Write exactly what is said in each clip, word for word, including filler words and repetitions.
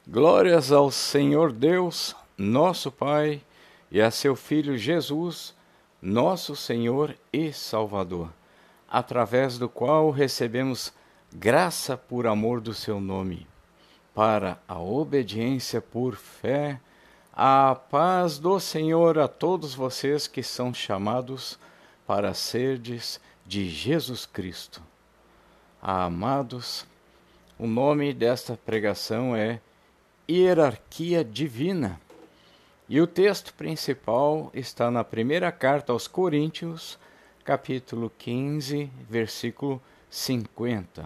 Glórias ao Senhor Deus, nosso Pai, e a seu Filho Jesus, nosso Senhor e Salvador, através do qual recebemos graça por amor do seu nome, para a obediência por fé, a paz do Senhor a todos vocês que são chamados para serdes de Jesus Cristo. Amados, o nome desta pregação é Hierarquia Divina, e o texto principal está na primeira carta aos Coríntios, capítulo quinze, versículo cinquenta.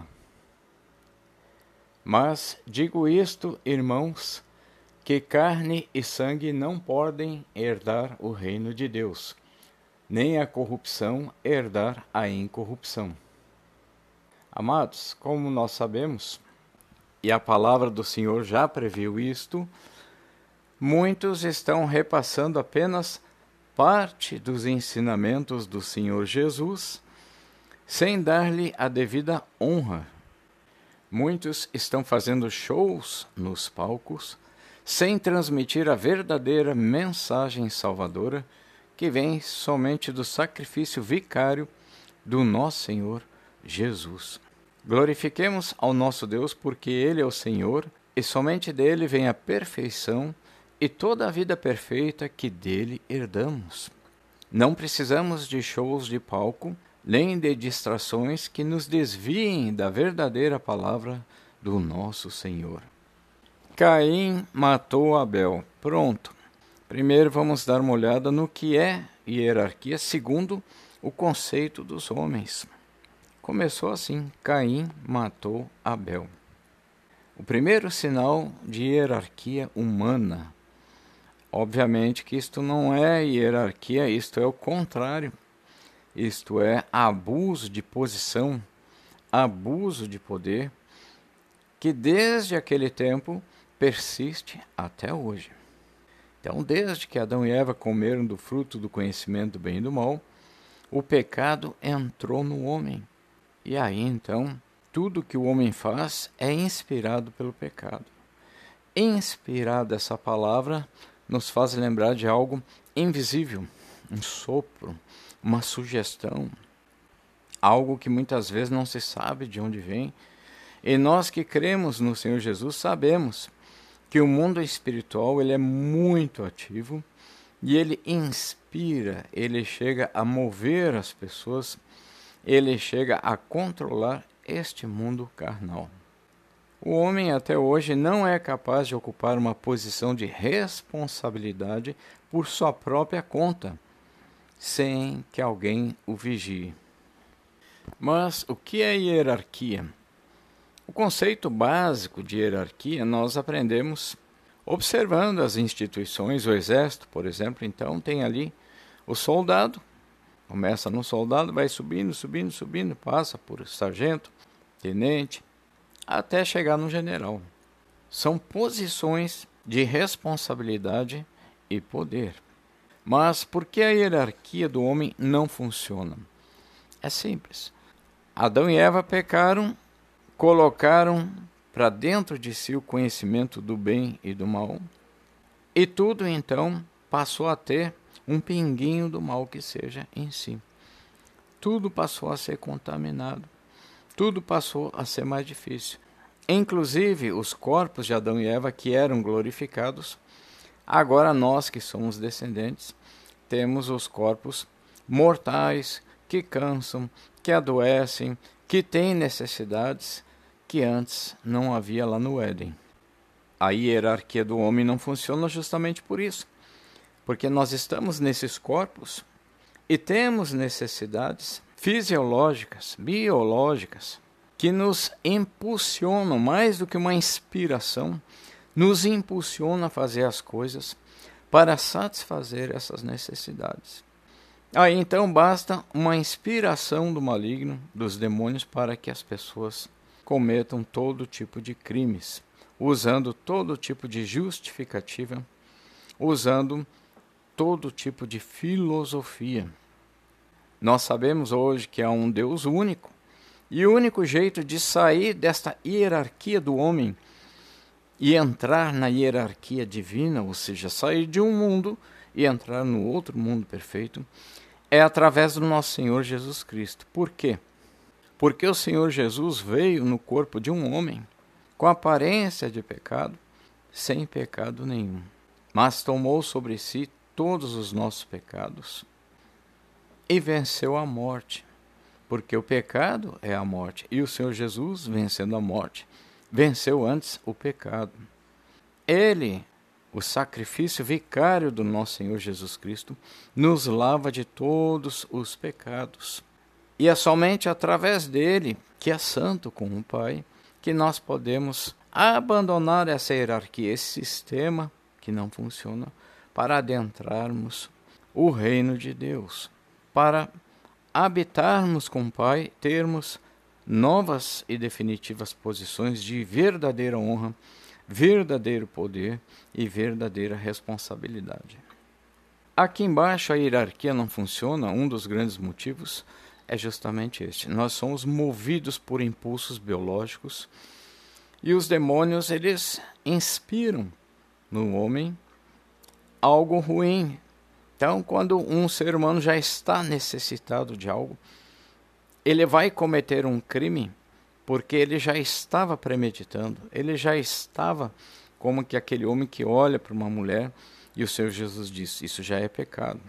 Mas digo isto, irmãos, que carne e sangue não podem herdar o reino de Deus, nem a corrupção herdar a incorrupção. Amados, como nós sabemos, e a palavra do Senhor já previu isto, muitos estão repassando apenas parte dos ensinamentos do Senhor Jesus, sem dar-lhe a devida honra. Muitos estão fazendo shows nos palcos, sem transmitir a verdadeira mensagem salvadora que vem somente do sacrifício vicário do nosso Senhor Jesus. Glorifiquemos ao nosso Deus, porque Ele é o Senhor, e somente dele vem a perfeição e toda a vida perfeita que dele herdamos. Não precisamos de shows de palco, nem de distrações que nos desviem da verdadeira palavra do nosso Senhor. Caim matou Abel. Pronto. Primeiro vamos dar uma olhada no que é hierarquia segundo o conceito dos homens. Começou assim: Caim matou Abel. O primeiro sinal de hierarquia humana. Obviamente que isto não é hierarquia, isto é o contrário. Isto é abuso de posição, abuso de poder, que desde aquele tempo persiste até hoje. Então, desde que Adão e Eva comeram do fruto do conhecimento do bem e do mal, o pecado entrou no homem. E aí, então, tudo que o homem faz é inspirado pelo pecado. Inspirado, essa palavra nos faz lembrar de algo invisível, um sopro, uma sugestão, algo que muitas vezes não se sabe de onde vem. E nós que cremos no Senhor Jesus sabemos que o mundo espiritual ele é muito ativo e ele inspira, ele chega a mover as pessoas, ele chega a controlar este mundo carnal. O homem até hoje não é capaz de ocupar uma posição de responsabilidade por sua própria conta, sem que alguém o vigie. Mas o que é hierarquia? O conceito básico de hierarquia nós aprendemos observando as instituições. O exército, por exemplo, então tem ali o soldado. Começa no soldado, vai subindo, subindo, subindo, passa por sargento, tenente, até chegar no general. São posições de responsabilidade e poder. Mas por que a hierarquia do homem não funciona? É simples. Adão e Eva pecaram, colocaram para dentro de si o conhecimento do bem e do mal, e tudo então passou a ter um pinguinho do mal que seja em si. Tudo passou a ser contaminado. Tudo passou a ser mais difícil. Inclusive os corpos de Adão e Eva que eram glorificados, agora nós que somos descendentes, temos os corpos mortais, que cansam, que adoecem, que têm necessidades que antes não havia lá no Éden. A hierarquia do homem não funciona justamente por isso. Porque nós estamos nesses corpos e temos necessidades fisiológicas, biológicas, que nos impulsionam, mais do que uma inspiração, nos impulsiona a fazer as coisas para satisfazer essas necessidades. Aí então basta uma inspiração do maligno, dos demônios, para que as pessoas cometam todo tipo de crimes, usando todo tipo de justificativa, usando todo tipo de filosofia. Nós sabemos hoje que há um Deus único, e o único jeito de sair desta hierarquia do homem e entrar na hierarquia divina, ou seja, sair de um mundo e entrar no outro mundo perfeito, é através do nosso Senhor Jesus Cristo. Por quê? Porque o Senhor Jesus veio no corpo de um homem com aparência de pecado, sem pecado nenhum, mas tomou sobre si todos os nossos pecados e venceu a morte, porque o pecado é a morte, e o Senhor Jesus, vencendo a morte, venceu antes o pecado. Ele, o sacrifício vicário do nosso Senhor Jesus Cristo, nos lava de todos os pecados. E é somente através dele, que é santo como o Pai, que nós podemos abandonar essa hierarquia, esse sistema que não funciona, para adentrarmos o reino de Deus, para habitarmos com o Pai, termos novas e definitivas posições de verdadeira honra, verdadeiro poder e verdadeira responsabilidade. Aqui embaixo a hierarquia não funciona, um dos grandes motivos é justamente este. Nós somos movidos por impulsos biológicos e os demônios, eles inspiram no homem algo ruim. Então, quando um ser humano já está necessitado de algo, ele vai cometer um crime porque ele já estava premeditando, ele já estava como que aquele homem que olha para uma mulher e o Senhor Jesus disse, isso já é pecado.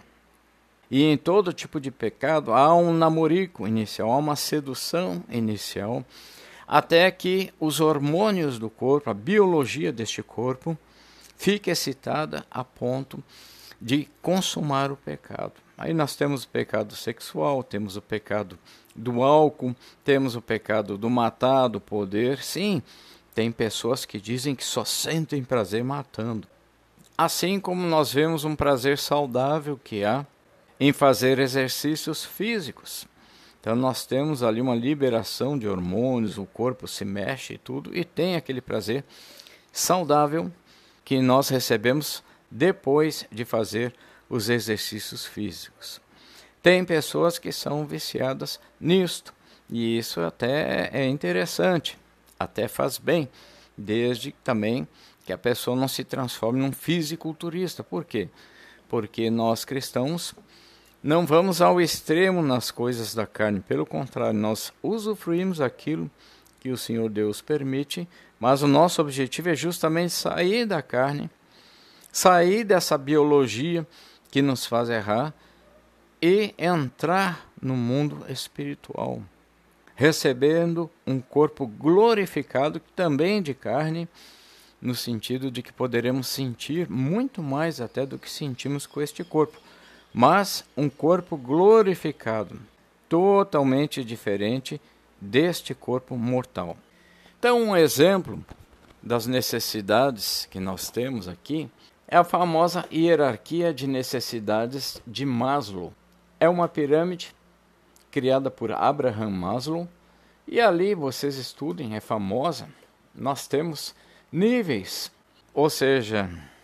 E em todo tipo de pecado há um namorico inicial, há uma sedução inicial, até que os hormônios do corpo, a biologia deste corpo, fique excitada a ponto de consumar o pecado. Aí nós temos o pecado sexual, temos o pecado do álcool, temos o pecado do matar, do poder. Sim, tem pessoas que dizem que só sentem prazer matando. Assim como nós vemos um prazer saudável que há em fazer exercícios físicos. Então nós temos ali uma liberação de hormônios, o corpo se mexe e tudo, e tem aquele prazer saudável que nós recebemos depois de fazer os exercícios físicos. Tem pessoas que são viciadas nisto, e isso até é interessante, até faz bem, desde também que a pessoa não se transforme num fisiculturista. Por quê? Porque nós cristãos não vamos ao extremo nas coisas da carne, pelo contrário, nós usufruímos aquilo que o Senhor Deus permite, mas o nosso objetivo é justamente sair da carne, sair dessa biologia que nos faz errar e entrar no mundo espiritual, recebendo um corpo glorificado, também de carne, no sentido de que poderemos sentir muito mais até do que sentimos com este corpo, mas um corpo glorificado, totalmente diferente deste corpo mortal. Então, um exemplo das necessidades que nós temos aqui é a famosa hierarquia de necessidades de Maslow. É uma pirâmide criada por Abraham Maslow, e ali vocês estudem, é famosa. Nós temos níveis, ou seja,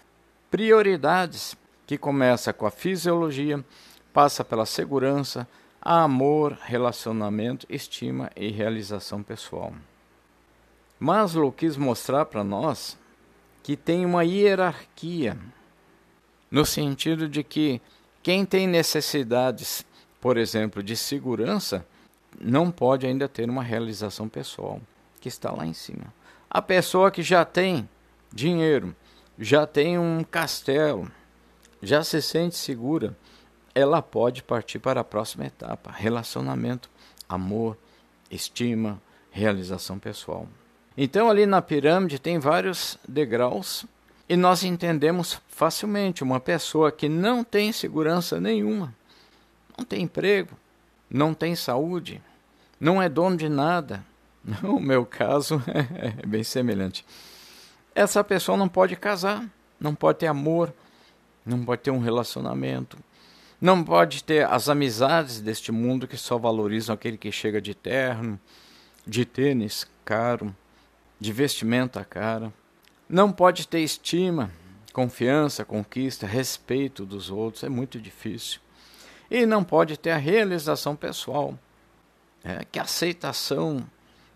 prioridades, que começa com a fisiologia, passa pela segurança, amor, relacionamento, estima e realização pessoal. Maslow quis mostrar para nós que tem uma hierarquia, no sentido de que quem tem necessidades, por exemplo, de segurança, não pode ainda ter uma realização pessoal, que está lá em cima. A pessoa que já tem dinheiro, já tem um castelo, já se sente segura, ela pode partir para a próxima etapa, relacionamento, amor, estima, realização pessoal. Então ali na pirâmide tem vários degraus e nós entendemos facilmente uma pessoa que não tem segurança nenhuma, não tem emprego, não tem saúde, não é dono de nada. No meu caso é bem semelhante. Essa pessoa não pode casar, não pode ter amor, não pode ter um relacionamento, não pode ter as amizades deste mundo que só valorizam aquele que chega de terno, de tênis caro, de vestimenta cara. Não pode ter estima, confiança, conquista, respeito dos outros, é muito difícil. E não pode ter a realização pessoal, é, que a aceitação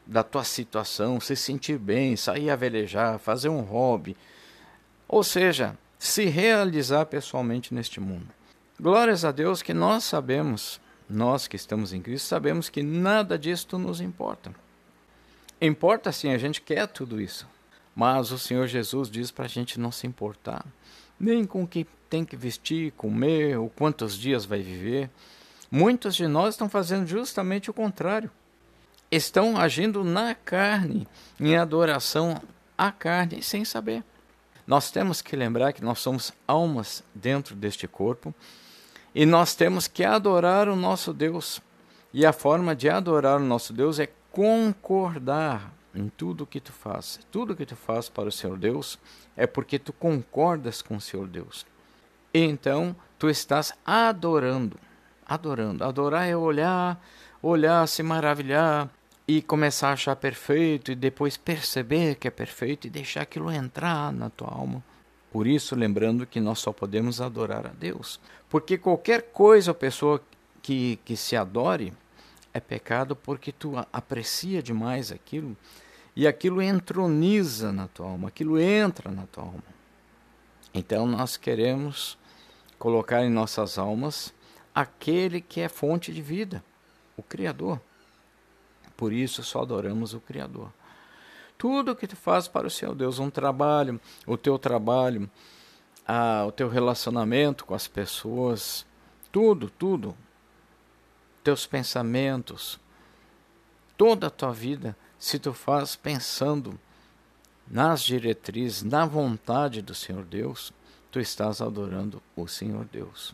da tua situação, se sentir bem, sair a velejar, fazer um hobby, ou seja, se realizar pessoalmente neste mundo. Glórias a Deus que nós sabemos, nós que estamos em Cristo, sabemos que nada disto nos importa. Importa sim, a gente quer tudo isso, mas o Senhor Jesus diz para a gente não se importar, nem com o que tem que vestir, comer, ou quantos dias vai viver. Muitos de nós estão fazendo justamente o contrário. Estão agindo na carne, em adoração à carne, sem saber. Nós temos que lembrar que nós somos almas dentro deste corpo e nós temos que adorar o nosso Deus. E a forma de adorar o nosso Deus é concordar em tudo que tu faz. Tudo que tu faz para o Senhor Deus é porque tu concordas com o Senhor Deus. E então tu estás adorando. Adorando. Adorar é olhar, olhar, se maravilhar e começar a achar perfeito e depois perceber que é perfeito e deixar aquilo entrar na tua alma. Por isso, lembrando que nós só podemos adorar a Deus. Porque qualquer coisa ou pessoa que, que se adore é pecado porque tu aprecia demais aquilo e aquilo entroniza na tua alma, aquilo entra na tua alma. Então nós queremos colocar em nossas almas aquele que é fonte de vida, o Criador. Por isso só adoramos o Criador. Tudo que tu faz para o Senhor Deus, um trabalho, o teu trabalho, a, o teu relacionamento com as pessoas, tudo, tudo, teus pensamentos, toda a tua vida, se tu faz pensando nas diretrizes, na vontade do Senhor Deus, tu estás adorando o Senhor Deus.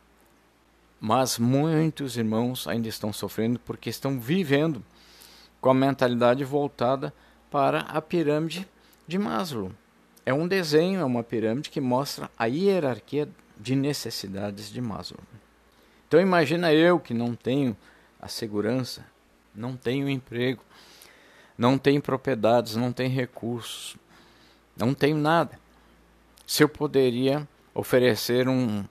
Mas muitos irmãos ainda estão sofrendo porque estão vivendo com a mentalidade voltada para a pirâmide de Maslow. É um desenho, é uma pirâmide que mostra a hierarquia de necessidades de Maslow. Então imagina eu que não tenho a segurança, não tenho emprego, não tenho propriedades, não tenho recursos, não tenho nada. Se eu poderia oferecer um,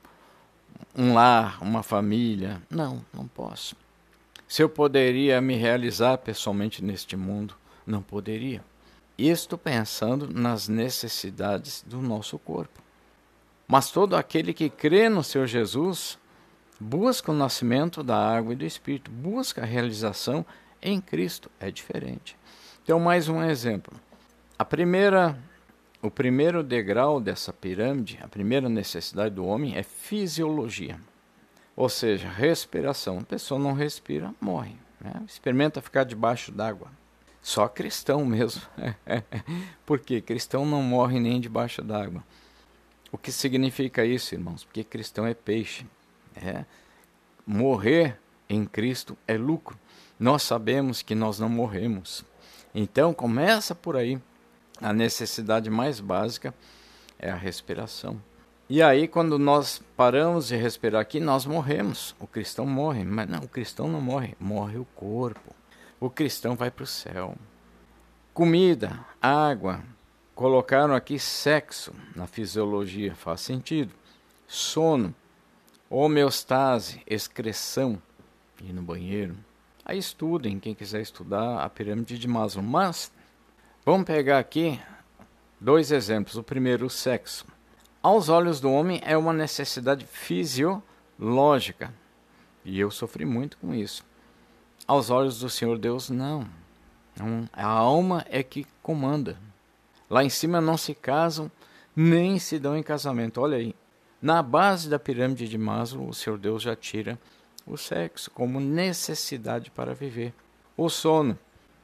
um lar, uma família, não, não posso. Se eu poderia me realizar pessoalmente neste mundo, não poderia. Estou pensando nas necessidades do nosso corpo. Mas todo aquele que crê no Senhor Jesus busca o nascimento da água e do Espírito, busca a realização em Cristo. É diferente. Então, mais um exemplo. A primeira, o primeiro degrau dessa pirâmide, a primeira necessidade do homem é fisiologia. Ou seja, respiração. A pessoa não respira, morre. Né? Experimenta ficar debaixo d'água. Só cristão mesmo. Por quê? Cristão não morre nem debaixo d'água. O que significa isso, irmãos? Porque cristão é peixe. É. Morrer em Cristo é lucro. Nós sabemos que nós não morremos. Então, começa por aí. A necessidade mais básica é a respiração. E aí, quando nós paramos de respirar aqui, nós morremos. O cristão morre. Mas não, o cristão não morre. Morre o corpo. O cristão vai para o céu. Comida, água. Colocaram aqui sexo na fisiologia. Faz sentido. Sono. Homeostase, excreção, ir no banheiro. Aí estudem, quem quiser estudar a pirâmide de Maslow. Mas, vamos pegar aqui dois exemplos. O primeiro, o sexo. Aos olhos do homem é uma necessidade fisiológica. E eu sofri muito com isso. Aos olhos do Senhor Deus, não. A alma é que comanda. Lá em cima não se casam, nem se dão em casamento. Olha aí. Na base da pirâmide de Maslow, o Senhor Deus já tira o sexo como necessidade para viver. O sono.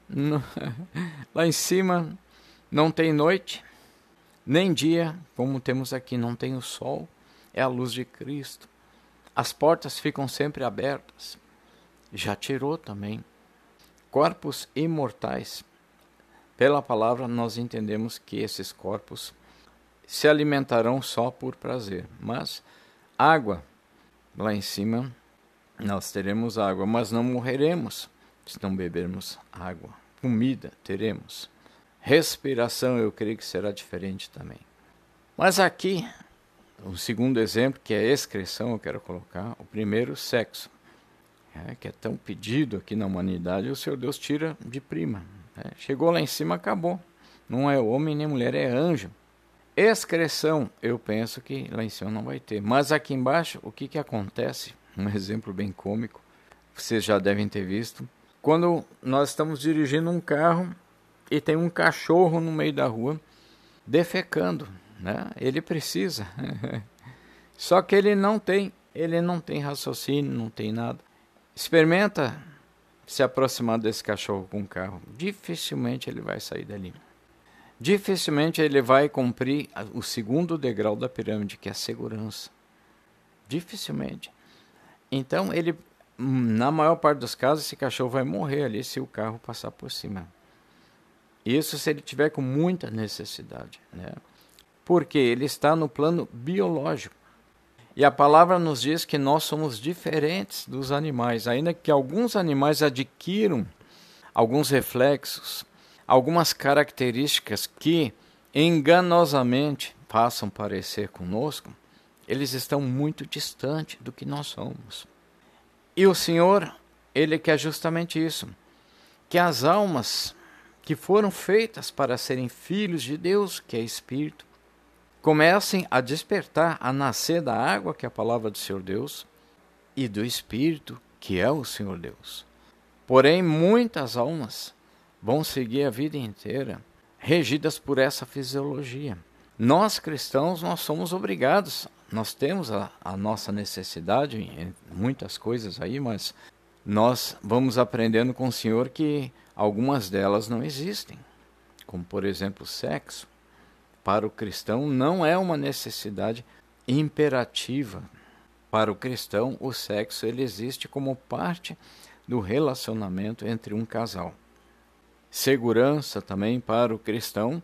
Lá em cima não tem noite, nem dia, como temos aqui, não tem o sol. É a luz de Cristo. As portas ficam sempre abertas. Já tirou também. Corpos imortais. Pela palavra nós entendemos que esses corpos se alimentarão só por prazer. Mas água, lá em cima, nós teremos água, mas não morreremos se não bebermos água. Comida teremos. Respiração, eu creio que será diferente também. Mas aqui, o segundo exemplo, que é excreção, eu quero colocar. O primeiro, sexo, é, que é tão pedido aqui na humanidade, o Senhor Deus tira de prima. né? Chegou lá em cima, acabou. Não é homem nem mulher, é anjo. Excreção, eu penso que lá em cima não vai ter. Mas aqui embaixo, o que, que acontece? Um exemplo bem cômico, vocês já devem ter visto. Quando nós estamos dirigindo um carro e tem um cachorro no meio da rua defecando, né? Ele precisa. Só que ele não tem, ele não tem raciocínio, não tem nada. Experimenta se aproximar desse cachorro com o carro. Dificilmente ele vai sair dali. Dificilmente ele vai cumprir o segundo degrau da pirâmide, que é a segurança. Dificilmente. Então, ele, na maior parte dos casos, esse cachorro vai morrer ali se o carro passar por cima. Isso se ele tiver com muita necessidade, né? Porque ele está no plano biológico. E a palavra nos diz que nós somos diferentes dos animais, ainda que alguns animais adquiram alguns reflexos, algumas características que enganosamente façam parecer conosco, eles estão muito distantes do que nós somos. E o Senhor, Ele quer justamente isso, que as almas que foram feitas para serem filhos de Deus, que é Espírito, comecem a despertar, a nascer da água, que é a palavra do Senhor Deus, e do Espírito, que é o Senhor Deus. Porém, muitas almas vão seguir a vida inteira regidas por essa fisiologia. Nós cristãos, nós somos obrigados, nós temos a, a nossa necessidade em muitas coisas aí, mas nós vamos aprendendo com o Senhor que algumas delas não existem, como por exemplo o sexo. Para o cristão não é uma necessidade imperativa. Para o cristão, o sexo ele existe como parte do relacionamento entre um casal. Segurança também para o cristão,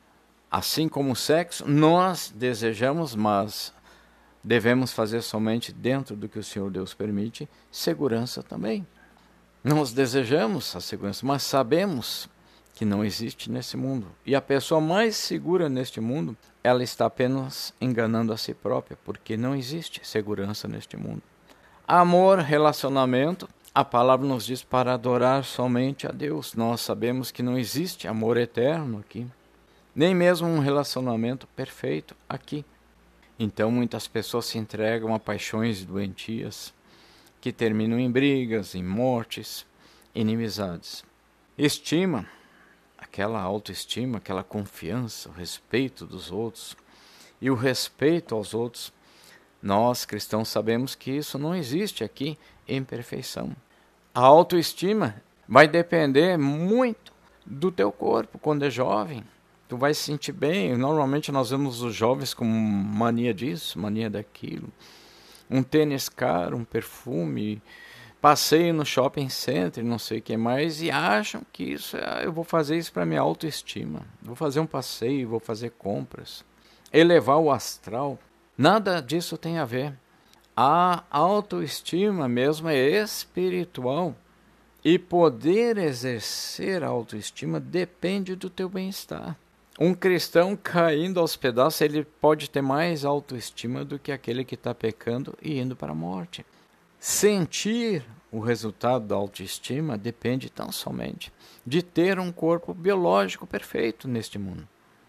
assim como o sexo, nós desejamos, mas devemos fazer somente dentro do que o Senhor Deus permite, segurança também. Nós desejamos a segurança, mas sabemos que não existe nesse mundo. E a pessoa mais segura neste mundo, ela está apenas enganando a si própria, porque não existe segurança neste mundo. Amor, relacionamento, a palavra nos diz para adorar somente a Deus. Nós sabemos que não existe amor eterno aqui, nem mesmo um relacionamento perfeito aqui. Então muitas pessoas se entregam a paixões doentias, que terminam em brigas, em mortes, inimizades. Estima, aquela autoestima, aquela confiança, o respeito dos outros e o respeito aos outros, nós cristãos sabemos que isso não existe aqui em perfeição. A autoestima vai depender muito do teu corpo. Quando é jovem, tu vai se sentir bem. Normalmente nós vemos os jovens com mania disso, mania daquilo. Um tênis caro, um perfume, passeio no shopping center, não sei o que mais, e acham que isso é, eu vou fazer isso para minha autoestima. Vou fazer um passeio, vou fazer compras, elevar o astral. Nada disso tem a ver. A autoestima mesmo é espiritual. E poder exercer a autoestima depende do teu bem-estar. Um cristão caindo aos pedaços, ele pode ter mais autoestima do que aquele que está pecando e indo para a morte. Sentir o resultado da autoestima depende tão somente de ter um corpo biológico perfeito neste mundo.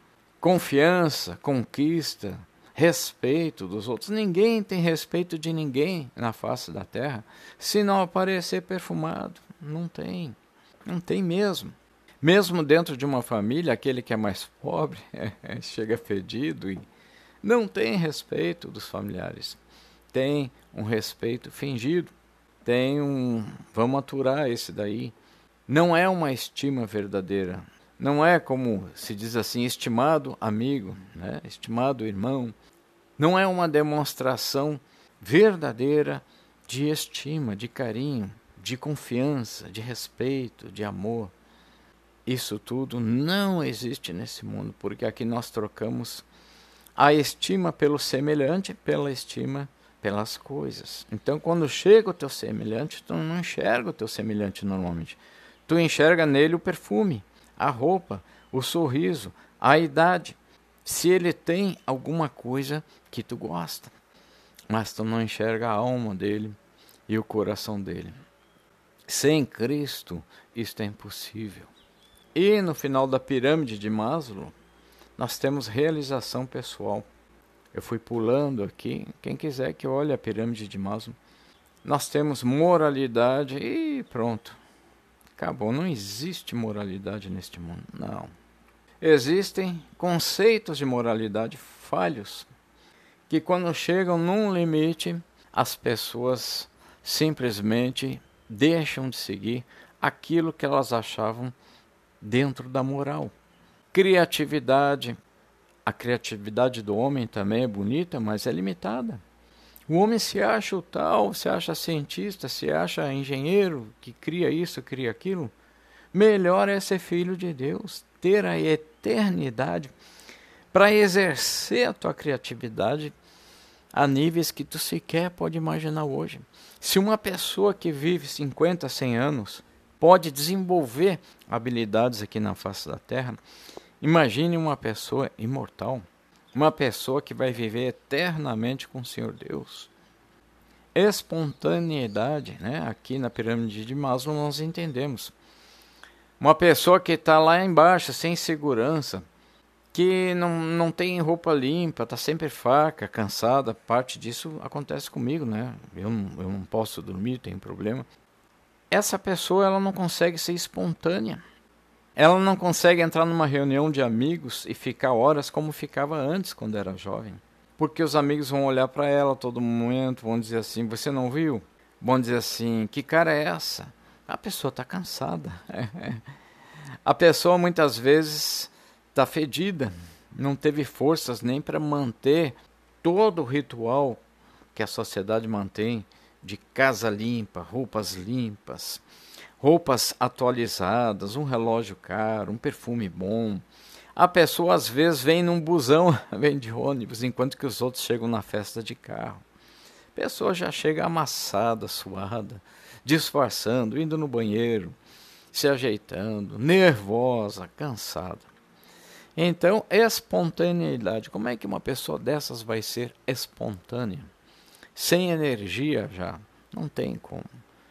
Confiança, conquista, respeito dos outros. Ninguém tem respeito de ninguém na face da terra se não aparecer perfumado. Não tem. Não tem mesmo. Mesmo dentro de uma família, aquele que é mais pobre chega fedido e não tem respeito dos familiares. Tem um respeito fingido. Tem um... Vamos aturar esse daí. Não é uma estima verdadeira. Não é como se diz assim, estimado amigo, né? Estimado irmão. Não é uma demonstração verdadeira de estima, de carinho, de confiança, de respeito, de amor. Isso tudo não existe nesse mundo, porque aqui nós trocamos a estima pelo semelhante, pela estima pelas coisas. Então, quando chega o teu semelhante, tu não enxerga o teu semelhante normalmente. Tu enxerga nele o perfume, a roupa, o sorriso, a idade. Se ele tem alguma coisa que tu gosta, mas tu não enxerga a alma dele e o coração dele. Sem Cristo, isto é impossível. E no final da pirâmide de Maslow, nós temos realização pessoal. Eu fui pulando aqui, quem quiser que olhe a pirâmide de Maslow. Nós temos moralidade e pronto. Acabou, não existe moralidade neste mundo, não. Existem conceitos de moralidade falhos, que quando chegam num limite, as pessoas simplesmente deixam de seguir aquilo que elas achavam dentro da moral. Criatividade. A criatividade do homem também é bonita, mas é limitada. O homem se acha o tal, se acha cientista, se acha engenheiro, que cria isso, cria aquilo. Melhor é ser filho de Deus, ter a eternidade para exercer a tua criatividade a níveis que tu sequer pode imaginar hoje. Se uma pessoa que vive cinquenta, cem anos pode desenvolver habilidades aqui na face da Terra, imagine uma pessoa imortal, uma pessoa que vai viver eternamente com o Senhor Deus. Espontaneidade, né? Aqui na pirâmide de Maslow nós entendemos. Uma pessoa que está lá embaixo, sem segurança, que não, não tem roupa limpa, está sempre fraca, cansada, parte disso acontece comigo, né? Eu não, eu não posso dormir, tenho problema. Essa pessoa ela não consegue ser espontânea. Ela não consegue entrar numa reunião de amigos e ficar horas como ficava antes, quando era jovem. Porque os amigos vão olhar para ela a todo momento, vão dizer assim, você não viu? Vão dizer assim, que cara é essa? A pessoa está cansada. A pessoa muitas vezes está fedida, não teve forças nem para manter todo o ritual que a sociedade mantém de casa limpa, roupas limpas, roupas atualizadas, um relógio caro, um perfume bom. A pessoa às vezes vem num busão, vem de ônibus, enquanto que os outros chegam na festa de carro. A pessoa já chega amassada, suada, disfarçando, indo no banheiro, se ajeitando, nervosa, cansada. Então, espontaneidade. Como é que uma pessoa dessas vai ser espontânea? Sem energia já, não tem como.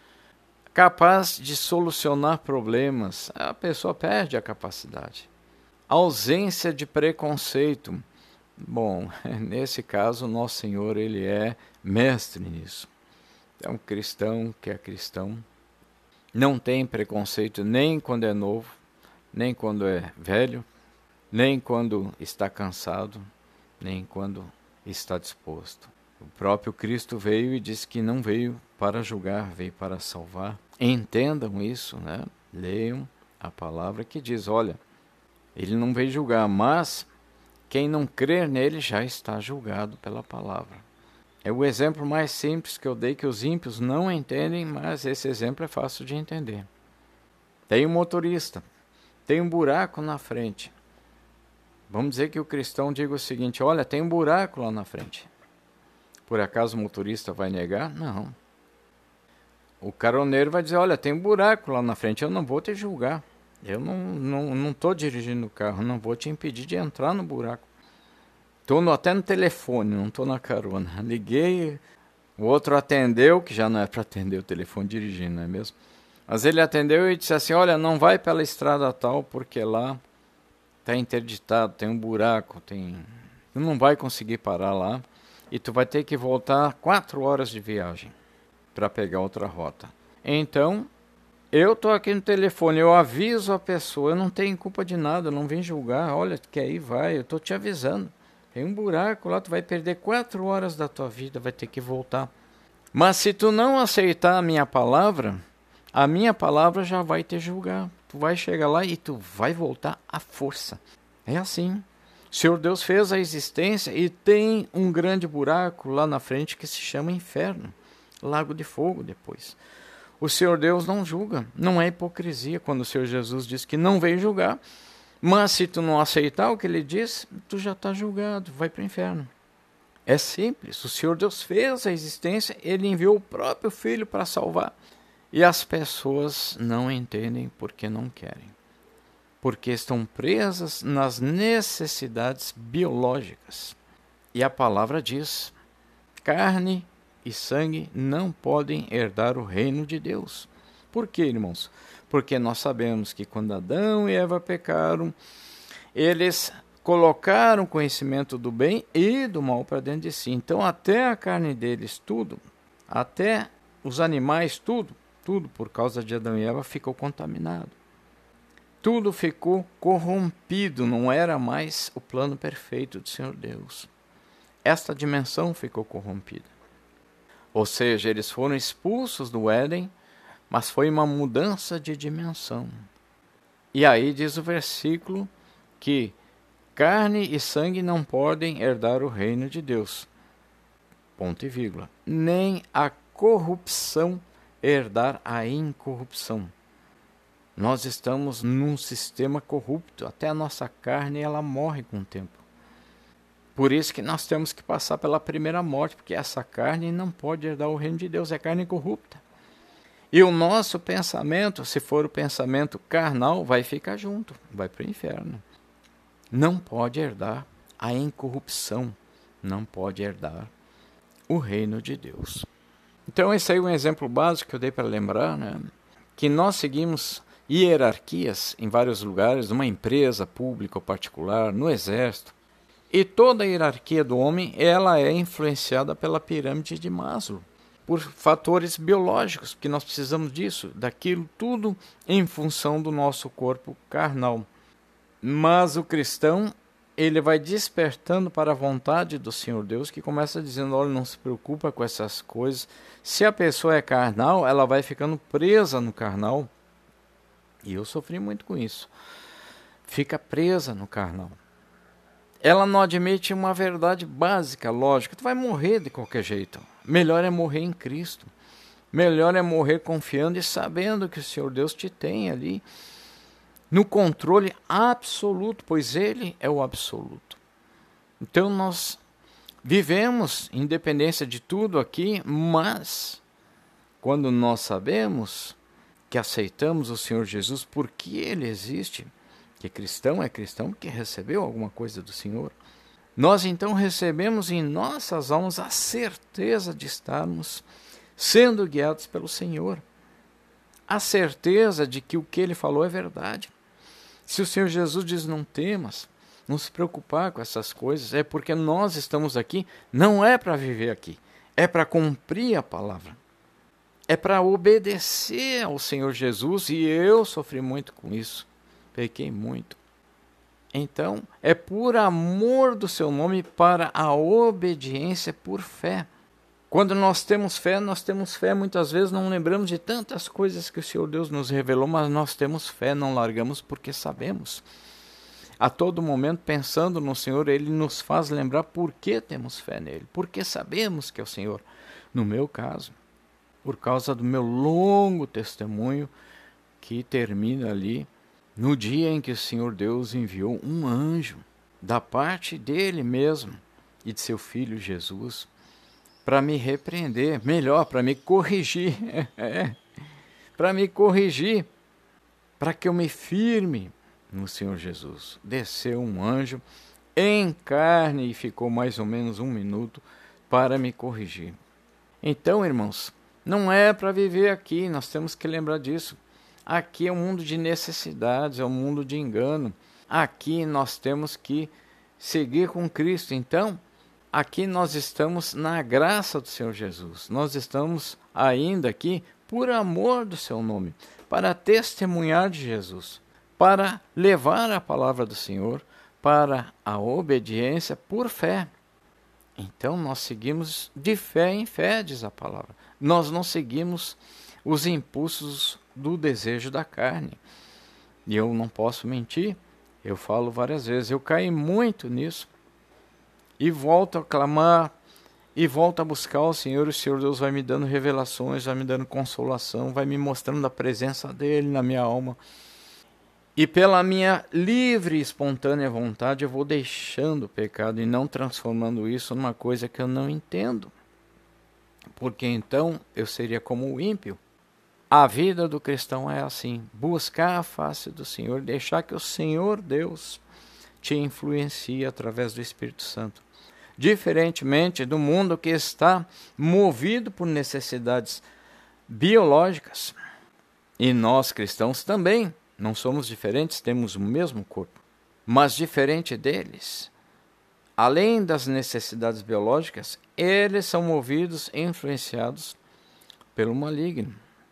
Capaz de solucionar problemas, a pessoa perde a capacidade. Ausência de preconceito. Bom, nesse caso, nosso Senhor, ele é mestre nisso. É um cristão que é cristão. Não tem preconceito nem quando é novo, nem quando é velho, nem quando está cansado, nem quando está disposto. O próprio Cristo veio e disse que não veio para julgar, veio para salvar. Entendam isso, né? Leiam a palavra que diz, olha, ele não veio julgar, mas quem não crer nele já está julgado pela palavra. É o exemplo mais simples que eu dei, que os ímpios não entendem, mas esse exemplo é fácil de entender. Tem um motorista, tem um buraco na frente. Vamos dizer que o cristão diga o seguinte, olha, tem um buraco lá na frente. Por acaso o motorista vai negar? Não. O caroneiro vai dizer, olha, tem um buraco lá na frente, eu não vou te julgar. Eu não não não estou dirigindo o carro, não vou te impedir de entrar no buraco. Estou até no telefone, não estou na carona. Liguei, o outro atendeu, que já não é para atender o telefone dirigindo, não é mesmo? Mas ele atendeu e disse assim, olha, não vai pela estrada tal, porque lá está interditado, tem um buraco, tem... tu não vai conseguir parar lá e tu vai ter que voltar quatro horas de viagem para pegar outra rota. Então, eu estou aqui no telefone, eu aviso a pessoa, eu não tenho culpa de nada, eu não vim julgar, olha, que aí vai, eu estou te avisando. Tem um buraco lá, tu vai perder quatro horas da tua vida, vai ter que voltar. Mas se tu não aceitar a minha palavra, a minha palavra já vai te julgar. Tu vai chegar lá e tu vai voltar à força. É assim. O Senhor Deus fez a existência e tem um grande buraco lá na frente que se chama inferno. Lago de fogo depois. O Senhor Deus não julga. Não é hipocrisia quando o Senhor Jesus diz que não veio julgar. Mas se tu não aceitar o que ele diz, tu já está julgado, vai para o inferno. É simples. O Senhor Deus fez a existência, ele enviou o próprio Filho para salvar. E as pessoas não entendem porque não querem. Porque estão presas nas necessidades biológicas. E a palavra diz, carne e sangue não podem herdar o reino de Deus. Por quê, irmãos? Porque nós sabemos que quando Adão e Eva pecaram, eles colocaram conhecimento do bem e do mal para dentro de si. Então até a carne deles, tudo, até os animais, tudo, tudo por causa de Adão e Eva ficou contaminado. Tudo ficou corrompido, não era mais o plano perfeito do Senhor Deus. Esta dimensão ficou corrompida. Ou seja, eles foram expulsos do Éden, mas foi uma mudança de dimensão. E aí diz o versículo que carne e sangue não podem herdar o reino de Deus. Ponto e vírgula. Nem a corrupção herdar a incorrupção. Nós estamos num sistema corrupto, até a nossa carne ela morre com o tempo. Por isso que nós temos que passar pela primeira morte, porque essa carne não pode herdar o reino de Deus, é carne corrupta. E o nosso pensamento, se for o pensamento carnal, vai ficar junto, vai para o inferno. Não pode herdar a incorrupção, não pode herdar o reino de Deus. Então esse aí é um exemplo básico que eu dei para lembrar, né? Que nós seguimos hierarquias em vários lugares, numa empresa pública ou particular, no exército. E toda a hierarquia do homem, ela é influenciada pela pirâmide de Maslow, por fatores biológicos, porque nós precisamos disso, daquilo tudo em função do nosso corpo carnal. Mas o cristão, ele vai despertando para a vontade do Senhor Deus, que começa dizendo, olha, não se preocupa com essas coisas. Se a pessoa é carnal, ela vai ficando presa no carnal. E eu sofri muito com isso. Fica presa no carnal. Ela não admite uma verdade básica, lógica. Tu vai morrer de qualquer jeito. Melhor é morrer em Cristo. Melhor é morrer confiando e sabendo que o Senhor Deus te tem ali no controle absoluto, pois Ele é o absoluto. Então nós vivemos independência de tudo aqui, mas quando nós sabemos que aceitamos o Senhor Jesus porque Ele existe, que cristão é cristão que recebeu alguma coisa do Senhor, nós então recebemos em nossas almas a certeza de estarmos sendo guiados pelo Senhor. A certeza de que o que Ele falou é verdade. Se o Senhor Jesus diz não temas, não se preocupar com essas coisas, é porque nós estamos aqui, não é para viver aqui, é para cumprir a palavra. É para obedecer ao Senhor Jesus, e eu sofri muito com isso, pequei muito. Então, é por amor do seu nome, para a obediência por fé. Quando nós temos fé, nós temos fé, muitas vezes não lembramos de tantas coisas que o Senhor Deus nos revelou, mas nós temos fé, não largamos porque sabemos. A todo momento, pensando no Senhor, Ele nos faz lembrar por que temos fé nele, porque sabemos que é o Senhor. No meu caso, por causa do meu longo testemunho, que termina ali no dia em que o Senhor Deus enviou um anjo, da parte dele mesmo e de seu Filho Jesus, para me repreender, melhor, para me corrigir, é, para me corrigir, para que eu me firme no Senhor Jesus. Desceu um anjo em carne e ficou mais ou menos um minuto para me corrigir. Então, irmãos, não é para viver aqui, nós temos que lembrar disso. Aqui é um mundo de necessidades, é um mundo de engano. Aqui nós temos que seguir com Cristo. Então, aqui nós estamos na graça do Senhor Jesus. Nós estamos ainda aqui por amor do seu nome, para testemunhar de Jesus, para levar a palavra do Senhor, para a obediência por fé. Então nós seguimos de fé em fé, diz a palavra. Nós não seguimos os impulsos do desejo da carne. E eu não posso mentir, eu falo várias vezes, eu caí muito nisso. E volto a clamar, e volto a buscar o Senhor, o Senhor Deus vai me dando revelações, vai me dando consolação, vai me mostrando a presença dEle na minha alma. E pela minha livre e espontânea vontade eu vou deixando o pecado e não transformando isso numa coisa que eu não entendo. Porque então eu seria como o ímpio. A vida do cristão é assim, buscar a face do Senhor, deixar que o Senhor Deus te influencie através do Espírito Santo. Diferentemente do mundo que está movido por necessidades biológicas, E nós cristãos também não somos diferentes, temos o mesmo corpo. Mas diferente deles, além das necessidades biológicas, eles são movidos e influenciados pelo maligno.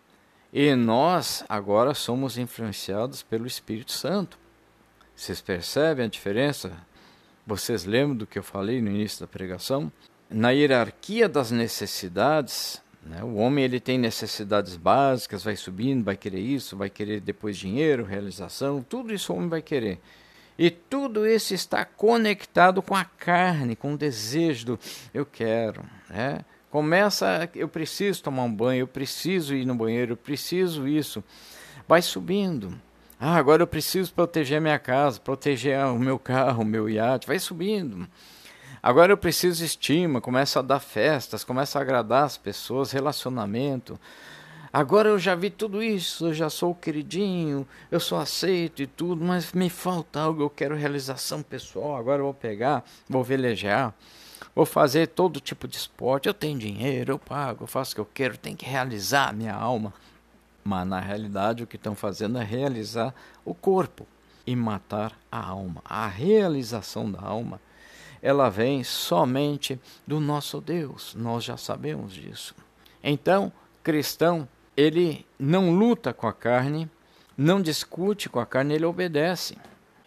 E nós agora somos influenciados pelo Espírito Santo. Vocês percebem a diferença? Vocês lembram do que eu falei no início da pregação? Na hierarquia das necessidades, né, o homem ele tem necessidades básicas, vai subindo, vai querer isso, vai querer depois dinheiro, realização, tudo isso o homem vai querer. E tudo isso está conectado com a carne, com o desejo do eu quero. Né? Começa, eu preciso tomar um banho, eu preciso ir no banheiro, eu preciso isso. Vai subindo. Ah, agora eu preciso proteger a minha casa, proteger o meu carro, o meu iate. Vai subindo. Agora eu preciso de estima, começa a dar festas, começa a agradar as pessoas, relacionamento. Agora eu já vi tudo isso, eu já sou o queridinho, eu sou aceito e tudo, mas me falta algo, eu quero realização pessoal, agora eu vou pegar, vou velejar, vou fazer todo tipo de esporte, eu tenho dinheiro, eu pago, eu faço o que eu quero, tenho que realizar a minha alma. Mas na realidade o que estão fazendo é realizar o corpo e matar a alma. A realização da alma, ela vem somente do nosso Deus, nós já sabemos disso. Então, cristão, ele não luta com a carne, não discute com a carne, ele obedece.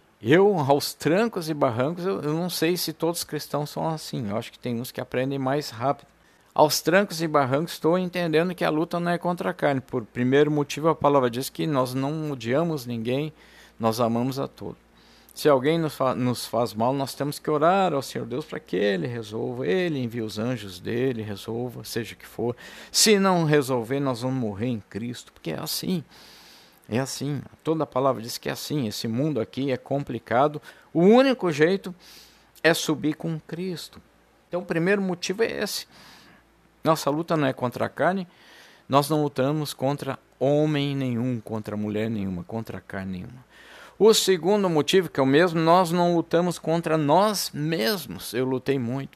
Eu, aos trancos e barrancos, eu, eu não sei se todos os cristãos são assim. Eu acho que tem uns que aprendem mais rápido. Aos trancos e barrancos, estou entendendo que a luta não é contra a carne. Por primeiro motivo, a palavra diz que nós não odiamos ninguém, nós amamos a todos. Se alguém nos, fa nos faz mal, nós temos que orar ao Senhor Deus para que Ele resolva. Ele envia os anjos dele, resolva, seja o que for. Se não resolver, nós vamos morrer em Cristo, porque é assim. É assim. Toda a palavra diz que é assim. Esse mundo aqui é complicado. O único jeito é subir com Cristo. Então, o primeiro motivo é esse. Nossa luta não é contra a carne. Nós não lutamos contra homem nenhum, contra mulher nenhuma, contra a carne nenhuma. O segundo motivo, que é o mesmo, nós não lutamos contra nós mesmos. Eu lutei muito.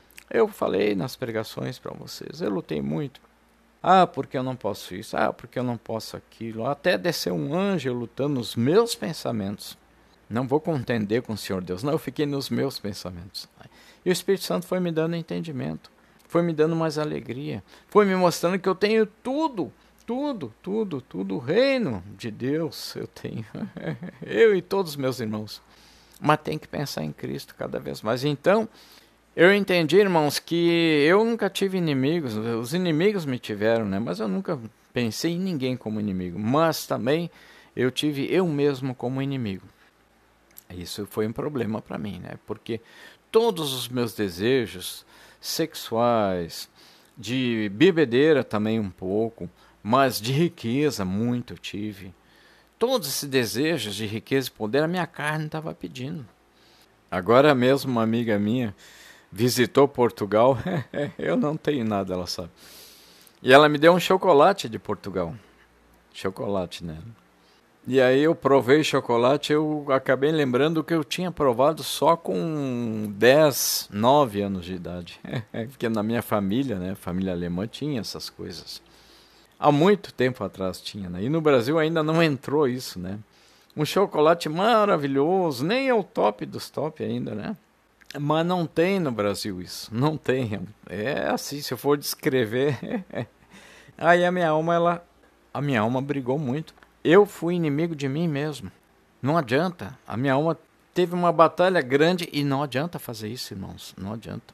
Eu falei nas pregações para vocês, eu lutei muito. Ah, porque eu não posso isso, ah, porque eu não posso aquilo. Até descer um anjo lutando nos meus pensamentos. Não vou contender com o Senhor Deus, não, eu fiquei nos meus pensamentos. E o Espírito Santo foi me dando entendimento, foi me dando mais alegria, foi me mostrando que eu tenho tudo. Tudo, tudo, tudo, o reino de Deus eu tenho, eu e todos os meus irmãos, mas tem que pensar em Cristo cada vez mais. Então, eu entendi, irmãos, que eu nunca tive inimigos, os inimigos me tiveram, né? Mas eu nunca pensei em ninguém como inimigo, mas também eu tive eu mesmo como inimigo. Isso foi um problema para mim, né? Porque todos os meus desejos sexuais, de bebedeira também um pouco, mas de riqueza muito eu tive. Todos esses desejos de riqueza e poder, a minha carne estava pedindo. Agora mesmo uma amiga minha visitou Portugal, eu não tenho nada, ela sabe. E ela me deu um chocolate de Portugal. Chocolate, né? E aí eu provei chocolate, eu acabei lembrando que eu tinha provado só com dez, nove anos de idade. Porque na minha família, né, família alemã, tinha essas coisas. Há muito tempo atrás tinha, né? E no Brasil ainda não entrou isso, né? Um chocolate maravilhoso, nem é o top dos top ainda, né? Mas não tem no Brasil isso, não tem. É assim, se eu for descrever... Aí a minha alma, ela... A minha alma brigou muito. Eu fui inimigo de mim mesmo. Não adianta. A minha alma teve uma batalha grande e não adianta fazer isso, irmãos. Não adianta.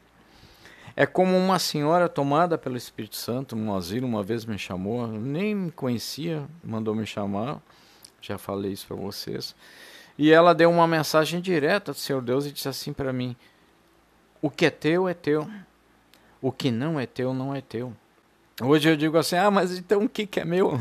É como uma senhora tomada pelo Espírito Santo, um asilo, uma vez me chamou, nem me conhecia, mandou me chamar, já falei isso para vocês, e ela deu uma mensagem direta do Senhor Deus e disse assim para mim: o que é teu é teu, o que não é teu não é teu. Hoje eu digo assim, ah, mas então o que, que é meu?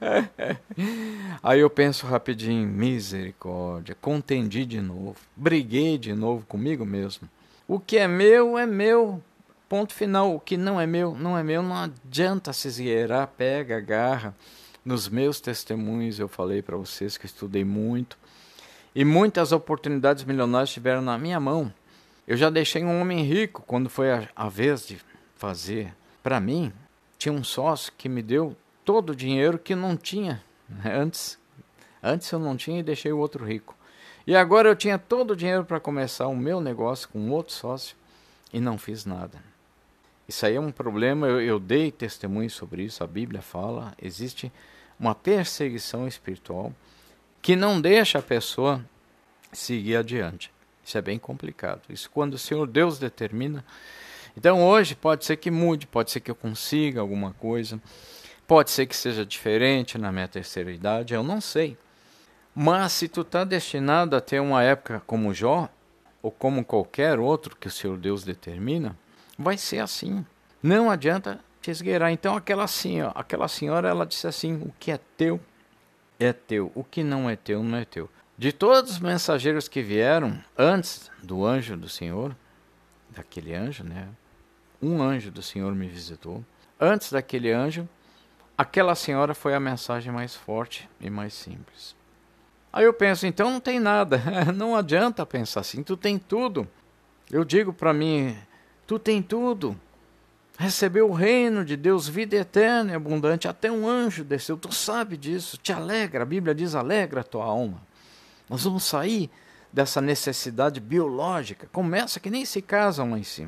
Aí eu penso rapidinho, misericórdia, contendi de novo, briguei de novo comigo mesmo. O que é meu é meu. Ponto final, o que não é meu, não é meu, não adianta se esgueirar, pega, agarra. Nos meus testemunhos eu falei para vocês que estudei muito, e muitas oportunidades milionárias estiveram na minha mão. Eu já deixei um homem rico quando foi a, a vez de fazer. Para mim, tinha um sócio que me deu todo o dinheiro que não tinha Antes, antes eu não tinha e deixei o outro rico. E agora eu tinha todo o dinheiro para começar o meu negócio com outro sócio e não fiz nada. Isso aí é um problema, eu, eu dei testemunho sobre isso, a Bíblia fala, existe uma perseguição espiritual que não deixa a pessoa seguir adiante. Isso é bem complicado. Isso quando o Senhor Deus determina. Então hoje pode ser que mude, pode ser que eu consiga alguma coisa, pode ser que seja diferente na minha terceira idade, eu não sei. Mas se tu está destinado a ter uma época como Jó, ou como qualquer outro que o Senhor Deus determina, vai ser assim. Não adianta te esgueirar. Então aquela, senhora, aquela senhora, ela disse assim, o que é teu, é teu. O que não é teu, não é teu. De todos os mensageiros que vieram antes do anjo do Senhor, daquele anjo, né? Um anjo do Senhor me visitou. Antes daquele anjo, aquela senhora foi a mensagem mais forte e mais simples. Aí eu penso, então não tem nada. Não adianta pensar assim, tu tem tudo. Eu digo para mim, tu tem tudo. Recebeu o reino de Deus, vida eterna e abundante. Até um anjo desceu, tu sabe disso. Te alegra, a Bíblia diz, alegra a tua alma. Nós vamos sair dessa necessidade biológica. Começa que nem se casam lá em cima.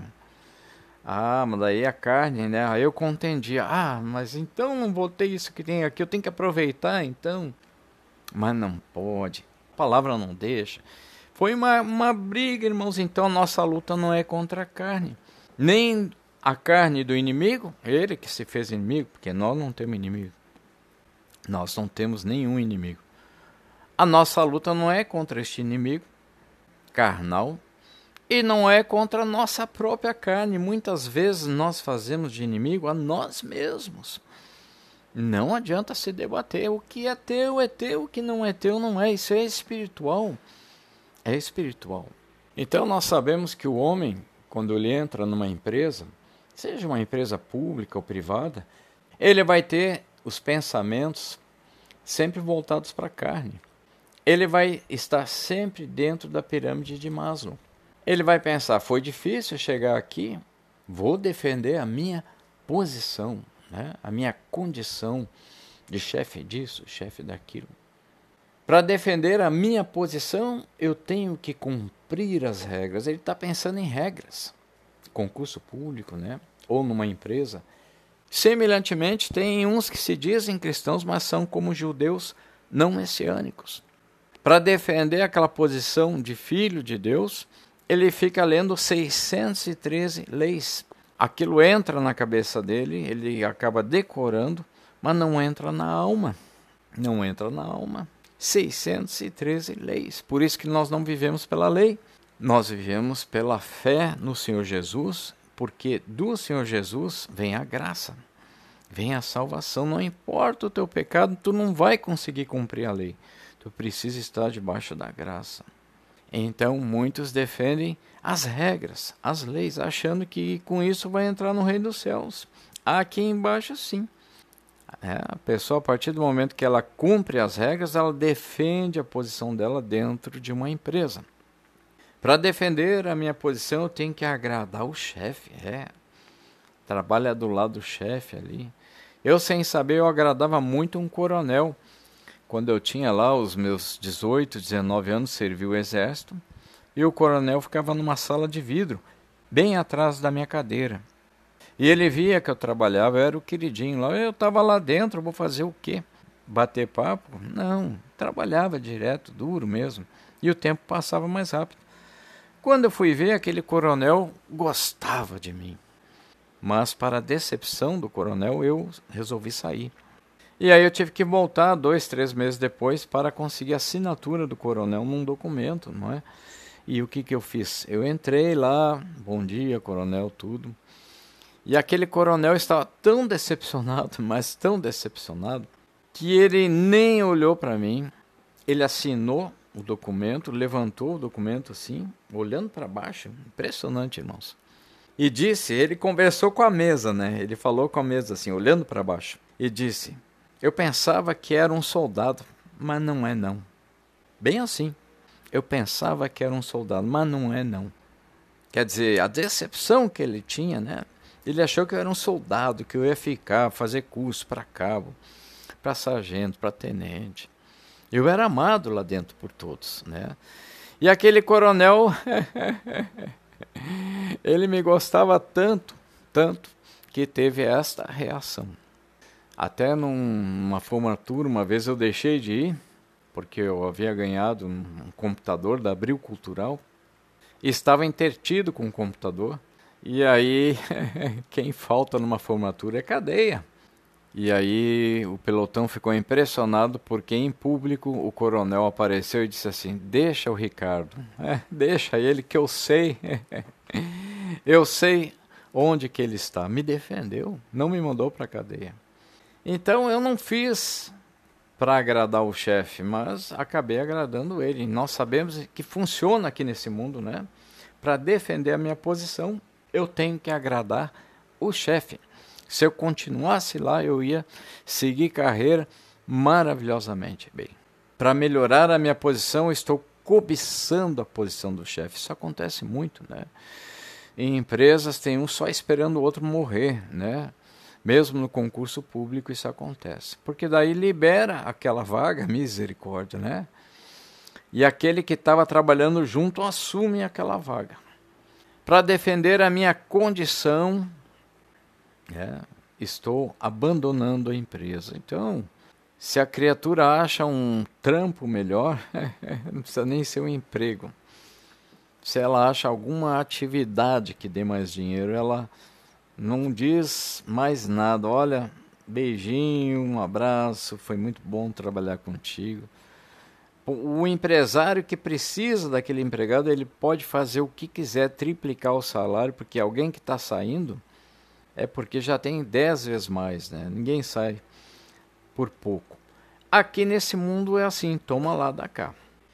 Ah, mas daí a carne, né? Aí eu contendia. Ah, mas então não vou ter isso que tem aqui. Eu tenho que aproveitar, então. Mas não pode. A palavra não deixa. Foi uma, uma briga, irmãos. Então a nossa luta não é contra a carne. Nem a carne do inimigo. Ele que se fez inimigo. Porque nós não temos inimigo. Nós não temos nenhum inimigo. A nossa luta não é contra este inimigo carnal. E não é contra a nossa própria carne. Muitas vezes nós fazemos de inimigo a nós mesmos. Não adianta se debater. O que é teu é teu, o que não é teu não é. Isso é espiritual. É espiritual. Então nós sabemos que o homem, quando ele entra numa empresa, seja uma empresa pública ou privada, ele vai ter os pensamentos sempre voltados para a carne. Ele vai estar sempre dentro da pirâmide de Maslow. Ele vai pensar, foi difícil chegar aqui, vou defender a minha posição, né? A minha condição de chefe disso, chefe daquilo. Para defender a minha posição, eu tenho que cumprir as regras. Ele está pensando em regras. Concurso público, né? Ou numa empresa. Semelhantemente, tem uns que se dizem cristãos, mas são como judeus não messiânicos. Para defender aquela posição de filho de Deus, ele fica lendo seiscentas e treze leis. Aquilo entra na cabeça dele, ele acaba decorando, mas não entra na alma. Não entra na alma. seiscentas e treze leis. Por isso que nós não vivemos pela lei. Nós vivemos pela fé no Senhor Jesus, porque do Senhor Jesus vem a graça, vem a salvação. Não importa o teu pecado, tu não vai conseguir cumprir a lei. Tu precisa estar debaixo da graça. Então muitos defendem as regras, as leis, achando que com isso vai entrar no reino dos céus. Aqui embaixo sim. É, a pessoa, a partir do momento que ela cumpre as regras, ela defende a posição dela dentro de uma empresa. Para defender a minha posição, eu tenho que agradar o chefe. É, trabalha do lado do chefe ali. Eu, sem saber, eu agradava muito um coronel. Quando eu tinha lá os meus dezoito, dezenove anos, servi o exército, e o coronel ficava numa sala de vidro, bem atrás da minha cadeira. E ele via que eu trabalhava, eu era o queridinho lá, eu estava lá dentro, vou fazer o quê? Bater papo? Não, trabalhava direto, duro mesmo, e o tempo passava mais rápido. Quando eu fui ver, aquele coronel gostava de mim, mas para a decepção do coronel, eu resolvi sair. E aí eu tive que voltar dois, três meses depois para conseguir a assinatura do coronel num documento, não é? E o que que eu fiz? Eu entrei lá, bom dia, coronel, tudo. E aquele coronel estava tão decepcionado, mas tão decepcionado, que ele nem olhou para mim. Ele assinou o documento, levantou o documento assim, olhando para baixo. Impressionante, irmãos. E disse, ele conversou com a mesa, né? Ele falou com a mesa assim, olhando para baixo. E disse... Eu pensava que era um soldado, mas não é não. Bem assim. Eu pensava que era um soldado, mas não é não. Quer dizer, a decepção que ele tinha, né? Ele achou que eu era um soldado, que eu ia ficar, fazer curso para cabo. para sargento, para tenente. Eu era amado lá dentro por todos, né? E aquele coronel, ele me gostava tanto, tanto, que teve esta reação. Até num, numa formatura, uma vez eu deixei de ir, porque eu havia ganhado um, um computador da Abril Cultural, e estava intertido com o computador, e aí quem falta numa formatura é cadeia. E aí o pelotão ficou impressionado porque em público o coronel apareceu e disse assim: deixa o Ricardo, é, deixa ele que eu sei, eu sei onde que ele está. Me defendeu, não me mandou para a cadeia. Então eu não fiz para agradar o chefe, mas acabei agradando ele. Nós sabemos que funciona aqui nesse mundo, né? Para defender a minha posição, eu tenho que agradar o chefe. Se eu continuasse lá, eu ia seguir carreira maravilhosamente bem. Para melhorar a minha posição, eu estou cobiçando a posição do chefe. Isso acontece muito, né? Em empresas tem um só esperando o outro morrer, né? Mesmo no concurso público isso acontece. Porque daí libera aquela vaga, misericórdia, né? E aquele que estava trabalhando junto assume aquela vaga. Para defender a minha condição, é, estou abandonando a empresa. Então, se a criatura acha um trampo melhor, não precisa nem ser um emprego. Se ela acha alguma atividade que dê mais dinheiro, ela não diz mais nada. Olha, beijinho, um abraço, foi muito bom trabalhar contigo. O empresário que precisa daquele empregado, ele pode fazer o que quiser, triplicar o salário, porque alguém que está saindo é porque já tem dez vezes mais, né? Ninguém sai por pouco. Aqui nesse mundo é assim, toma lá, dá cá.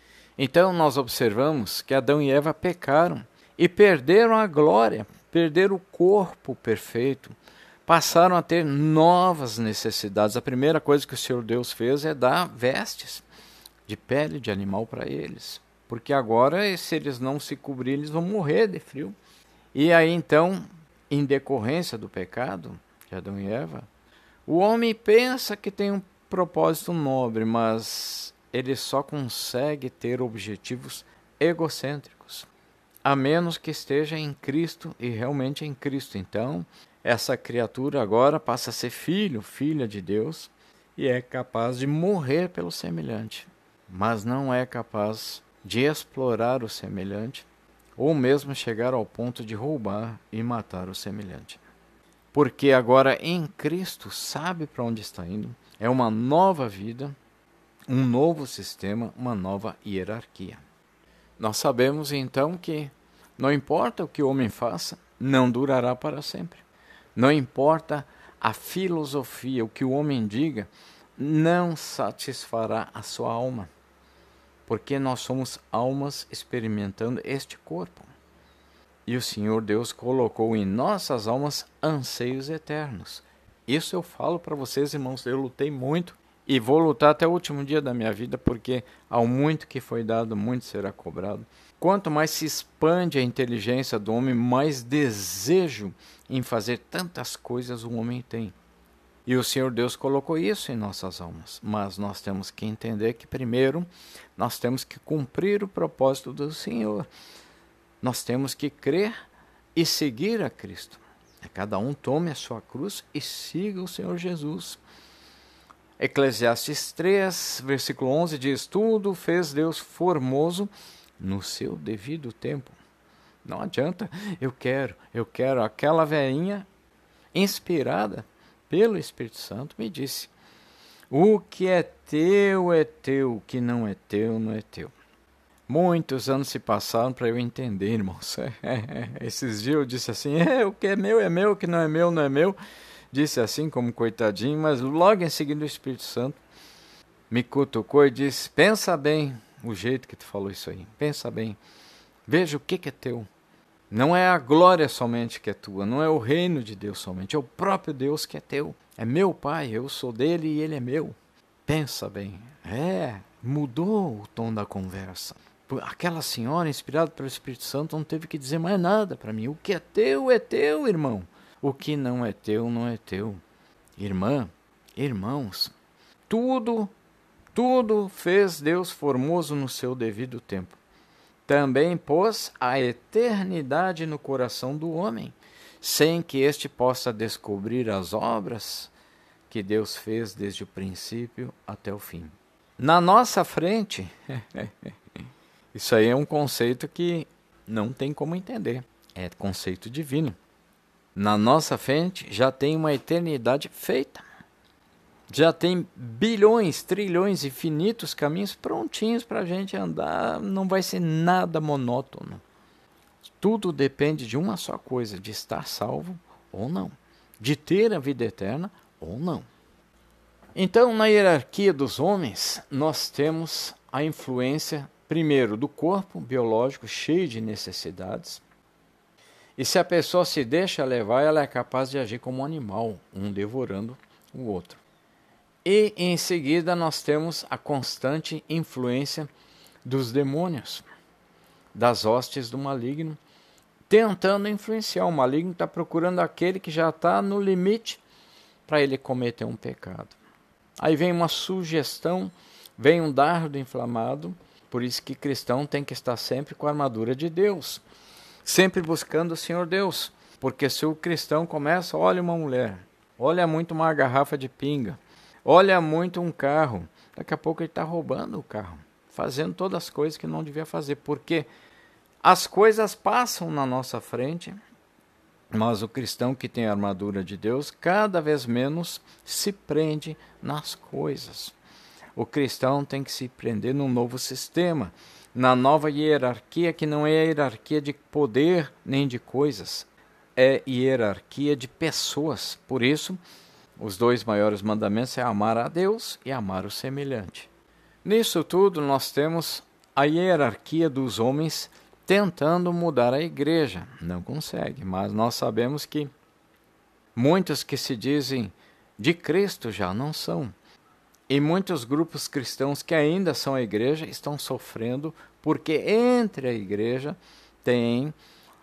Então nós observamos que Adão e Eva pecaram e perderam a glória, perderam o corpo perfeito, passaram a ter novas necessidades. A primeira coisa que o Senhor Deus fez é dar vestes de pele de animal para eles, porque agora, se eles não se cobrirem, eles vão morrer de frio. E aí então, em decorrência do pecado de Adão e Eva, o homem pensa que tem um propósito nobre, mas ele só consegue ter objetivos egocêntricos, a menos que esteja em Cristo e realmente em Cristo. Então, essa criatura agora passa a ser filho, filha de Deus, e é capaz de morrer pelo semelhante, mas não é capaz de explorar o semelhante, ou mesmo chegar ao ponto de roubar e matar o semelhante. Porque agora em Cristo sabe para onde está indo, é uma nova vida, um novo sistema, uma nova hierarquia. Nós sabemos então que não importa o que o homem faça, não durará para sempre. Não importa a filosofia, o que o homem diga, não satisfará a sua alma. Porque nós somos almas experimentando este corpo. E o Senhor Deus colocou em nossas almas anseios eternos. Isso eu falo para vocês, irmãos, eu lutei muito e vou lutar até o último dia da minha vida, porque ao muito que foi dado, muito será cobrado. Quanto mais se expande a inteligência do homem, mais desejo em fazer tantas coisas o homem tem. E o Senhor Deus colocou isso em nossas almas, mas nós temos que entender que primeiro nós temos que cumprir o propósito do Senhor. Nós temos que crer e seguir a Cristo. Cada um tome a sua cruz e siga o Senhor Jesus. Eclesiastes três, versículo onze diz: tudo fez Deus formoso no seu devido tempo. Não adianta, eu quero, eu quero. Aquela velhinha inspirada pelo Espírito Santo me disse: o que é teu é teu, o que não é teu não é teu. Muitos anos se passaram para eu entender, irmãos. Esses dias eu disse assim: é, o que é meu é meu, o que não é meu não é meu. Disse assim como coitadinho, mas logo em seguida o Espírito Santo me cutucou e disse: pensa bem o jeito que tu falou isso aí, pensa bem, veja o que, que é teu. Não é a glória somente que é tua, não é o reino de Deus somente, é o próprio Deus que é teu. É meu Pai, eu sou dele e ele é meu. Pensa bem. É, mudou o tom da conversa. Aquela senhora, inspirada pelo Espírito Santo, não teve que dizer mais nada para mim. O que é teu é teu, irmão. O que não é teu não é teu. Irmã, irmãos, tudo, tudo fez Deus formoso no seu devido tempo. Também pôs a eternidade no coração do homem, sem que este possa descobrir as obras que Deus fez desde o princípio até o fim. Na nossa frente, isso aí é um conceito que não tem como entender, é conceito divino. Na nossa frente já tem uma eternidade feita, já tem bilhões, trilhões, infinitos caminhos prontinhos para a gente andar, não vai ser nada monótono. Tudo depende de uma só coisa, de estar salvo ou não, de ter a vida eterna ou não. Então, na hierarquia dos homens, nós temos a influência, primeiro, do corpo biológico cheio de necessidades. E se a pessoa se deixa levar, ela é capaz de agir como um animal, um devorando o outro. E, em seguida, nós temos a constante influência dos demônios, das hostes do maligno, tentando influenciar. O maligno está procurando aquele que já está no limite para ele cometer um pecado. Aí vem uma sugestão, vem um dardo inflamado, por isso que cristão tem que estar sempre com a armadura de Deus, sempre buscando o Senhor Deus, porque se o cristão começa, olha uma mulher, olha muito uma garrafa de pinga, olha muito um carro, daqui a pouco ele está roubando o carro, fazendo todas as coisas que não devia fazer, porque as coisas passam na nossa frente, mas o cristão que tem a armadura de Deus, cada vez menos se prende nas coisas. O cristão tem que se prender num novo sistema, na nova hierarquia, que não é hierarquia de poder nem de coisas, é hierarquia de pessoas. Por isso, os dois maiores mandamentos é amar a Deus e amar o semelhante. Nisso tudo, nós temos a hierarquia dos homens tentando mudar a igreja. Não consegue, mas nós sabemos que muitos que se dizem de Cristo já não são. E muitos grupos cristãos que ainda são a igreja estão sofrendo porque entre a igreja tem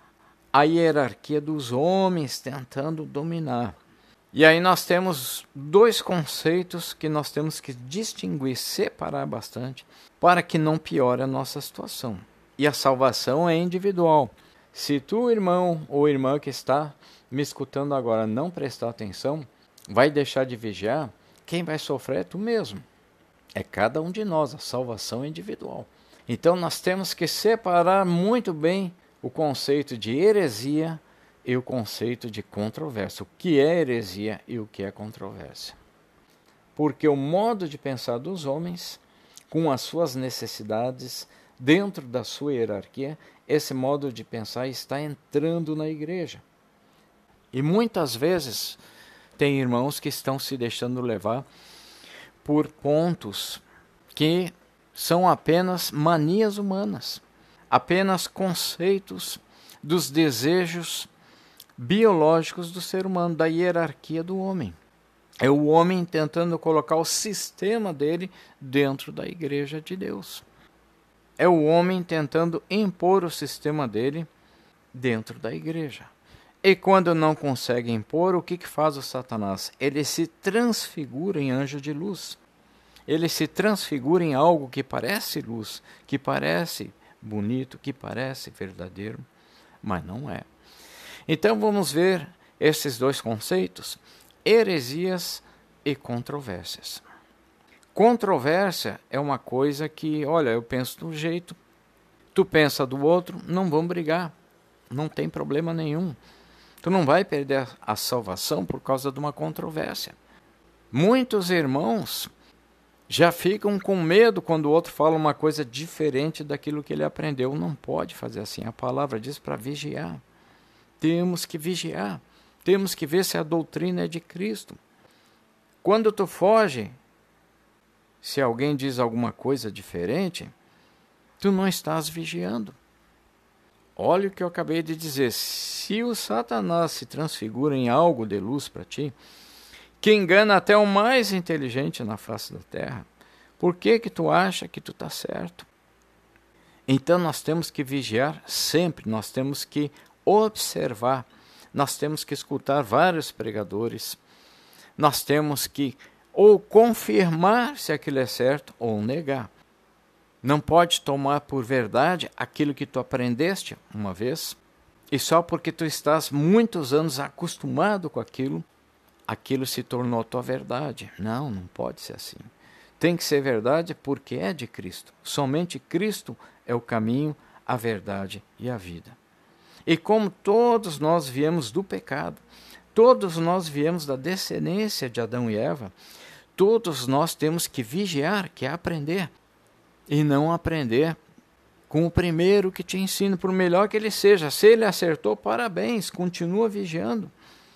a hierarquia dos homens tentando dominar. E aí nós temos dois conceitos que nós temos que distinguir, separar bastante, para que não piore a nossa situação. E a salvação é individual. Se tu, irmão ou irmã que está me escutando agora, não prestar atenção, vai deixar de vigiar, quem vai sofrer é tu mesmo. É cada um de nós, a salvação é individual. Então nós temos que separar muito bem o conceito de heresia e o conceito de controvérsia. O que é heresia e o que é controvérsia. Porque o modo de pensar dos homens, com as suas necessidades, dentro da sua hierarquia, esse modo de pensar está entrando na igreja. E muitas vezes tem irmãos que estão se deixando levar por pontos que são apenas manias humanas, apenas conceitos dos desejos biológicos do ser humano, da hierarquia do homem. É o homem tentando colocar o sistema dele dentro da igreja de Deus. É o homem tentando impor o sistema dele dentro da igreja. E quando não consegue impor, o que, que faz o Satanás? Ele se transfigura em anjo de luz. Ele se transfigura em algo que parece luz, que parece bonito, que parece verdadeiro, mas não é. Então vamos ver esses dois conceitos, heresias e controvérsias. Controvérsia é uma coisa que, olha, eu penso de um jeito, tu pensa do outro, não vão brigar, não tem problema nenhum. Tu não vai perder a salvação por causa de uma controvérsia. Muitos irmãos já ficam com medo quando o outro fala uma coisa diferente daquilo que ele aprendeu. Não pode fazer assim, a palavra diz para vigiar. Temos que vigiar, temos que ver se a doutrina é de Cristo. Quando tu foge, se alguém diz alguma coisa diferente, tu não estás vigiando. Olha o que eu acabei de dizer. Se o Satanás se transfigura em algo de luz para ti, que engana até o mais inteligente na face da terra, por que que tu acha que tu está certo? Então nós temos que vigiar sempre, nós temos que observar, nós temos que escutar vários pregadores, nós temos que ou confirmar se aquilo é certo ou negar. Não pode tomar por verdade aquilo que tu aprendeste uma vez, e só porque tu estás muitos anos acostumado com aquilo, aquilo se tornou tua verdade. Não, não pode ser assim. Tem que ser verdade porque é de Cristo. Somente Cristo é o caminho, a verdade e a vida. E como todos nós viemos do pecado, todos nós viemos da descendência de Adão e Eva, todos nós temos que vigiar, que é aprender. E não aprender com o primeiro que te ensina, por melhor que ele seja. Se ele acertou, parabéns, continua vigiando.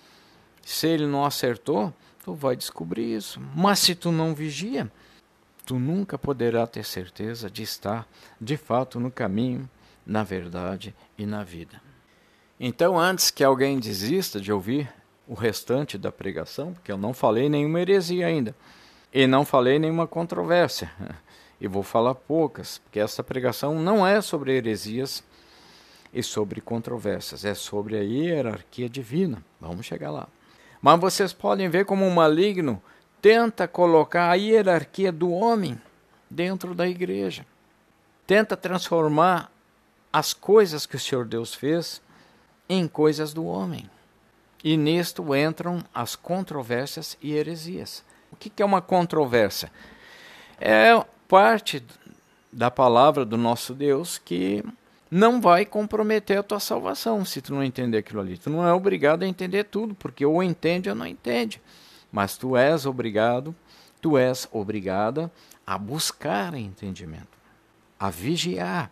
Se ele não acertou, tu vai descobrir isso. Mas se tu não vigia, tu nunca poderá ter certeza de estar, de fato, no caminho, na verdade e na vida. Então, antes que alguém desista de ouvir o restante da pregação, porque eu não falei nenhuma heresia ainda, e não falei nenhuma controvérsia, e vou falar poucas, porque essa pregação não é sobre heresias e sobre controvérsias, é sobre a hierarquia divina. Vamos chegar lá. Mas vocês podem ver como o maligno tenta colocar a hierarquia do homem dentro da igreja. Tenta transformar as coisas que o Senhor Deus fez em coisas do homem. E nisto entram as controvérsias e heresias. O que é uma controvérsia? É parte da palavra do nosso Deus que não vai comprometer a tua salvação se tu não entender aquilo ali. Tu não é obrigado a entender tudo, porque ou entende ou não entende. Mas tu és obrigado, tu és obrigada a buscar entendimento, a vigiar.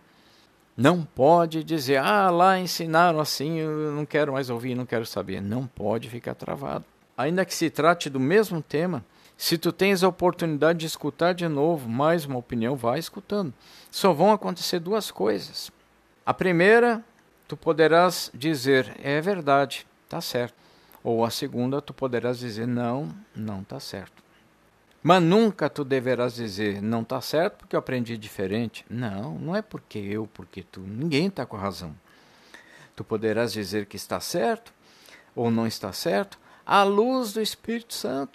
Não pode dizer, ah, lá ensinaram assim, eu não quero mais ouvir, não quero saber. Não pode ficar travado. Ainda que se trate do mesmo tema, se tu tens a oportunidade de escutar de novo mais uma opinião, vai escutando. Só vão acontecer duas coisas. A primeira, tu poderás dizer, é verdade, está certo. Ou a segunda, tu poderás dizer, não, não está certo. Mas nunca tu deverás dizer, não está certo porque eu aprendi diferente. Não, não é porque eu, porque tu. Ninguém está com a razão. Tu poderás dizer que está certo ou não está certo à luz do Espírito Santo.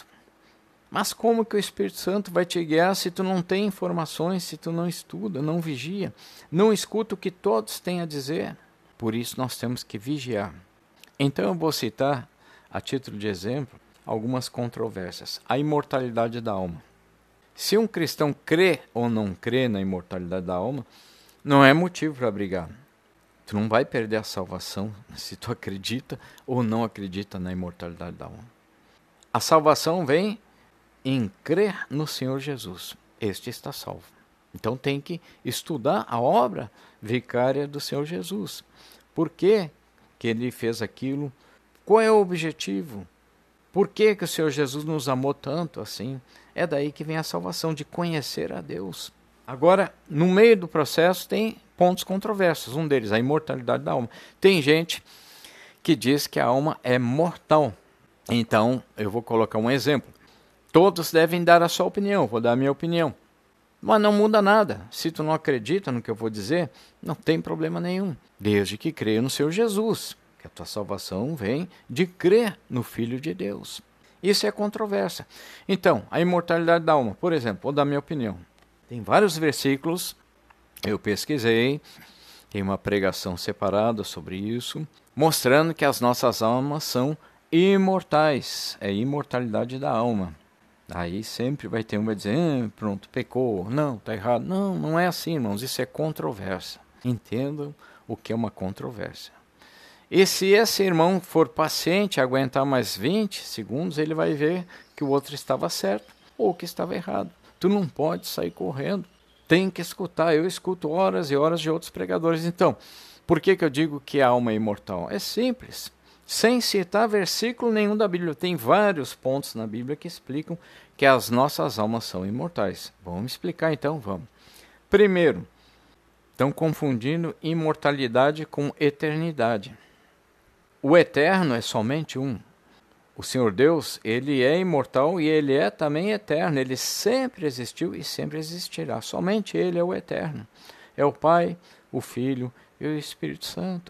Mas como que o Espírito Santo vai te guiar se tu não tem informações, se tu não estuda, não vigia, não escuta o que todos têm a dizer? Por isso nós temos que vigiar. Então eu vou citar, a título de exemplo, algumas controvérsias. A imortalidade da alma. Se um cristão crê ou não crê na imortalidade da alma, não é motivo para brigar. Tu não vai perder a salvação se tu acredita ou não acredita na imortalidade da alma. A salvação vem em crer no Senhor Jesus. Este está salvo. Então tem que estudar a obra vicária do Senhor Jesus. Por que que ele fez aquilo? Qual é o objetivo? Por que que o Senhor Jesus nos amou tanto assim? É daí que vem a salvação, de conhecer a Deus. Agora, no meio do processo tem pontos controversos. Um deles, a imortalidade da alma. Tem gente que diz que a alma é mortal. Então, eu vou colocar um exemplo. Todos devem dar a sua opinião, vou dar a minha opinião. Mas não muda nada. Se tu não acredita no que eu vou dizer, não tem problema nenhum. Desde que creia no Senhor Jesus. Que a tua salvação vem de crer no Filho de Deus. Isso é controvérsia. Então, a imortalidade da alma, por exemplo, vou dar a minha opinião. Tem vários versículos, eu pesquisei, tem uma pregação separada sobre isso, mostrando que as nossas almas são imortais. É imortalidade da alma. Aí sempre vai ter um que vai dizer, ah, pronto, pecou, não, está errado. Não, não é assim, irmãos, isso é controvérsia. Entendam o que é uma controvérsia. E se esse irmão for paciente, aguentar mais vinte segundos, ele vai ver que o outro estava certo ou que estava errado. Tu não pode sair correndo, tem que escutar. Eu escuto horas e horas de outros pregadores. Então, por que que eu digo que a alma é imortal? É simples. Sem citar versículo nenhum da Bíblia. Tem vários pontos na Bíblia que explicam que as nossas almas são imortais. Vamos explicar então, vamos. Primeiro, estão confundindo imortalidade com eternidade. O eterno é somente um. O Senhor Deus, ele é imortal e ele é também eterno. Ele sempre existiu e sempre existirá. Somente ele é o eterno. É o Pai, o Filho e o Espírito Santo.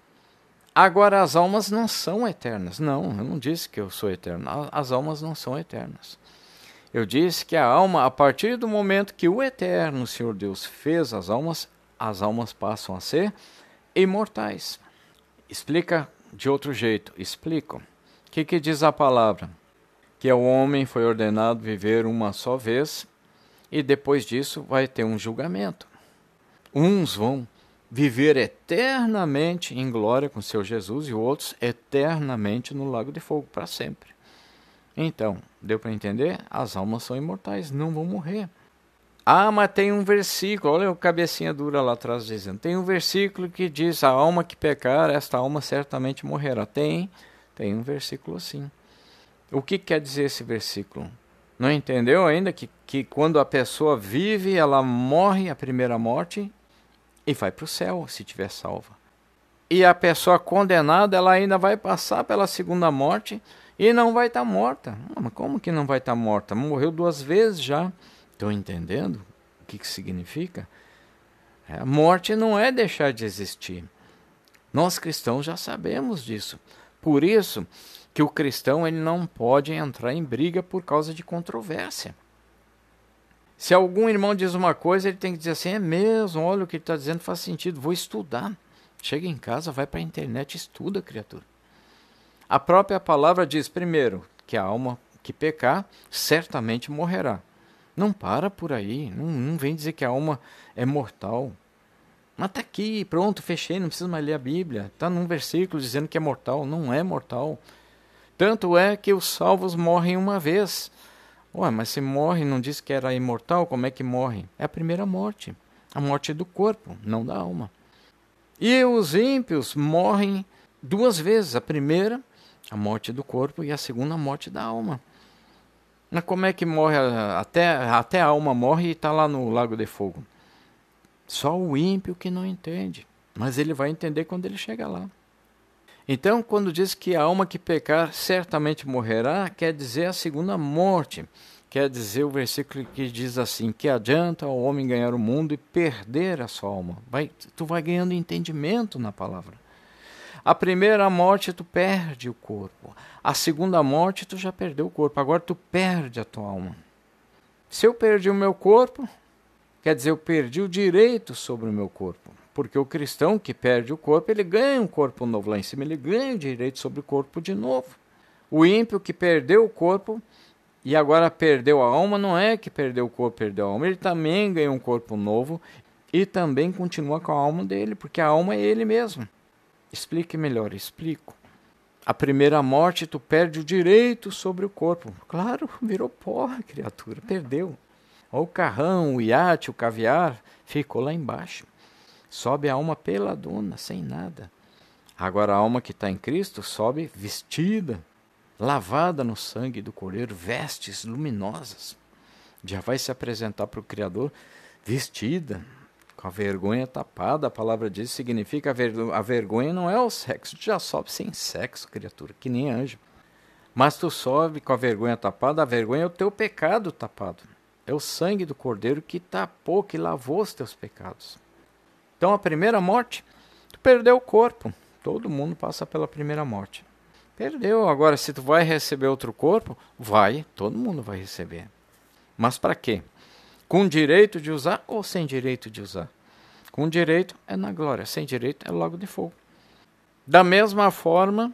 Agora, as almas não são eternas. Não, eu não disse que eu sou eterno. As almas não são eternas. Eu disse que a alma, a partir do momento que o eterno Senhor Deus fez as almas, as almas passam a ser imortais. Explica de outro jeito, explico. O que, que diz a palavra? Que o homem foi ordenado viver uma só vez e depois disso vai ter um julgamento. Uns vão viver eternamente em glória com seu Jesus e outros eternamente no lago de fogo para sempre. Então, deu para entender? As almas são imortais, não vão morrer. Ah, mas tem um versículo, olha o cabecinha dura lá atrás dizendo, tem um versículo que diz, a alma que pecar, esta alma certamente morrerá. Tem, tem um versículo assim. O que quer dizer esse versículo? Não entendeu ainda que, que quando a pessoa vive, ela morre a primeira morte e vai para o céu, se tiver salva. E a pessoa condenada, ela ainda vai passar pela segunda morte e não vai estar morta. Ah, mas como que não vai estar morta? Morreu duas vezes já. Estão entendendo o que, que significa? A morte não é deixar de existir. Nós cristãos já sabemos disso. Por isso que o cristão ele não pode entrar em briga por causa de controvérsia. Se algum irmão diz uma coisa, ele tem que dizer assim, é mesmo, olha o que ele está dizendo, faz sentido, vou estudar. Chega em casa, vai para a internet e estuda, criatura. A própria palavra diz, primeiro, que a alma que pecar, certamente morrerá. Não para por aí, não, não vem dizer que a alma é mortal. Mas está aqui, pronto, fechei, não precisa mais ler a Bíblia. Está num versículo dizendo que é mortal, não é mortal. Tanto é que os salvos morrem uma vez. Ué, mas se morre, não disse que era imortal, como é que morre? É a primeira morte, a morte do corpo, não da alma. E os ímpios morrem duas vezes, a primeira, a morte do corpo, e a segunda, a morte da alma. Mas como é que morre, até, até a alma morre e está lá no lago de fogo? Só o ímpio que não entende, mas ele vai entender quando ele chegar lá. Então, quando diz que a alma que pecar certamente morrerá, quer dizer a segunda morte. Quer dizer o versículo que diz assim, que adianta ao homem ganhar o mundo e perder a sua alma. Vai, tu vai ganhando entendimento na palavra. A primeira morte tu perde o corpo. A segunda morte tu já perdeu o corpo. Agora tu perde a tua alma. Se eu perdi o meu corpo, quer dizer, eu perdi o direito sobre o meu corpo. Porque o cristão que perde o corpo, ele ganha um corpo novo lá em cima. Ele ganha o direito sobre o corpo de novo. O ímpio que perdeu o corpo e agora perdeu a alma, não é que perdeu o corpo, perdeu a alma. Ele também ganha um corpo novo e também continua com a alma dele, porque a alma é ele mesmo. Explique melhor, explico. A primeira morte, tu perde o direito sobre o corpo. Claro, virou pó, criatura, perdeu. O carrão, o iate, o caviar, ficou lá embaixo. Sobe a alma peladona, sem nada. Agora a alma que está em Cristo sobe vestida, lavada no sangue do Cordeiro, vestes luminosas. Já vai se apresentar para o Criador vestida, com a vergonha tapada. A palavra diz, significa a, ver, a vergonha não é o sexo. Tu já sobe sem sexo, criatura, que nem anjo. Mas tu sobe com a vergonha tapada, a vergonha é o teu pecado tapado. É o sangue do Cordeiro que tapou, que lavou os teus pecados. Então a primeira morte, tu perdeu o corpo. Todo mundo passa pela primeira morte. Perdeu. Agora, se tu vai receber outro corpo, vai, todo mundo vai receber. Mas para quê? Com direito de usar ou sem direito de usar? Com direito é na glória, sem direito é lago de fogo. Da mesma forma,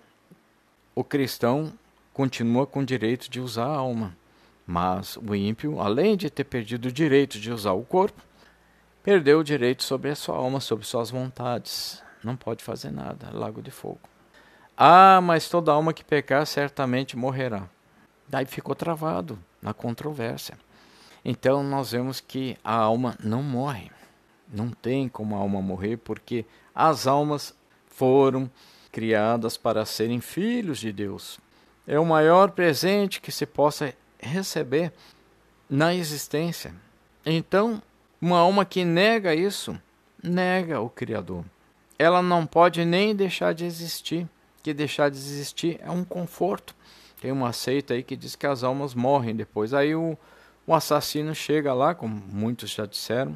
o cristão continua com direito de usar a alma. Mas o ímpio, além de ter perdido o direito de usar o corpo, perdeu o direito sobre a sua alma, sobre suas vontades. Não pode fazer nada, lago de fogo. Ah, mas toda alma que pecar certamente morrerá. Daí ficou travado na controvérsia. Então nós vemos que a alma não morre. Não tem como a alma morrer, porque as almas foram criadas para serem filhos de Deus. É o maior presente que se possa receber na existência. Então, uma alma que nega isso, nega o Criador. Ela não pode nem deixar de existir, que deixar de existir é um conforto. Tem uma seita aí que diz que as almas morrem depois. Aí o, o assassino chega lá, como muitos já disseram,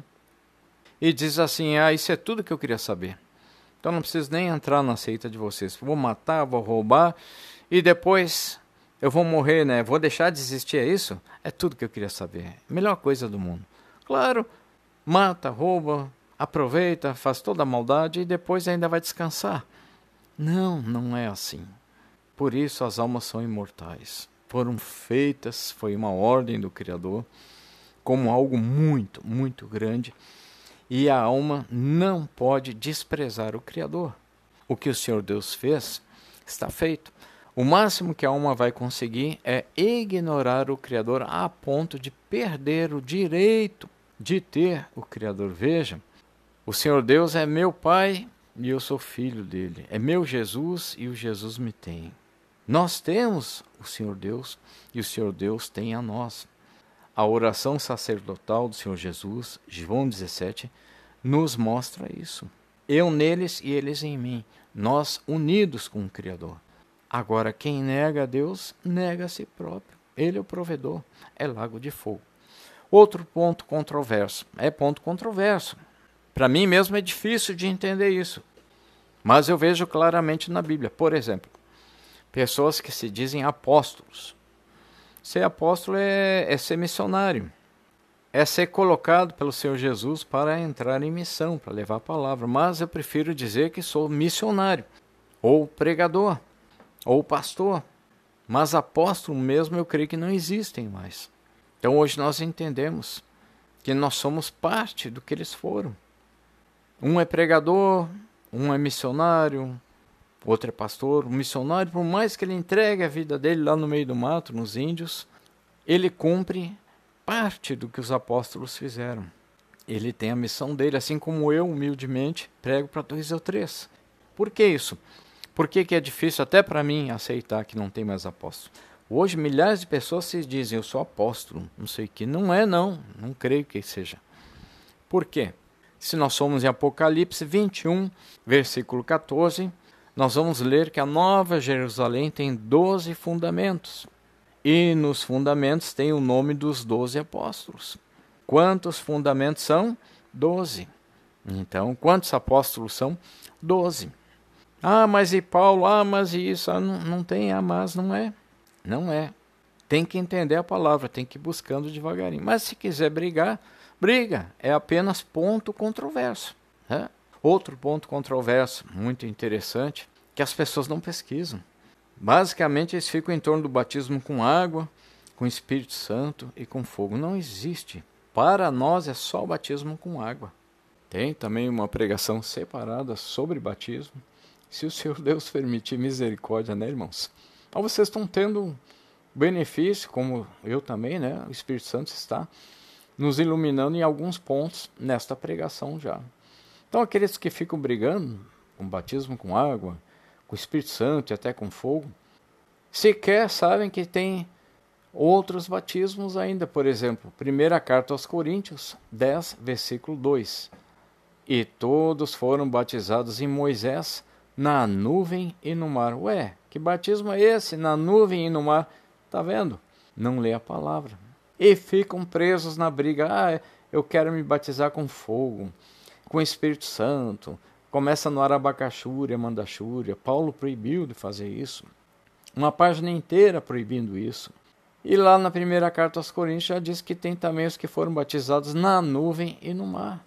e diz assim, ah, isso é tudo que eu queria saber. Então não preciso nem entrar na seita de vocês. Vou matar, vou roubar, e depois Eu vou morrer, né? Vou deixar de existir, é isso? É tudo que eu queria saber. Melhor coisa do mundo. Claro, mata, rouba, aproveita, faz toda a maldade e depois ainda vai descansar. Não, não é assim. Por isso as almas são imortais. Foram feitas, foi uma ordem do Criador, como algo muito, muito grande. E a alma não pode desprezar o Criador. O que o Senhor Deus fez, está feito. O máximo que a alma vai conseguir é ignorar o Criador a ponto de perder o direito de ter o Criador. Veja, o Senhor Deus é meu Pai e eu sou filho dele. É meu Jesus e o Jesus me tem. Nós temos o Senhor Deus e o Senhor Deus tem a nós. A oração sacerdotal do Senhor Jesus, João dezessete, nos mostra isso. Eu neles e eles em mim. Nós unidos com o Criador. Agora, quem nega a Deus, nega a si próprio. Ele é o provedor, é lago de fogo. Outro ponto controverso, é ponto controverso. Para mim mesmo é difícil de entender isso. Mas eu vejo claramente na Bíblia. Por exemplo, pessoas que se dizem apóstolos. Ser apóstolo é, é ser missionário. É ser colocado pelo Senhor Jesus para entrar em missão, para levar a palavra. Mas eu prefiro dizer que sou missionário, ou pregador, ou pastor. Mas apóstolo mesmo eu creio que não existem mais. Então hoje nós entendemos que nós somos parte do que eles foram. Um é pregador, um é missionário, outro é pastor. O missionário, por mais que ele entregue a vida dele lá no meio do mato, nos índios, ele cumpre parte do que os apóstolos fizeram. Ele tem a missão dele, assim como eu, humildemente, prego para dois ou três. Por que isso? Por que, que é difícil até para mim aceitar que não tem mais apóstolo? Hoje milhares de pessoas se dizem, eu sou apóstolo, não sei o que. Não é não, não creio que seja. Por quê? Se nós somos em Apocalipse vinte e um, versículo catorze, nós vamos ler que a Nova Jerusalém tem doze fundamentos. E nos fundamentos tem o nome dos doze apóstolos. Quantos fundamentos são? Doze. Então, quantos apóstolos são? Doze. Ah, mas e Paulo? Ah, mas e isso? Ah, não, não tem, ah, mas não é. Não é. Tem que entender a palavra, tem que ir buscando devagarinho. Mas se quiser brigar, briga. É apenas ponto controverso. Né? Outro ponto controverso, muito interessante, que as pessoas não pesquisam. Basicamente, eles ficam em torno do batismo com água, com Espírito Santo e com fogo. Não existe. Para nós é só o batismo com água. Tem também uma pregação separada sobre batismo. Se o Senhor Deus permitir misericórdia, né, irmãos? Então vocês estão tendo benefício, como eu também, né? O Espírito Santo está nos iluminando em alguns pontos nesta pregação já. Então aqueles que ficam brigando com batismo com água, com o Espírito Santo e até com fogo, sequer sabem que tem outros batismos ainda. Por exemplo, primeira carta aos Coríntios dez, versículo dois. E todos foram batizados em Moisés na nuvem e no mar. Ué, que batismo é esse? Na nuvem e no mar? Tá vendo? Não lê a palavra. E ficam presos na briga. Ah, eu quero me batizar com fogo, com o Espírito Santo. Começa no Arabacachúria, Mandachúria. Paulo proibiu de fazer isso. Uma página inteira proibindo isso. E lá na primeira carta aos Coríntios já diz que tem também os que foram batizados na nuvem e no mar.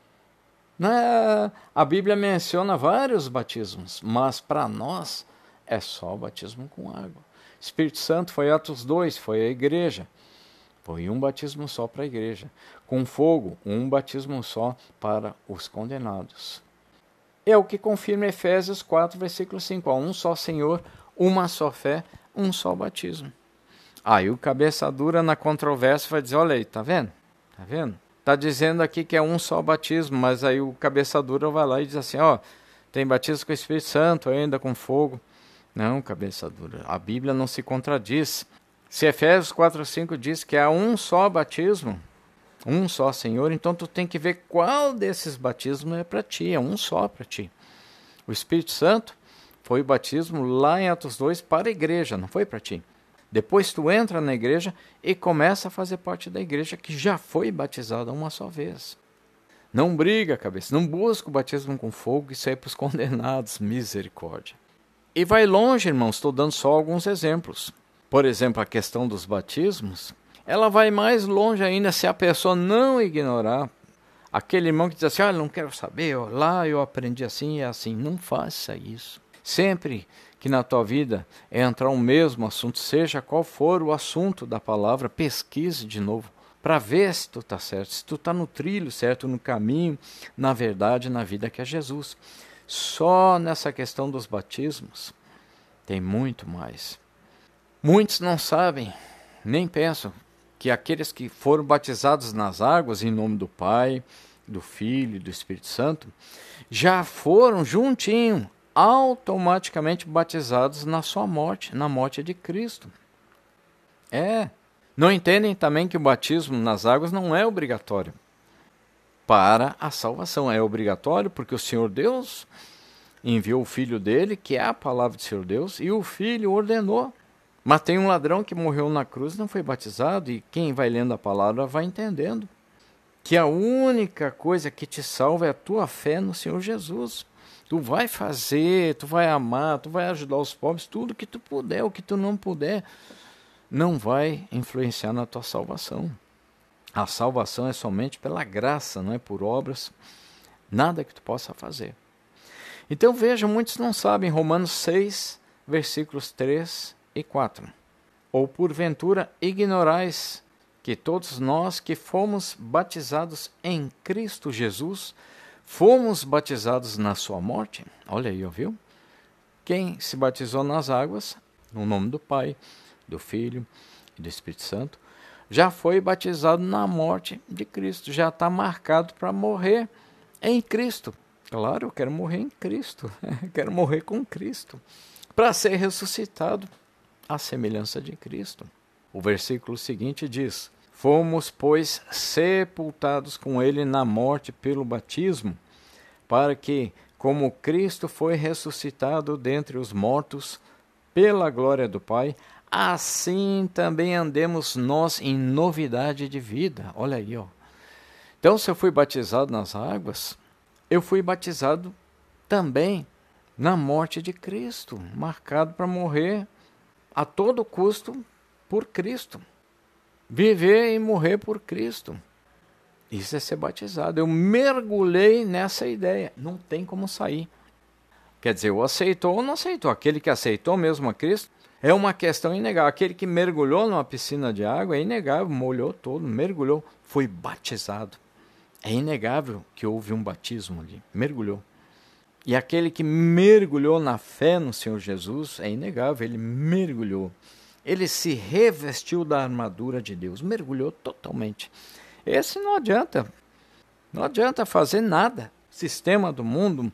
Na, a Bíblia menciona vários batismos, mas para nós é só o batismo com água. Espírito Santo foi Atos dois, foi a igreja. Foi um batismo só para a igreja. Com fogo, um batismo só para os condenados. É o que confirma Efésios quatro, versículo cinco. Há um só Senhor, uma só fé, um só batismo. Aí o cabeça dura na controvérsia vai dizer, olha aí, tá vendo? Tá vendo? Tá dizendo aqui que é um só batismo, mas aí o cabeça dura vai lá e diz assim, ó, tem batismo com o Espírito Santo, ainda com fogo. Não, cabeça dura, a Bíblia não se contradiz. Se Efésios quatro, cinco diz que há um só batismo, um só Senhor, então tu tem que ver qual desses batismos é para ti, é um só para ti. O Espírito Santo foi o batismo lá em Atos dois para a igreja, não foi para ti. Depois tu entra na igreja e começa a fazer parte da igreja que já foi batizada uma só vez. Não briga, cabeça, não busca o batismo com fogo, isso aí é para os condenados, misericórdia. E vai longe, irmãos, estou dando só alguns exemplos. por exemplo, a questão dos batismos, ela vai mais longe ainda se a pessoa não ignorar. Aquele irmão que diz assim, ah, não quero saber, ó, lá eu aprendi assim e assim. Não faça isso. Sempre que na tua vida entrar o mesmo assunto, seja qual for o assunto da palavra, pesquise de novo, para ver se tu está certo, se tu está no trilho certo, no caminho, na verdade, na vida que é Jesus. Só nessa questão dos batismos tem muito mais. Muitos não sabem, nem pensam, que aqueles que foram batizados nas águas em nome do Pai, do Filho e do Espírito Santo, já foram juntinho, automaticamente batizados na sua morte, na morte de Cristo. É, não entendem também que o batismo nas águas não é obrigatório para a salvação, é obrigatório porque o Senhor Deus enviou o Filho dele, que é a palavra do Senhor Deus, e o Filho ordenou. Mas tem um ladrão que morreu na cruz e não foi batizado, e quem vai lendo a palavra vai entendendo que a única coisa que te salva é a tua fé no Senhor Jesus. Tu vai fazer, tu vai amar, tu vai ajudar os pobres, tudo que tu puder, o que tu não puder, não vai influenciar na tua salvação. A salvação é somente pela graça, não é por obras, nada que tu possa fazer. Então veja, muitos não sabem, Romanos seis, versículos três e quatro. Ou porventura ignorais que todos nós que fomos batizados em Cristo Jesus, fomos batizados na sua morte? Olha aí, ouviu? Quem se batizou nas águas, no nome do Pai, do Filho e do Espírito Santo, já foi batizado na morte de Cristo, já está marcado para morrer em Cristo. Claro, eu quero morrer em Cristo, quero morrer com Cristo, para ser ressuscitado à semelhança de Cristo. O versículo seguinte diz, fomos, pois, sepultados com ele na morte pelo batismo, para que, como Cristo foi ressuscitado dentre os mortos pela glória do Pai, assim também andemos nós em novidade de vida. Olha aí, ó. Então, se eu fui batizado nas águas, eu fui batizado também na morte de Cristo, marcado para morrer a todo custo por Cristo. Viver e morrer por Cristo. Isso é ser batizado. Eu mergulhei nessa ideia. Não tem como sair. Quer dizer, ou aceitou ou não aceitou. Aquele que aceitou mesmo a Cristo é uma questão inegável. Aquele que mergulhou numa piscina de água é inegável. Molhou todo, mergulhou, foi batizado. É inegável que houve um batismo ali. Mergulhou. E aquele que mergulhou na fé no Senhor Jesus, é inegável, ele mergulhou. Ele se revestiu da armadura de Deus, mergulhou totalmente. Esse não adianta, não adianta fazer nada. Sistema do mundo,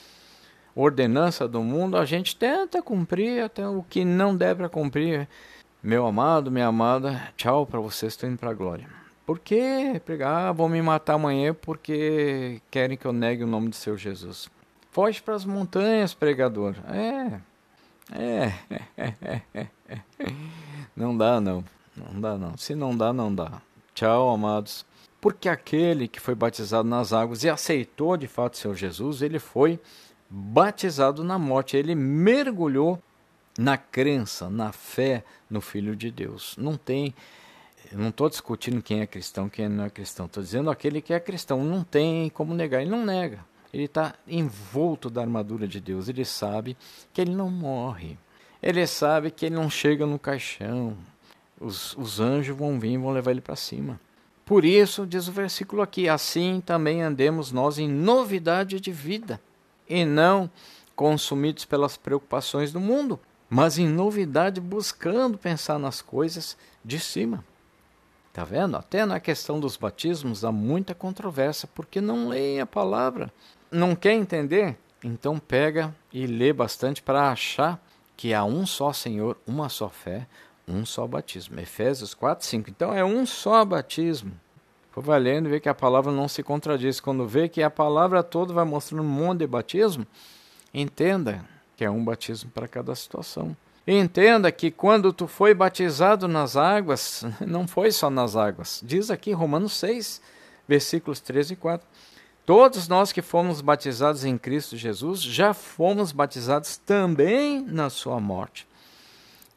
ordenança do mundo, a gente tenta cumprir até o que não der para cumprir. Meu amado, minha amada, tchau para vocês, estou indo para a glória. Por quê? Ah, vão me matar amanhã porque querem que eu negue o nome do Senhor Jesus. Foge para as montanhas, pregador. É, é, é, é, é, é. Não dá não, não dá não. Se não dá, não dá. Tchau, amados. Porque aquele que foi batizado nas águas e aceitou de fato o Senhor Jesus, ele foi batizado na morte. Ele mergulhou na crença, na fé no Filho de Deus. Não tem... Eu não estou discutindo quem é cristão, quem não é cristão. Estou dizendo aquele que é cristão. Não tem como negar. Ele não nega. Ele está envolto da armadura de Deus. Ele sabe que ele não morre. Ele sabe que ele não chega no caixão. Os, os anjos vão vir e vão levar ele para cima. Por isso, diz o versículo aqui, assim também andemos nós em novidade de vida, e não consumidos pelas preocupações do mundo, mas em novidade buscando pensar nas coisas de cima. Está vendo? Até na questão dos batismos há muita controvérsia, porque não leem a palavra. Não quer entender? Então pega e lê bastante para achar que há um só Senhor, uma só fé, um só batismo. Efésios quatro, cinco. Então é um só batismo. Foi valendo ver que a palavra não se contradiz. Quando vê que a palavra toda vai mostrando um monte de batismo, entenda que é um batismo para cada situação. Entenda que quando tu foi batizado nas águas, não foi só nas águas. Diz aqui Romanos seis, versículos treze e quatro. Todos nós que fomos batizados em Cristo Jesus, já fomos batizados também na sua morte.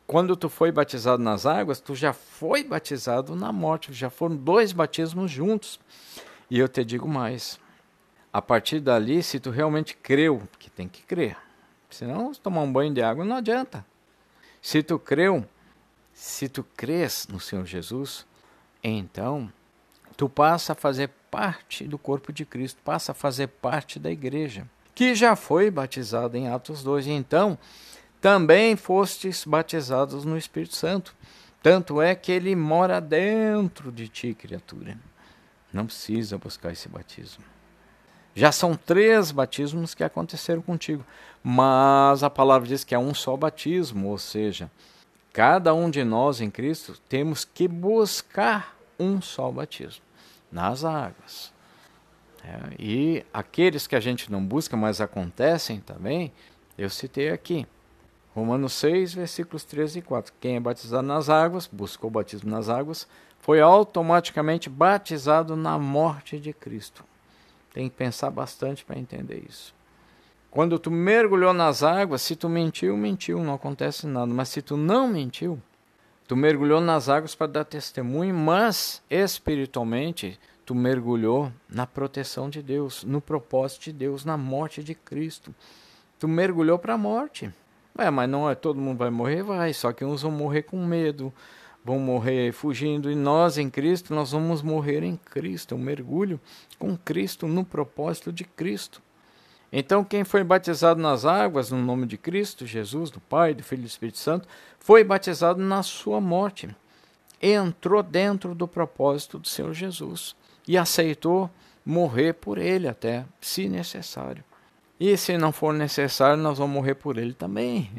quando tu foi batizado nas águas, tu já foi batizado na morte, já foram dois batismos juntos. E eu te digo mais, a partir dali, se tu realmente creu, que tem que crer, senão tomar um banho de água não adianta. Se tu creu, se tu crês no Senhor Jesus, então tu passa a fazer parte do corpo de Cristo, passa a fazer parte da igreja, que já foi batizado em Atos dois. E então, também fostes batizados no Espírito Santo. Tanto é que ele mora dentro de ti, criatura. Não precisa buscar esse batismo. Já são três batismos que aconteceram contigo. Mas a palavra diz que é um só batismo, ou seja, cada um de nós em Cristo temos que buscar um só batismo, nas águas. É, e aqueles que a gente não busca, mas acontecem também, eu citei aqui. Romanos seis, versículos treze e quatro. Quem é batizado nas águas, buscou o batismo nas águas, foi automaticamente batizado na morte de Cristo. Tem que pensar bastante para entender isso. Quando tu mergulhou nas águas, se tu mentiu, mentiu, não acontece nada. Mas se tu não mentiu, tu mergulhou nas águas para dar testemunho, mas espiritualmente tu mergulhou na proteção de Deus, no propósito de Deus, na morte de Cristo. Tu mergulhou para a morte. É, mas não é todo mundo vai morrer? Vai, só que uns vão morrer com medo, vão morrer fugindo, e nós em Cristo, nós vamos morrer em Cristo, um mergulho com Cristo, no propósito de Cristo. Então quem foi batizado nas águas, no nome de Cristo, Jesus, do Pai, do Filho e do Espírito Santo, foi batizado na sua morte, entrou dentro do propósito do Senhor Jesus, e aceitou morrer por ele até, se necessário. E se não for necessário, nós vamos morrer por ele também.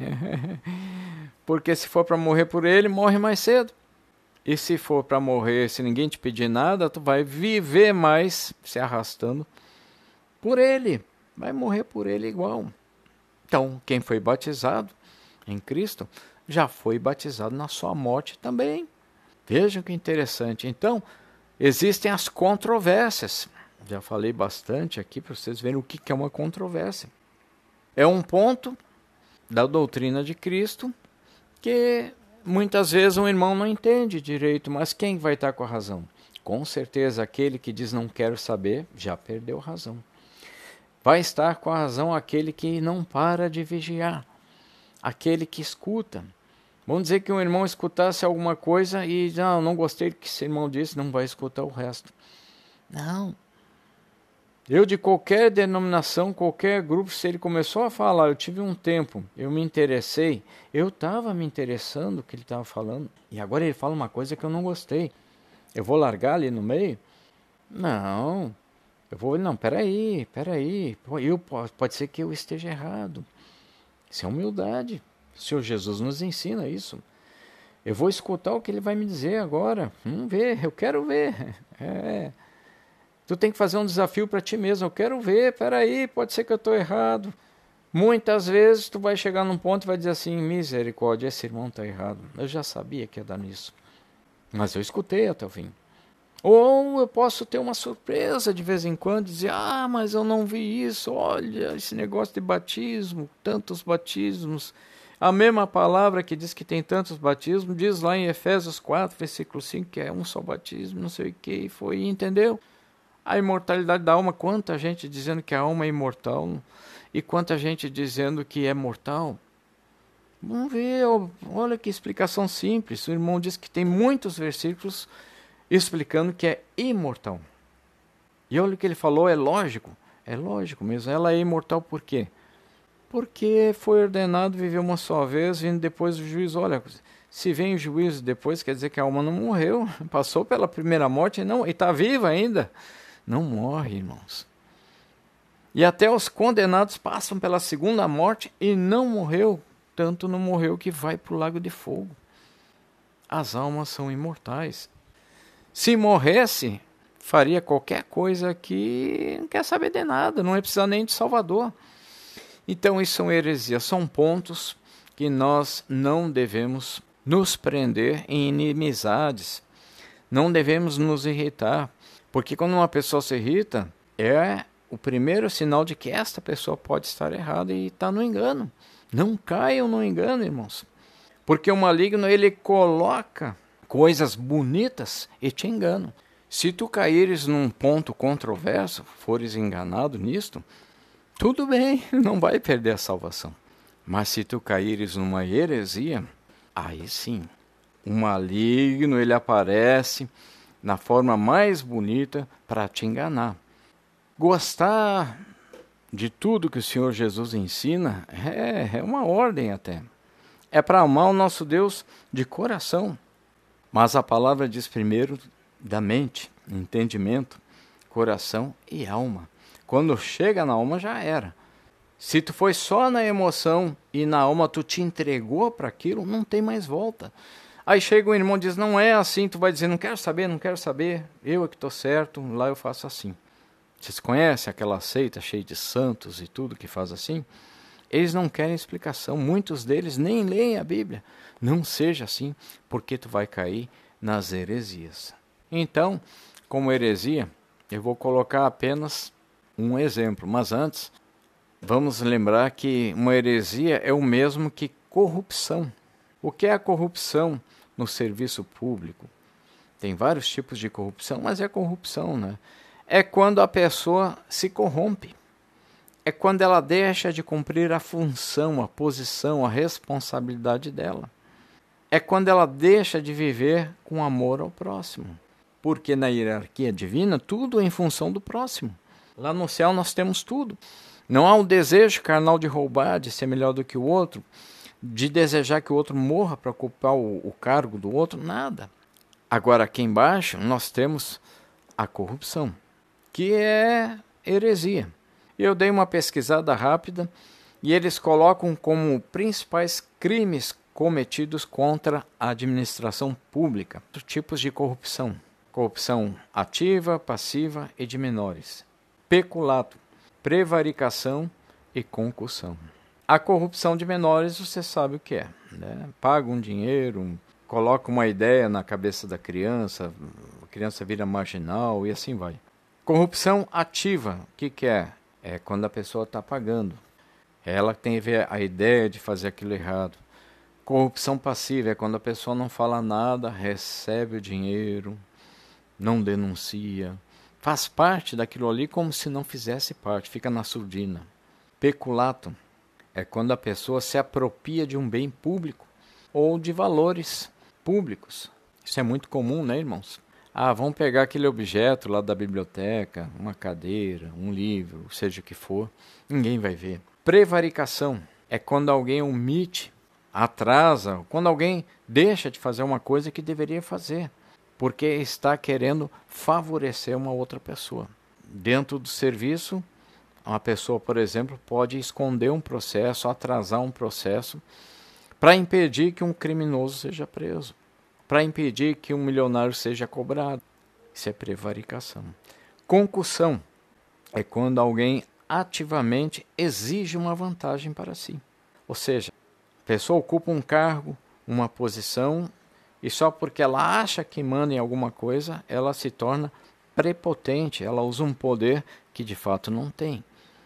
Porque se for para morrer por ele, morre mais cedo. E se for para morrer, se ninguém te pedir nada, tu vai viver mais se arrastando por ele. Vai morrer por ele igual. Então, quem foi batizado em Cristo, já foi batizado na sua morte também. Vejam que interessante. Então, existem as controvérsias. Já falei bastante aqui para vocês verem o que é uma controvérsia. É um ponto da doutrina de Cristo que muitas vezes um irmão não entende direito, mas quem vai estar com a razão? Com certeza aquele que diz não quero saber, já perdeu a razão. Vai estar com a razão aquele que não para de vigiar, aquele que escuta. Vamos dizer que um irmão escutasse alguma coisa e não, não gostei do que esse irmão disse, não vai escutar o resto. Não. Eu de qualquer denominação, qualquer grupo, se ele começou a falar, eu tive um tempo, eu me interessei, eu estava me interessando no que ele estava falando, e agora ele fala uma coisa que eu não gostei. Eu vou largar ali no meio? Não. Eu vou, não, peraí, peraí, eu, pode ser que eu esteja errado. Isso é humildade. O Senhor Jesus nos ensina isso. Eu vou escutar o que ele vai me dizer agora. Vamos ver, eu quero ver. É. Tu tem que fazer um desafio para ti mesmo. Eu quero ver, peraí, pode ser que eu estou errado. Muitas vezes tu vai chegar num ponto e vai dizer assim, misericórdia, esse irmão está errado. Eu já sabia que ia dar nisso. Mas eu escutei até o fim. Ou eu posso ter uma surpresa de vez em quando, dizer, ah, mas eu não vi isso, olha, esse negócio de batismo, tantos batismos. A mesma palavra que diz que tem tantos batismos, diz lá em Efésios quatro, versículo cinco, que é um só batismo, não sei o que, e foi, entendeu? A imortalidade da alma, quanta gente dizendo que a alma é imortal, e quanta gente dizendo que é mortal. Vamos ver, olha que explicação simples, o irmão diz que tem muitos versículos explicando que é imortal. E olha o que ele falou, é lógico, é lógico mesmo. Ela é imortal por quê? Porque foi ordenado viver uma só vez, vindo depois do juízo. Olha, se vem o juízo depois, quer dizer que a alma não morreu, passou pela primeira morte não, e está viva ainda. Não morre, irmãos. E até os condenados passam pela segunda morte e não morreu, tanto não morreu que vai para o lago de fogo. As almas são imortais. Se morresse, faria qualquer coisa que não quer saber de nada, não ia precisar nem de Salvador. Então isso são heresias, são pontos que nós não devemos nos prender em inimizades, não devemos nos irritar, porque quando uma pessoa se irrita, é o primeiro sinal de que esta pessoa pode estar errada e está no engano. Não caiam no engano, irmãos. Porque o maligno, ele coloca coisas bonitas e te engana. Se tu caíres num ponto controverso, fores enganado nisto, tudo bem, não vai perder a salvação. Mas se tu caíres numa heresia, aí sim, o maligno, ele aparece na forma mais bonita para te enganar. Gostar de tudo que o Senhor Jesus ensina é, é uma ordem até. É para amar o nosso Deus de coração. Mas a palavra diz primeiro da mente, entendimento, coração e alma. Quando chega na alma já era. Se tu foi só na emoção e na alma tu te entregou para aquilo, não tem mais volta. Aí chega um irmão e diz, não é assim, tu vai dizer, não quero saber, não quero saber, eu é que estou certo, lá eu faço assim. Vocês conhecem aquela seita cheia de santos e tudo que faz assim? Eles não querem explicação, muitos deles nem leem a Bíblia. Não seja assim, porque tu vai cair nas heresias. Então, como heresia, eu vou colocar apenas um exemplo, mas antes, vamos lembrar que uma heresia é o mesmo que corrupção. O que é a corrupção no serviço público? Tem vários tipos de corrupção, mas é corrupção, né? É quando a pessoa se corrompe. É quando ela deixa de cumprir a função, a posição, a responsabilidade dela. É quando ela deixa de viver com amor ao próximo. Porque na hierarquia divina, tudo é em função do próximo. Lá no céu nós temos tudo. Não há um desejo carnal de roubar, de ser melhor do que o outro, de desejar que o outro morra para ocupar o, o cargo do outro, nada. Agora aqui embaixo nós temos a corrupção, que é heresia. Eu dei uma pesquisada rápida e eles colocam como principais crimes cometidos contra a administração pública, tipos de corrupção. Corrupção ativa, passiva e de menores. Peculato, prevaricação e concussão. A corrupção de menores você sabe o que é, né? Paga um dinheiro, coloca uma ideia na cabeça da criança, a criança vira marginal e assim vai. Corrupção ativa, o que, que é? É quando a pessoa está pagando. Ela tem a ideia de fazer aquilo errado. Corrupção passiva é quando a pessoa não fala nada, recebe o dinheiro, não denuncia, faz parte daquilo ali como se não fizesse parte, fica na surdina. Peculato é quando a pessoa se apropria de um bem público ou de valores públicos. Isso é muito comum, né, irmãos? Ah, vamos pegar aquele objeto lá da biblioteca, uma cadeira, um livro, seja o que for, ninguém vai ver. Prevaricação é quando alguém omite, atrasa, quando alguém deixa de fazer uma coisa que deveria fazer, porque está querendo favorecer uma outra pessoa. Dentro do serviço, uma pessoa, por exemplo, pode esconder um processo, atrasar um processo, para impedir que um criminoso seja preso, para impedir que um milionário seja cobrado. Isso é prevaricação. Concussão é quando alguém ativamente exige uma vantagem para si. Ou seja, a pessoa ocupa um cargo, uma posição, e só porque ela acha que manda em alguma coisa, ela se torna prepotente, ela usa um poder que de fato não tem.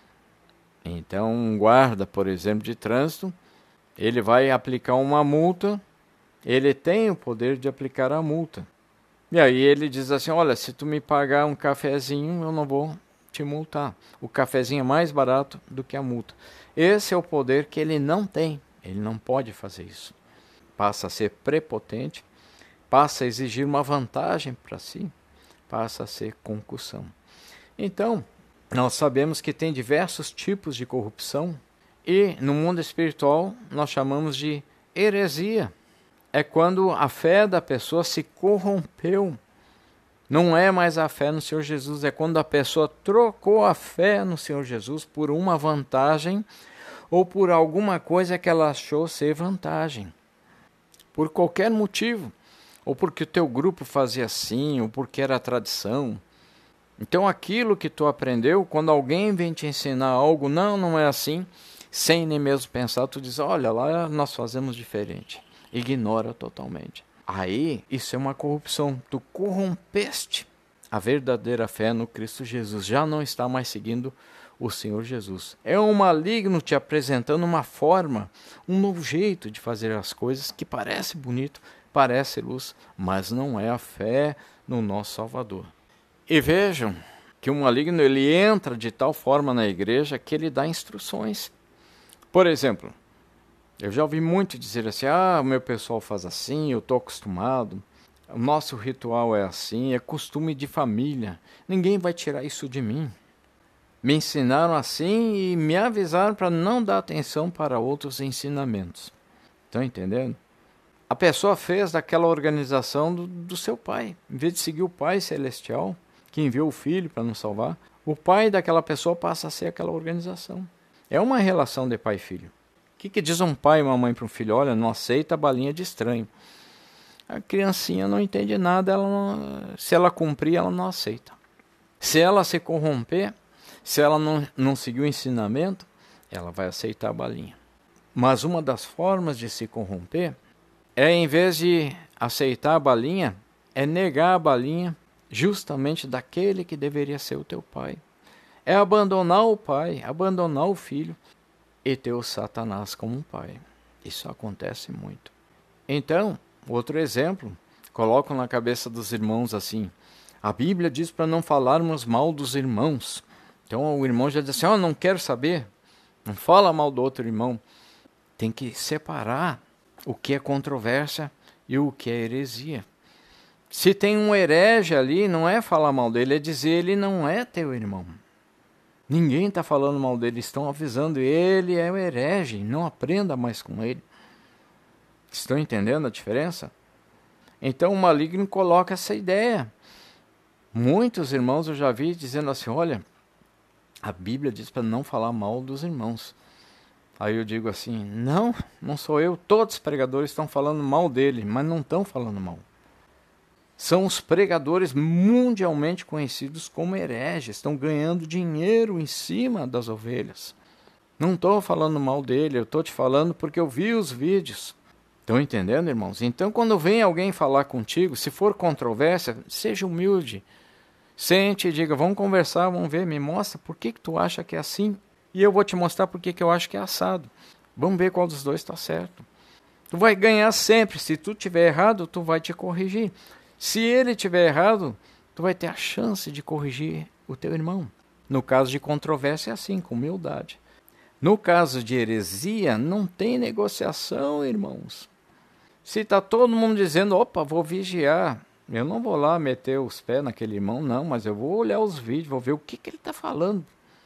Então, um guarda, por exemplo, de trânsito, ele vai aplicar uma multa, ele tem o poder de aplicar a multa. E aí ele diz assim, olha, se tu me pagar um cafezinho, eu não vou te multar. O cafezinho é mais barato do que a multa. Esse é o poder que ele não tem, ele não pode fazer isso. Passa a ser prepotente, passa a exigir uma vantagem para si, passa a ser concussão. Então, nós sabemos que tem diversos tipos de corrupção e no mundo espiritual nós chamamos de heresia. É quando a fé da pessoa se corrompeu. Não é mais a fé no Senhor Jesus, é quando a pessoa trocou a fé no Senhor Jesus por uma vantagem ou por alguma coisa que ela achou ser vantagem. Por qualquer motivo. Ou porque o teu grupo fazia assim, ou porque era tradição. Então aquilo que tu aprendeu, quando alguém vem te ensinar algo, não, não é assim, sem nem mesmo pensar, tu diz, olha, lá nós fazemos diferente. Ignora totalmente. Aí, isso é uma corrupção. Tu corrompeste a verdadeira fé no Cristo Jesus. Já não está mais seguindo o Senhor Jesus. É um maligno te apresentando uma forma, um novo jeito de fazer as coisas que parece bonito, parece luz, mas não é a fé no nosso Salvador. E vejam que o maligno ele entra de tal forma na igreja que ele dá instruções. Por exemplo, eu já ouvi muito dizer assim, ah, o meu pessoal faz assim, eu estou acostumado, o nosso ritual é assim, é costume de família, ninguém vai tirar isso de mim. Me ensinaram assim e me avisaram para não dar atenção para outros ensinamentos. Estão entendendo? A pessoa fez daquela organização do, do seu pai, em vez de seguir o Pai Celestial, que enviou o Filho para nos salvar, o pai daquela pessoa passa a ser aquela organização. É uma relação de pai e filho. O que, que diz um pai e uma mãe para um filho? Olha, não aceita a balinha de estranho. A criancinha não entende nada, ela não, se ela cumprir, ela não aceita. Se ela se corromper, se ela não, não seguir o ensinamento, ela vai aceitar a balinha. Mas uma das formas de se corromper é, em vez de aceitar a balinha, é negar a balinha justamente daquele que deveria ser o teu pai. É abandonar o pai, abandonar o filho e ter o Satanás como um pai. Isso acontece muito. Então, outro exemplo, colocam na cabeça dos irmãos assim, a Bíblia diz para não falarmos mal dos irmãos. Então o irmão já diz assim, oh, não quero saber, não fala mal do outro irmão. Tem que separar o que é controvérsia e o que é heresia. Se tem um herege ali, não é falar mal dele, é dizer ele não é teu irmão. Ninguém está falando mal dele, estão avisando, ele é um herege, não aprenda mais com ele. Estão entendendo a diferença? Então o maligno coloca essa ideia. Muitos irmãos eu já vi dizendo assim, olha, a Bíblia diz para não falar mal dos irmãos. Aí eu digo assim, não, não sou eu, todos os pregadores estão falando mal dele, mas não estão falando mal. São os pregadores mundialmente conhecidos como hereges, estão ganhando dinheiro em cima das ovelhas. Não estou falando mal dele, eu estou te falando porque eu vi os vídeos. Estão entendendo, irmãos? Então, quando vem alguém falar contigo, se for controvérsia, seja humilde. Sente e diga, vamos conversar, vamos ver, me mostra por que, que tu acha que é assim. E eu vou te mostrar por que, que eu acho que é assado. Vamos ver qual dos dois está certo. Tu vai ganhar sempre. Se tu tiver errado, tu vai te corrigir. Se ele tiver errado, tu vai ter a chance de corrigir o teu irmão. No caso de controvérsia é assim, com humildade. No caso de heresia, não tem negociação, irmãos. Se está todo mundo dizendo, opa, vou vigiar, eu não vou lá meter os pés naquele irmão, não, mas eu vou olhar os vídeos, vou ver o que, que ele está falando.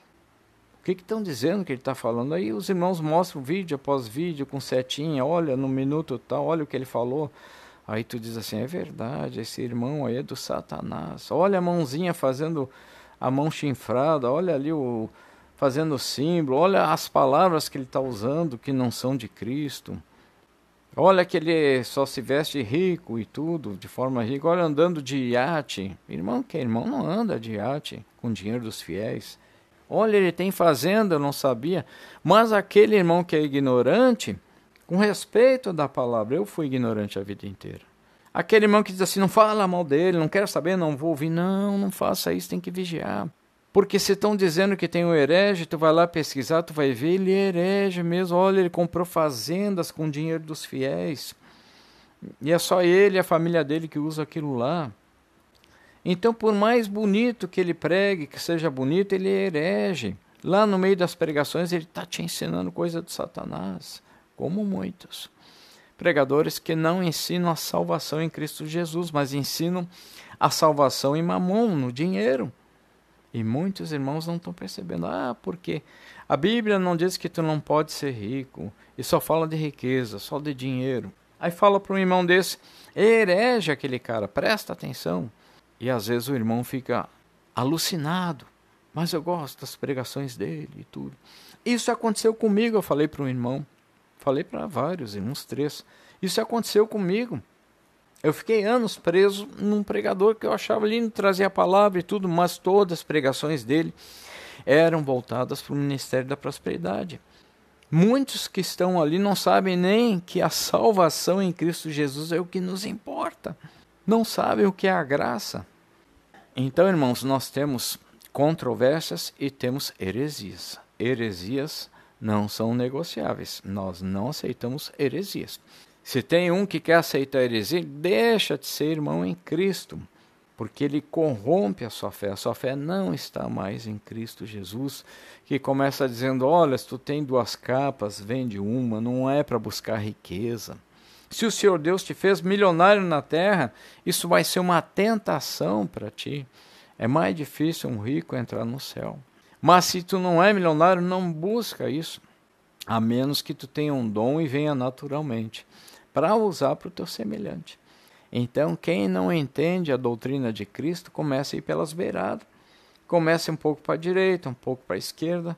O que estão dizendo que ele está falando? Aí os irmãos mostram vídeo após vídeo, com setinha, olha no minuto tal, olha o que ele falou. Aí tu diz assim, é verdade, esse irmão aí é do Satanás. Olha a mãozinha fazendo a mão chinfrada, olha ali o fazendo o símbolo, olha as palavras que ele está usando que não são de Cristo. Olha que ele só se veste rico e tudo, de forma rica. Olha, andando de iate. Irmão que é irmão não anda de iate com dinheiro dos fiéis. Olha, ele tem fazenda, eu não sabia. Mas aquele irmão que é ignorante, com respeito da palavra, eu fui ignorante a vida inteira. Aquele irmão que diz assim, não fala mal dele, não quero saber, não vou ouvir. Não, não faça isso, tem que vigiar. Porque se estão dizendo que tem um herege, tu vai lá pesquisar, tu vai ver, ele é herege mesmo. Olha, ele comprou fazendas com dinheiro dos fiéis. E é só ele e a família dele que usa aquilo lá. Então, por mais bonito que ele pregue, que seja bonito, ele é herege. Lá no meio das pregações, ele está te ensinando coisa de Satanás, como muitos pregadores que não ensinam a salvação em Cristo Jesus, mas ensinam a salvação em mamon, no dinheiro. E muitos irmãos não estão percebendo. Ah, porque a Bíblia não diz que tu não pode ser rico. E só fala de riqueza, só de dinheiro. Aí fala para um irmão desse, herege aquele cara, presta atenção. E às vezes o irmão fica alucinado. Mas eu gosto das pregações dele e tudo. Isso aconteceu comigo, eu falei para um irmão. Falei para vários, uns três. Isso aconteceu comigo. Eu fiquei anos preso num pregador que eu achava lindo, trazia a palavra e tudo, mas todas as pregações dele eram voltadas para o Ministério da Prosperidade. Muitos que estão ali não sabem nem que a salvação em Cristo Jesus é o que nos importa. Não sabem o que é a graça. Então, irmãos, nós temos controvérsias e temos heresias. Heresias não são negociáveis. Nós não aceitamos heresias. Se tem um que quer aceitar heresia, deixa de ser irmão em Cristo, porque ele corrompe a sua fé. A sua fé não está mais em Cristo Jesus, que começa dizendo, olha, se tu tem duas capas, vende uma, não é para buscar riqueza. Se o Senhor Deus te fez milionário na terra, isso vai ser uma tentação para ti. É mais difícil um rico entrar no céu. Mas se tu não é milionário, não busca isso, a menos que tu tenha um dom e venha naturalmente, para usar para o teu semelhante. Então, quem não entende a doutrina de Cristo, começa a ir pelas beiradas. Começa um pouco para a direita, um pouco para a esquerda,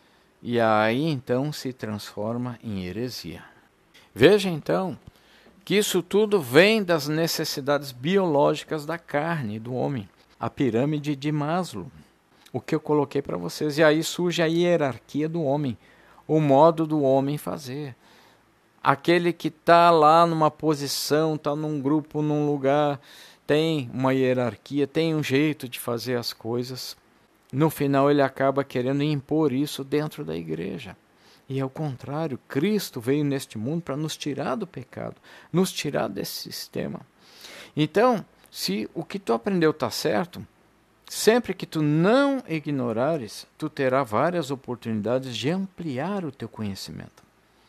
e aí então se transforma em heresia. Veja então que isso tudo vem das necessidades biológicas da carne, do homem. A pirâmide de Maslow, o que eu coloquei para vocês. E aí surge a hierarquia do homem, o modo do homem fazer. Aquele que está lá numa posição, está num grupo, num lugar, tem uma hierarquia, tem um jeito de fazer as coisas. No final ele acaba querendo impor isso dentro da igreja. E ao contrário, Cristo veio neste mundo para nos tirar do pecado, nos tirar desse sistema. Então, se o que tu aprendeu está certo, sempre que tu não ignorares, tu terás várias oportunidades de ampliar o teu conhecimento.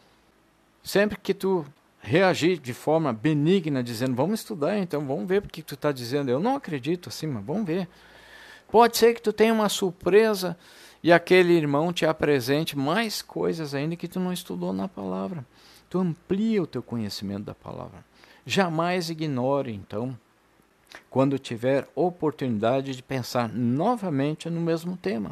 Sempre que tu reagir de forma benigna, dizendo, vamos estudar então, vamos ver porque tu está dizendo, eu não acredito assim, mas vamos ver. Pode ser que tu tenha uma surpresa e aquele irmão te apresente mais coisas ainda que tu não estudou na palavra. Tu amplia o teu conhecimento da palavra. Jamais ignore, então, quando tiver oportunidade de pensar novamente no mesmo tema.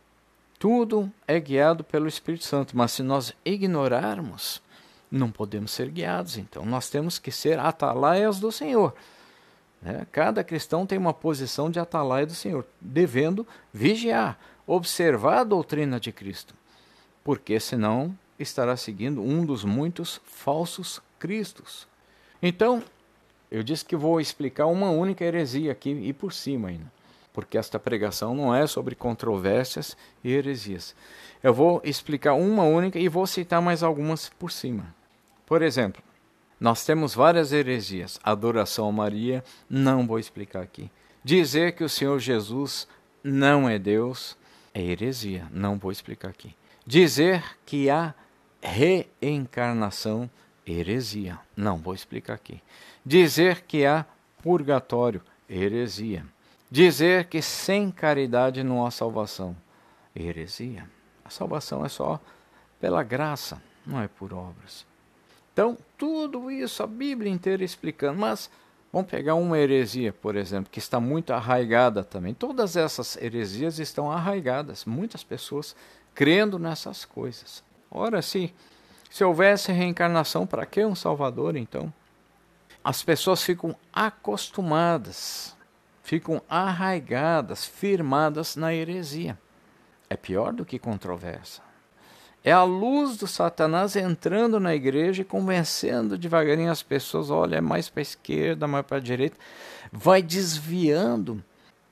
Tudo é guiado pelo Espírito Santo, mas se nós ignorarmos, não podemos ser guiados. Então, nós temos que ser atalaias do Senhor. Né? Cada cristão tem uma posição de atalaia do Senhor, devendo vigiar, observar a doutrina de Cristo, porque senão estará seguindo um dos muitos falsos cristos. Então, eu disse que vou explicar uma única heresia aqui e por cima ainda, porque esta pregação não é sobre controvérsias e heresias. Eu vou explicar uma única e vou citar mais algumas por cima. Por exemplo, nós temos várias heresias. Adoração a Maria, não vou explicar aqui. Dizer que o Senhor Jesus não é Deus é heresia, não vou explicar aqui. Dizer que há reencarnação, heresia, não vou explicar aqui. Dizer que há purgatório, heresia. Dizer que sem caridade não há salvação, heresia. A salvação é só pela graça, não é por obras. Então, tudo isso, a Bíblia inteira explicando, mas vamos pegar uma heresia, por exemplo, que está muito arraigada também. Todas essas heresias estão arraigadas, muitas pessoas crendo nessas coisas. Ora, se, se houvesse reencarnação, para que um Salvador, então? As pessoas ficam acostumadas, ficam arraigadas, firmadas na heresia. É pior do que controvérsia. É a luz do Satanás entrando na igreja e convencendo devagarinho as pessoas, olha, é mais para a esquerda, mais para a direita, vai desviando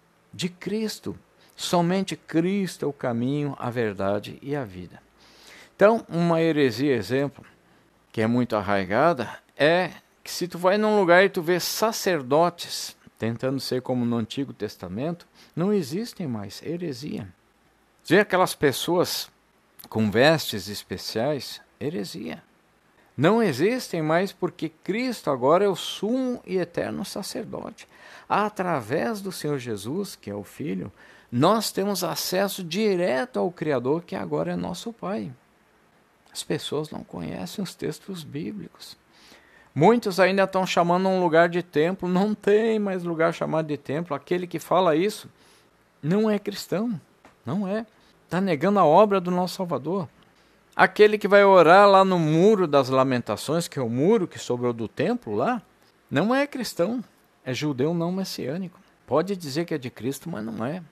de Cristo. Somente Cristo é o caminho, a verdade e a vida. Então, uma heresia, exemplo, que é muito arraigada, é que se tu vai num lugar e tu vê sacerdotes tentando ser como no Antigo Testamento, não existem mais, heresia. Vê aquelas pessoas com vestes especiais, heresia. Não existem mais porque Cristo agora é o sumo e eterno sacerdote. Através do Senhor Jesus, que é o Filho, nós temos acesso direto ao Criador, que agora é nosso Pai. As pessoas não conhecem os textos bíblicos. Muitos ainda estão chamando um lugar de templo, não tem mais lugar chamado de templo. Aquele que fala isso não é cristão, não é. Está negando a obra do nosso Salvador. Aquele que vai orar lá no muro das lamentações, que é o muro que sobrou do templo lá, não é cristão, é judeu não messiânico. Pode dizer que é de Cristo, mas não é.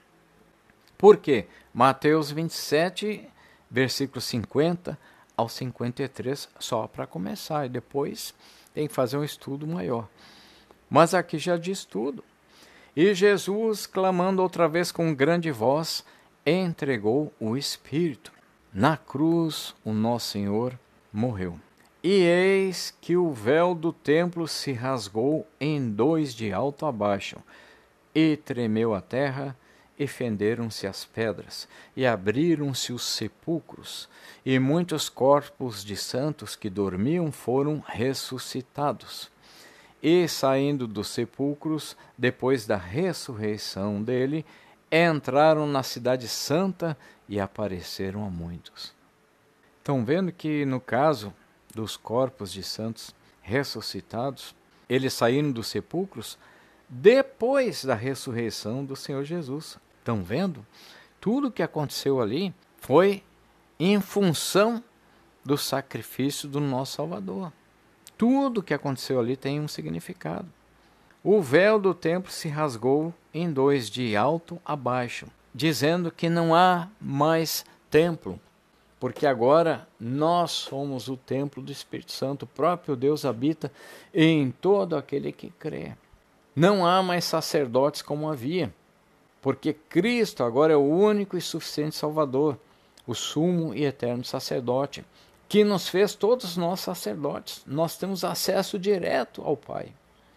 Por quê? Mateus vinte e sete, versículos cinquenta ao cinquenta e três, só para começar, e depois tem que fazer um estudo maior. Mas aqui já diz tudo. E Jesus, clamando outra vez com grande voz, entregou o Espírito. Na cruz, o nosso Senhor morreu. E eis que o véu do templo se rasgou em dois de alto a baixo, e tremeu a terra, e fenderam-se as pedras, e abriram-se os sepulcros, e muitos corpos de santos que dormiam foram ressuscitados. E saindo dos sepulcros, depois da ressurreição dele, entraram na cidade santa e apareceram a muitos. Estão vendo que no caso dos corpos de santos ressuscitados, eles saíram dos sepulcros depois da ressurreição do Senhor Jesus. Estão vendo? Tudo o que aconteceu ali foi em função do sacrifício do nosso Salvador. Tudo o que aconteceu ali tem um significado. O véu do templo se rasgou em dois, de alto a baixo, dizendo que não há mais templo, porque agora nós somos o templo do Espírito Santo. O próprio Deus habita em todo aquele que crê. Não há mais sacerdotes como havia, porque Cristo agora é o único e suficiente Salvador, o sumo e eterno sacerdote, que nos fez todos nós sacerdotes. Nós temos acesso direto ao Pai.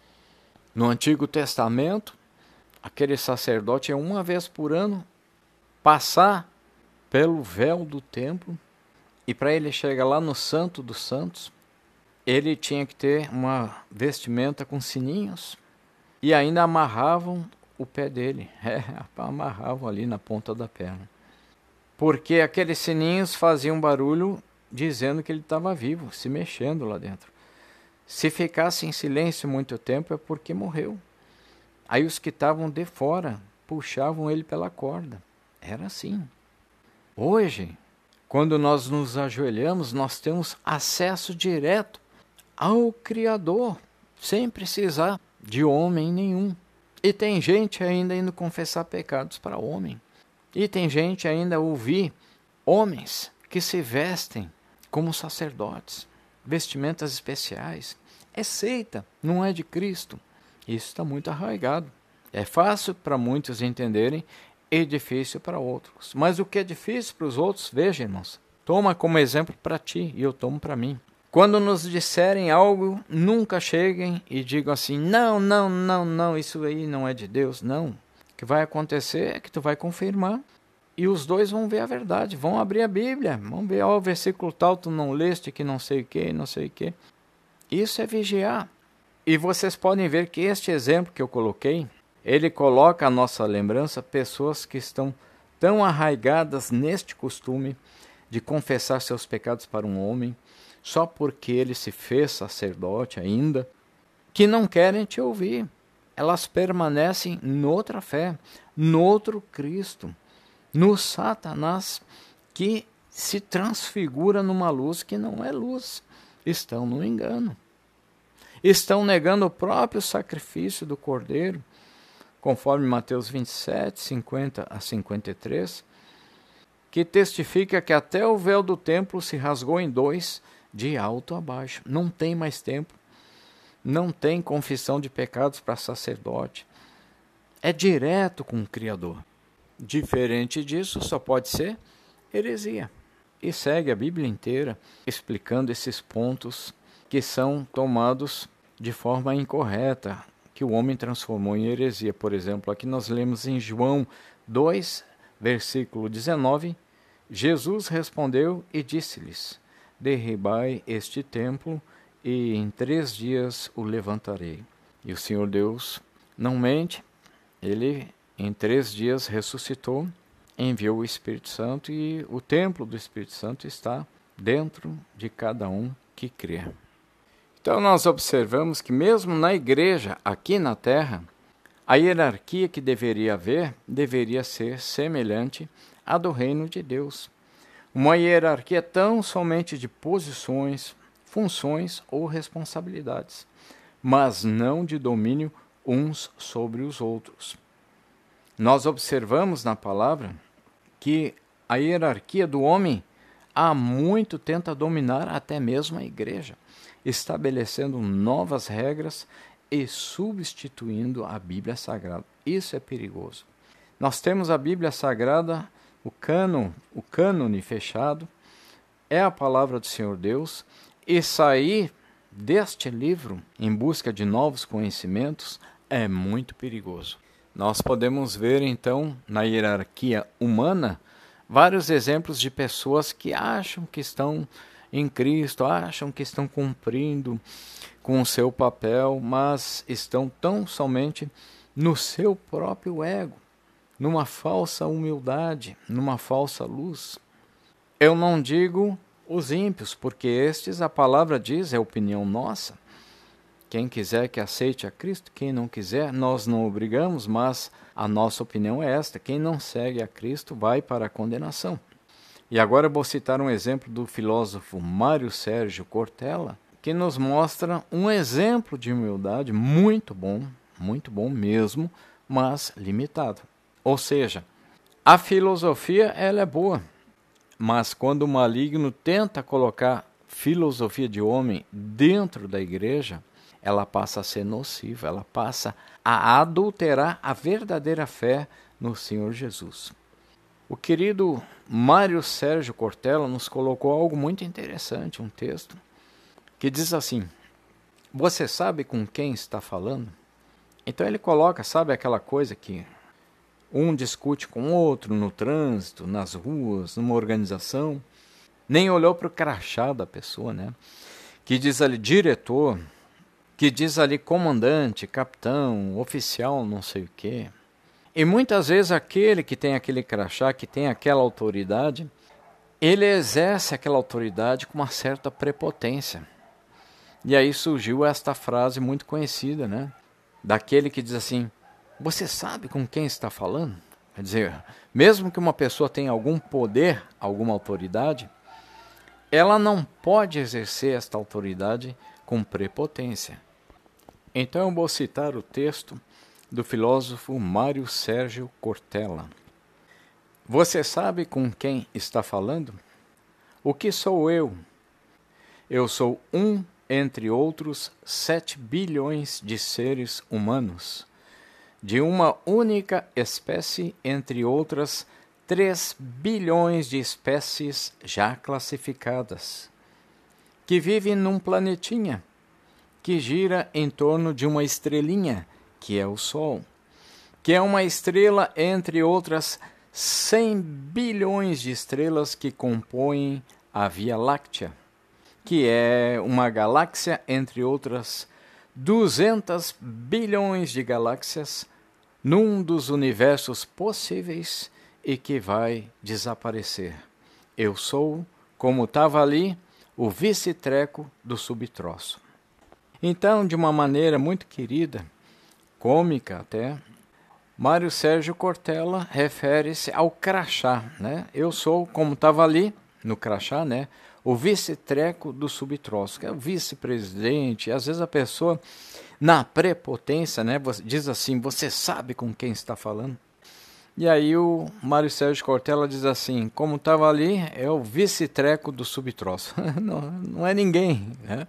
No Antigo Testamento, aquele sacerdote é uma vez por ano passar pelo véu do templo, e para ele chegar lá no Santo dos Santos, ele tinha que ter uma vestimenta com sininhos, e ainda amarravam o pé dele, é, amarravam ali na ponta da perna, porque aqueles sininhos faziam barulho dizendo que ele estava vivo, se mexendo lá dentro. Se ficasse em silêncio muito tempo é porque morreu. Aí os que estavam de fora puxavam ele pela corda. Era assim. Hoje, quando nós nos ajoelhamos, nós temos acesso direto ao Criador, sem precisar de homem nenhum. E tem gente ainda indo confessar pecados para homem. E tem gente ainda a ouvir homens que se vestem como sacerdotes, vestimentas especiais. É seita, não é de Cristo. Isso está muito arraigado. É fácil para muitos entenderem e difícil para outros. Mas o que é difícil para os outros, veja, irmãos, toma como exemplo para ti e eu tomo para mim. Quando nos disserem algo, nunca cheguem e digam assim, não, não, não, não, isso aí não é de Deus. Não. O que vai acontecer é que tu vai confirmar e os dois vão ver a verdade, vão abrir a Bíblia, vão ver, ó, o versículo tal, tu não leste, que não sei o que, não sei o que. Isso é vigiar. E vocês podem ver que este exemplo que eu coloquei, ele coloca à nossa lembrança pessoas que estão tão arraigadas neste costume de confessar seus pecados para um homem, só porque ele se fez sacerdote ainda, que não querem te ouvir. Elas permanecem noutra fé, noutro Cristo, no Satanás que se transfigura numa luz que não é luz. Estão no engano. Estão negando o próprio sacrifício do Cordeiro, conforme Mateus vinte e sete, cinquenta a cinquenta e três, que testifica que até o véu do templo se rasgou em dois, de alto a baixo. Não tem mais templo, não tem confissão de pecados para sacerdote. É direto com o Criador. Diferente disso, só pode ser heresia. E segue a Bíblia inteira explicando esses pontos que são tomados de forma incorreta, que o homem transformou em heresia. Por exemplo, aqui nós lemos em João dois, versículo dezenove, Jesus respondeu e disse-lhes, derribai este templo e em três dias o levantarei. E o Senhor Deus não mente, ele em três dias ressuscitou, enviou o Espírito Santo e o templo do Espírito Santo está dentro de cada um que crê. Então nós observamos que mesmo na igreja, aqui na terra, a hierarquia que deveria haver, deveria ser semelhante à do reino de Deus. Uma hierarquia tão somente de posições, funções ou responsabilidades, mas não de domínio uns sobre os outros. Nós observamos na palavra que a hierarquia do homem há muito tenta dominar até mesmo a igreja, estabelecendo novas regras e substituindo a Bíblia Sagrada. Isso é perigoso. Nós temos a Bíblia Sagrada, o cânon, o cânone fechado, é a palavra do Senhor Deus, e sair deste livro em busca de novos conhecimentos é muito perigoso. Nós podemos ver então na hierarquia humana vários exemplos de pessoas que acham que estão em Cristo, acham que estão cumprindo com o seu papel, mas estão tão somente no seu próprio ego, numa falsa humildade, numa falsa luz. Eu não digo os ímpios, porque estes, a palavra diz, é opinião nossa. Quem quiser que aceite a Cristo, quem não quiser, nós não obrigamos, mas a nossa opinião é esta: quem não segue a Cristo vai para a condenação. E agora eu vou citar um exemplo do filósofo Mário Sérgio Cortella, que nos mostra um exemplo de humildade muito bom, muito bom mesmo, mas limitado. Ou seja, a filosofia ela é boa, mas quando o maligno tenta colocar filosofia de homem dentro da igreja, ela passa a ser nociva, ela passa a adulterar a verdadeira fé no Senhor Jesus. O querido Mário Sérgio Cortella nos colocou algo muito interessante, um texto, que diz assim: você sabe com quem está falando? Então ele coloca, sabe aquela coisa que um discute com o outro no trânsito, nas ruas, numa organização, nem olhou para o crachá da pessoa, né? Que diz ali diretor, que diz ali comandante, capitão, oficial, não sei o quê. E muitas vezes aquele que tem aquele crachá, que tem aquela autoridade, ele exerce aquela autoridade com uma certa prepotência. E aí surgiu esta frase muito conhecida, né? Daquele que diz assim: você sabe com quem está falando? Quer dizer, mesmo que uma pessoa tenha algum poder, alguma autoridade, ela não pode exercer esta autoridade com prepotência. Então eu vou citar o texto do filósofo Mário Sérgio Cortella. Você sabe com quem está falando? O que sou eu? Eu sou um entre outros sete bilhões de seres humanos, de uma única espécie entre outras três bilhões de espécies já classificadas, que vivem num planetinha que gira em torno de uma estrelinha, que é o Sol, que é uma estrela entre outras cem bilhões de estrelas que compõem a Via Láctea, que é uma galáxia entre outras duzentos bilhões de galáxias num dos universos possíveis e que vai desaparecer. Eu sou, como estava ali, o vice-treco do subtroço. Então, de uma maneira muito querida, cômica até, Mário Sérgio Cortella refere-se ao crachá, né? Eu sou, como estava ali no crachá, né? O vice-treco do subtroço, que é o vice-presidente. Às vezes a pessoa, na prepotência, né, diz assim: você sabe com quem está falando? E aí o Mário Sérgio Cortella diz assim: como estava ali, é o vice-treco do subtroço. não, não é ninguém, né?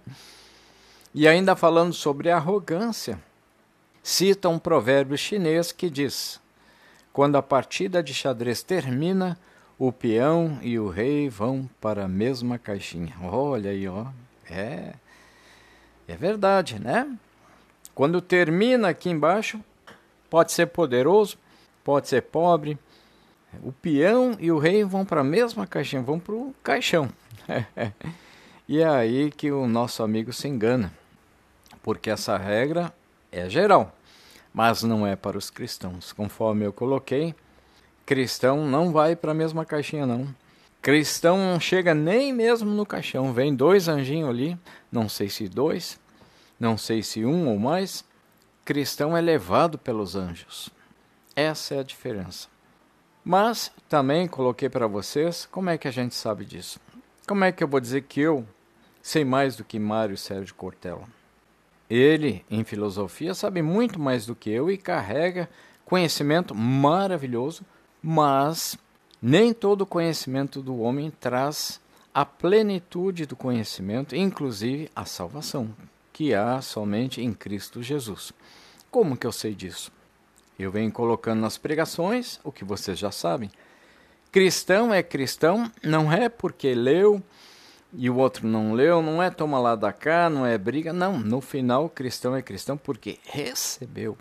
E ainda falando sobre arrogância, cita um provérbio chinês que diz: quando a partida de xadrez termina, o peão e o rei vão para a mesma caixinha. Olha aí, ó. É, é verdade, né? Quando termina aqui embaixo, pode ser poderoso, pode ser pobre. O peão e o rei vão para a mesma caixinha, vão para o caixão. E é aí que o nosso amigo se engana, porque essa regra é geral, mas não é para os cristãos. Conforme eu coloquei, cristão não vai para a mesma caixinha, não. Cristão não chega nem mesmo no caixão. Vem dois anjinhos ali, não sei se dois, não sei se um ou mais. Cristão é levado pelos anjos. Essa é a diferença. Mas também coloquei para vocês, como é que a gente sabe disso? Como é que eu vou dizer que eu sei mais do que Mário Sérgio Cortella? Ele, em filosofia, sabe muito mais do que eu e carrega conhecimento maravilhoso, mas nem todo conhecimento do homem traz a plenitude do conhecimento, inclusive a salvação, que que há somente em Cristo Jesus. Como que eu sei disso? Eu venho colocando nas pregações o que vocês já sabem. Cristão é cristão, não é porque leu e o outro não leu, não é toma lá da cá, não é briga. Não, no final, cristão é cristão porque recebeu.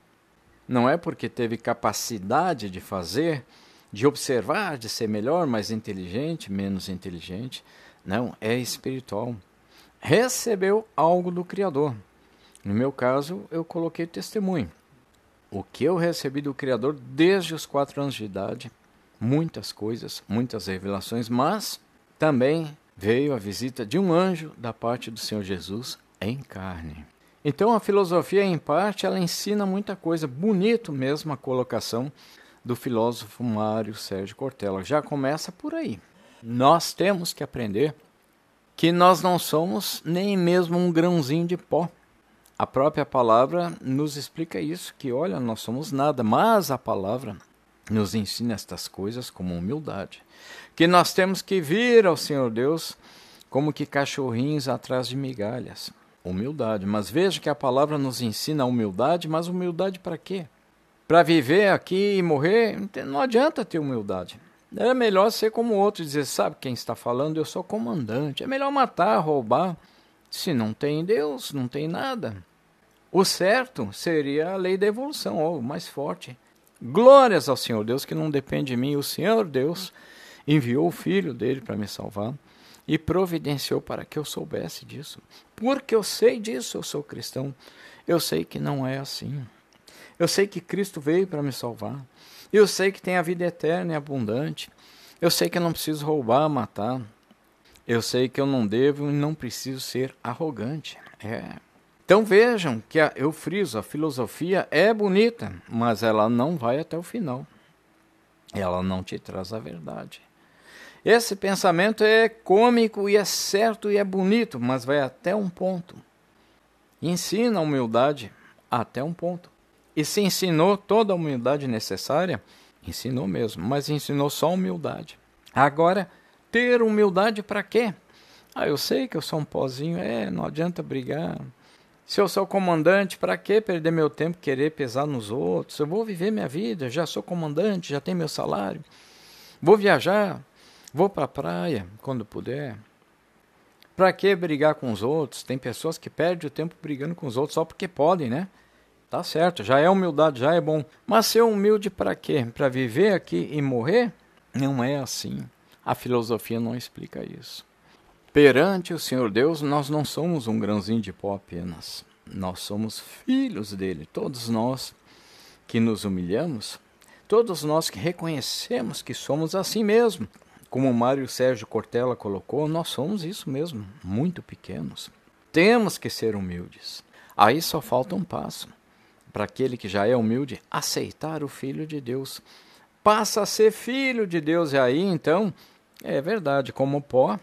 Não é porque teve capacidade de fazer, de observar, de ser melhor, mais inteligente, menos inteligente. Não, é espiritual. Recebeu algo do Criador. No meu caso, eu coloquei testemunho. O que eu recebi do Criador desde os quatro anos de idade, muitas coisas, muitas revelações, mas também veio a visita de um anjo da parte do Senhor Jesus em carne. Então a filosofia, em parte, ela ensina muita coisa. Bonito mesmo a colocação do filósofo Mário Sérgio Cortella. Já começa por aí. Nós temos que aprender que nós não somos nem mesmo um grãozinho de pó. A própria palavra nos explica isso, que olha, nós somos nada, mas a palavra nos ensina estas coisas como humildade. Que nós temos que vir ao Senhor Deus como que cachorrinhos atrás de migalhas. Humildade. Mas veja que a palavra nos ensina a humildade, mas humildade para quê? Para viver aqui e morrer, não adianta ter humildade. É melhor ser como outro, dizer, sabe quem está falando? Eu sou comandante. É melhor matar, roubar. Se não tem Deus, não tem nada. O certo seria a lei da evolução, ó, o mais forte. Glórias ao Senhor Deus, que não depende de mim. O Senhor Deus enviou o Filho dele para me salvar e providenciou para que eu soubesse disso. Porque eu sei disso, eu sou cristão. Eu sei que não é assim. Eu sei que Cristo veio para me salvar. Eu sei que tem a vida eterna e abundante. Eu sei que eu não preciso roubar, matar. Eu sei que eu não devo e não preciso ser arrogante. É. Então vejam que a, eu friso, a filosofia é bonita, mas ela não vai até o final. Ela não te traz a verdade. Esse pensamento é cômico e é certo e é bonito, mas vai até um ponto. Ensina a humildade até um ponto. E se ensinou toda a humildade necessária, ensinou mesmo, mas ensinou só humildade. Agora, ter humildade para quê? Ah, eu sei que eu sou um pozinho, é, não adianta brigar. Se eu sou comandante, para que perder meu tempo querer pesar nos outros? Eu vou viver minha vida, já sou comandante, já tenho meu salário. Vou viajar, vou para a praia quando puder. Para que brigar com os outros? Tem pessoas que perdem o tempo brigando com os outros só porque podem, né? Tá certo, já é humildade, já é bom. Mas ser humilde para quê? Para viver aqui e morrer? Não é assim. A filosofia não explica isso. Perante o Senhor Deus, nós não somos um grãozinho de pó apenas. Nós somos filhos dele. Todos nós que nos humilhamos, todos nós que reconhecemos que somos assim mesmo. Como o Mário Sérgio Cortella colocou, nós somos isso mesmo, muito pequenos. Temos que ser humildes. Aí só falta um passo. Para aquele que já é humilde, aceitar o Filho de Deus. Passa a ser filho de Deus. E aí, então, é verdade, como pó,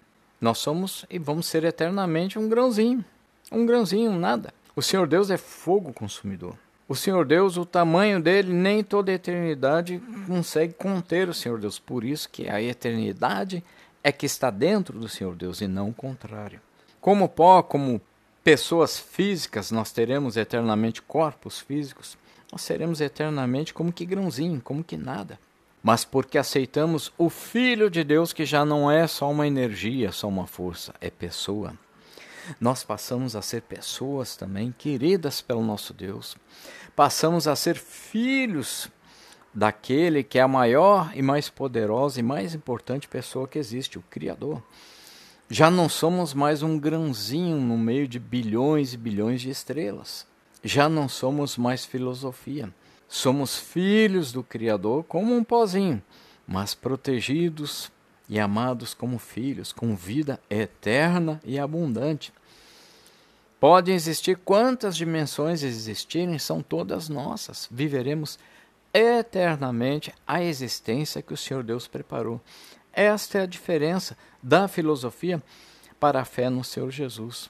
nós somos e vamos ser eternamente um grãozinho. Um grãozinho, nada. O Senhor Deus é fogo consumidor. O Senhor Deus, o tamanho dele, nem toda a eternidade consegue conter o Senhor Deus. Por isso que a eternidade é que está dentro do Senhor Deus e não o contrário. Como pó, como pessoas físicas, nós teremos eternamente corpos físicos, nós seremos eternamente como que grãozinho, como que nada. Mas porque aceitamos o Filho de Deus, que já não é só uma energia, só uma força, é pessoa. Nós passamos a ser pessoas também, queridas pelo nosso Deus. Passamos a ser filhos daquele que é a maior e mais poderosa e mais importante pessoa que existe, o Criador. Já não somos mais um grãozinho no meio de bilhões e bilhões de estrelas. Já não somos mais filosofia. Somos filhos do Criador como um pozinho, mas protegidos e amados como filhos, com vida eterna e abundante. Podem existir quantas dimensões existirem, são todas nossas. Viveremos eternamente a existência que o Senhor Deus preparou. Esta é a diferença da filosofia para a fé no Senhor Jesus.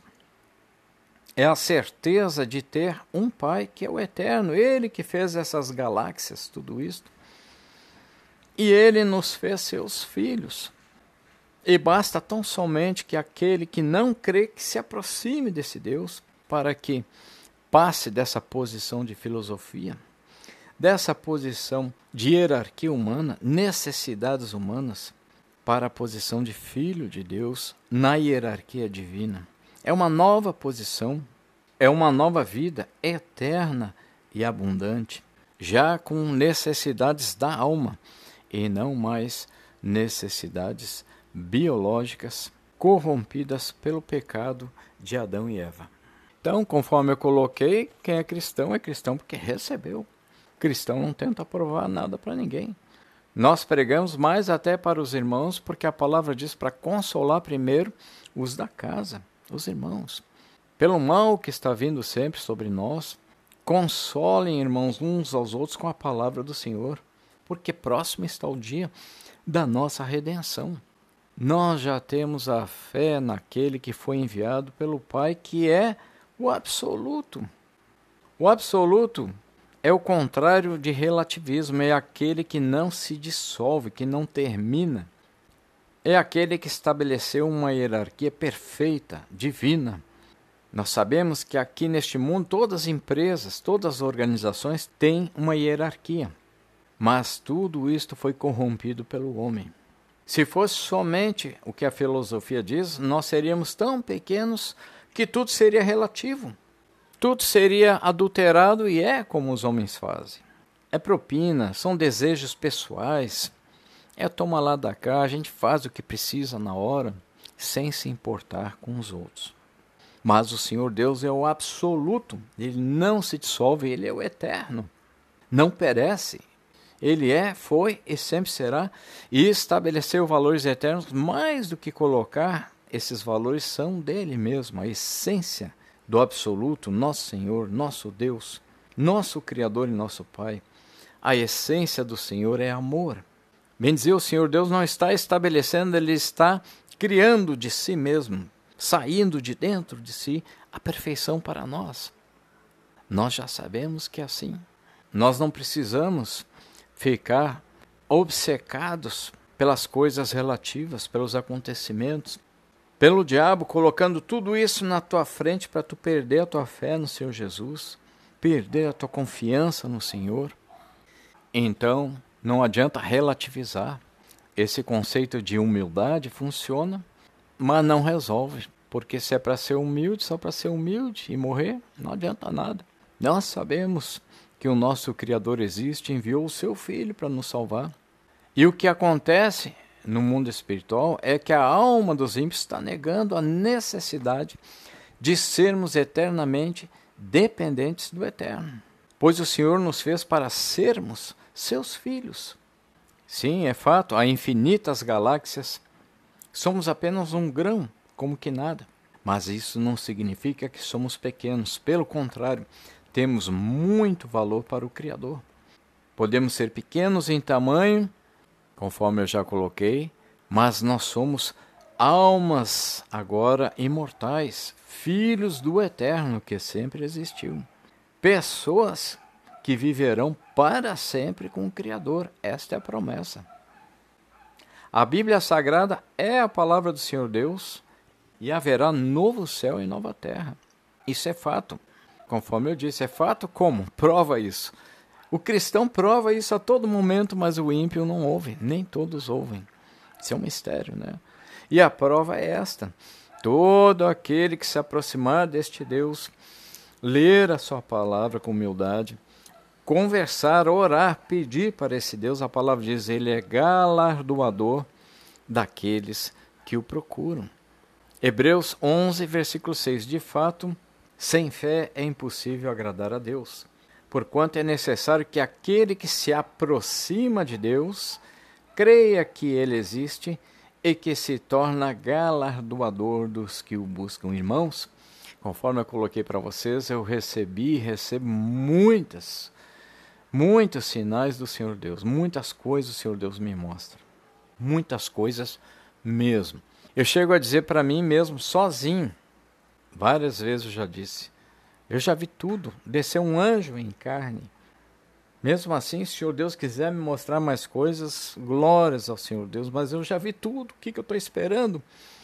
É a certeza de ter um Pai que é o eterno, Ele que fez essas galáxias, tudo isto. E Ele nos fez seus filhos. E basta tão somente que aquele que não crê que se aproxime desse Deus para que passe dessa posição de filosofia, dessa posição de hierarquia humana, necessidades humanas, para a posição de filho de Deus na hierarquia divina. É uma nova posição, é uma nova vida eterna e abundante, já com necessidades da alma e não mais necessidades biológicas corrompidas pelo pecado de Adão e Eva. Então, conforme eu coloquei, quem é cristão é cristão porque recebeu. Cristão não tenta provar nada para ninguém. Nós pregamos mais até para os irmãos, porque a palavra diz para consolar primeiro os da casa, os irmãos. Pelo mal que está vindo sempre sobre nós, consolem, irmãos, uns aos outros com a palavra do Senhor, porque próximo está o dia da nossa redenção. Nós já temos a fé naquele que foi enviado pelo Pai, que é o absoluto. O absoluto é o contrário de relativismo, é aquele que não se dissolve, que não termina. É aquele que estabeleceu uma hierarquia perfeita, divina. Nós sabemos que aqui neste mundo todas as empresas, todas as organizações têm uma hierarquia, mas tudo isto foi corrompido pelo homem. Se fosse somente o que a filosofia diz, nós seríamos tão pequenos que tudo seria relativo. Tudo seria adulterado e é como os homens fazem. É propina, são desejos pessoais, é toma lá da cá, a gente faz o que precisa na hora, sem se importar com os outros. Mas o Senhor Deus é o absoluto, Ele não se dissolve, Ele é o eterno, não perece. Ele é, foi e sempre será, e estabeleceu valores eternos, mais do que colocar, esses valores são dele mesmo, a essência do absoluto, nosso Senhor, nosso Deus, nosso Criador e nosso Pai. A essência do Senhor é amor. Bem dizer, o Senhor Deus não está estabelecendo, Ele está criando de si mesmo, saindo de dentro de si a perfeição para nós. Nós já sabemos que é assim. Nós não precisamos ficar obcecados pelas coisas relativas, pelos acontecimentos, pelo diabo colocando tudo isso na tua frente para tu perder a tua fé no Senhor Jesus, perder a tua confiança no Senhor. Então, não adianta relativizar. Esse conceito de humildade funciona, mas não resolve, porque se é para ser humilde, só para ser humilde e morrer, não adianta nada. Nós sabemos que o nosso Criador existe, enviou o seu Filho para nos salvar. E o que acontece no mundo espiritual é que a alma dos ímpios está negando a necessidade de sermos eternamente dependentes do Eterno. Pois o Senhor nos fez para sermos seus filhos. Sim, é fato, há infinitas galáxias. Somos apenas um grão, como que nada. Mas isso não significa que somos pequenos. Pelo contrário, temos muito valor para o Criador. Podemos ser pequenos em tamanho, conforme eu já coloquei, mas nós somos almas agora imortais, filhos do Eterno que sempre existiu. Pessoas que viverão para sempre com o Criador. Esta é a promessa. A Bíblia Sagrada é a palavra do Senhor Deus e haverá novo céu e nova terra. Isso é fato. Conforme eu disse, é fato como? Prova isso. O cristão prova isso a todo momento, mas o ímpio não ouve. Nem todos ouvem. Isso é um mistério, né? E a prova é esta. Todo aquele que se aproximar deste Deus, ler a sua palavra com humildade, conversar, orar, pedir para esse Deus, a palavra diz, ele é galardoador daqueles que o procuram. Hebreus onze, versículo seis. De fato, sem fé é impossível agradar a Deus, porquanto é necessário que aquele que se aproxima de Deus creia que Ele existe e que se torna galardoador dos que o buscam. Irmãos, conforme eu coloquei para vocês, eu recebi e recebo muitas, muitos sinais do Senhor Deus, muitas coisas o Senhor Deus me mostra, muitas coisas mesmo. Eu chego a dizer para mim mesmo, sozinho, várias vezes eu já disse, eu já vi tudo, desceu um anjo em carne, Mesmo assim, se o Senhor Deus quiser me mostrar mais coisas, glórias ao Senhor Deus, mas eu já vi tudo, o que, que eu estou esperando?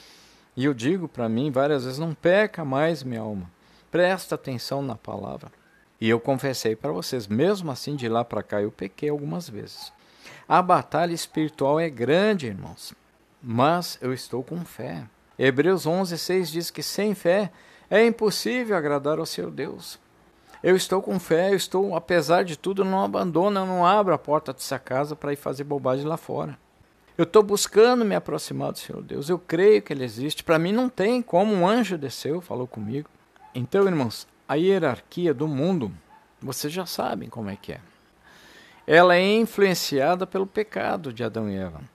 E eu digo para mim várias vezes, não peca mais, minha alma, presta atenção na palavra. E eu confessei para vocês, mesmo assim de lá para cá eu pequei algumas vezes. A batalha espiritual é grande, irmãos, mas eu estou com fé. Hebreus onze, seis diz que sem fé é impossível agradar ao Senhor Deus. Eu estou com fé, eu estou, apesar de tudo, não abandono, eu não abro a porta dessa casa para ir fazer bobagem lá fora. Eu estou buscando me aproximar do Senhor Deus, eu creio que Ele existe. Para mim não tem como, um anjo desceu, falou comigo. Então, irmãos, a hierarquia do mundo, vocês já sabem como é que é. Ela é influenciada pelo pecado de Adão e Eva,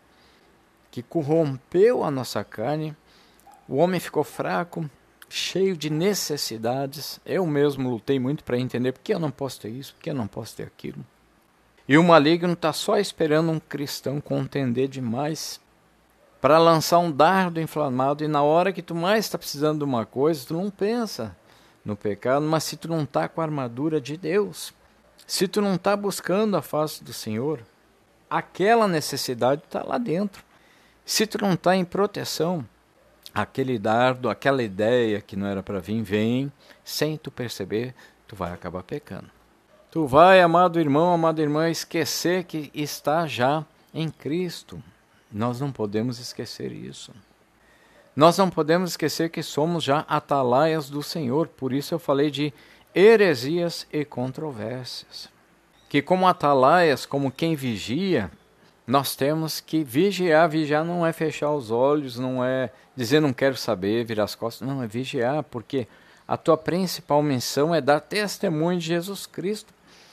que corrompeu a nossa carne, o homem ficou fraco, cheio de necessidades. Eu mesmo lutei muito para entender por que eu não posso ter isso, por que eu não posso ter aquilo. E o maligno está só esperando um cristão contender demais para lançar um dardo inflamado, e na hora que tu mais está precisando de uma coisa, tu não pensa no pecado, mas se tu não está com a armadura de Deus, se tu não está buscando a face do Senhor, aquela necessidade está lá dentro. Se tu não está em proteção, aquele dardo, aquela ideia que não era para vir, vem, sem tu perceber, tu vai acabar pecando. Tu vai, amado irmão, amada irmã, esquecer que está já em Cristo. Nós não podemos esquecer isso. Nós não podemos esquecer que somos já atalaias do Senhor. Por isso eu falei de heresias e controvérsias. Que como atalaias, como quem vigia, nós temos que vigiar. Vigiar não é fechar os olhos, não é dizer não quero saber, virar as costas. Não, é vigiar, porque a tua principal missão é dar testemunho de Jesus Cristo.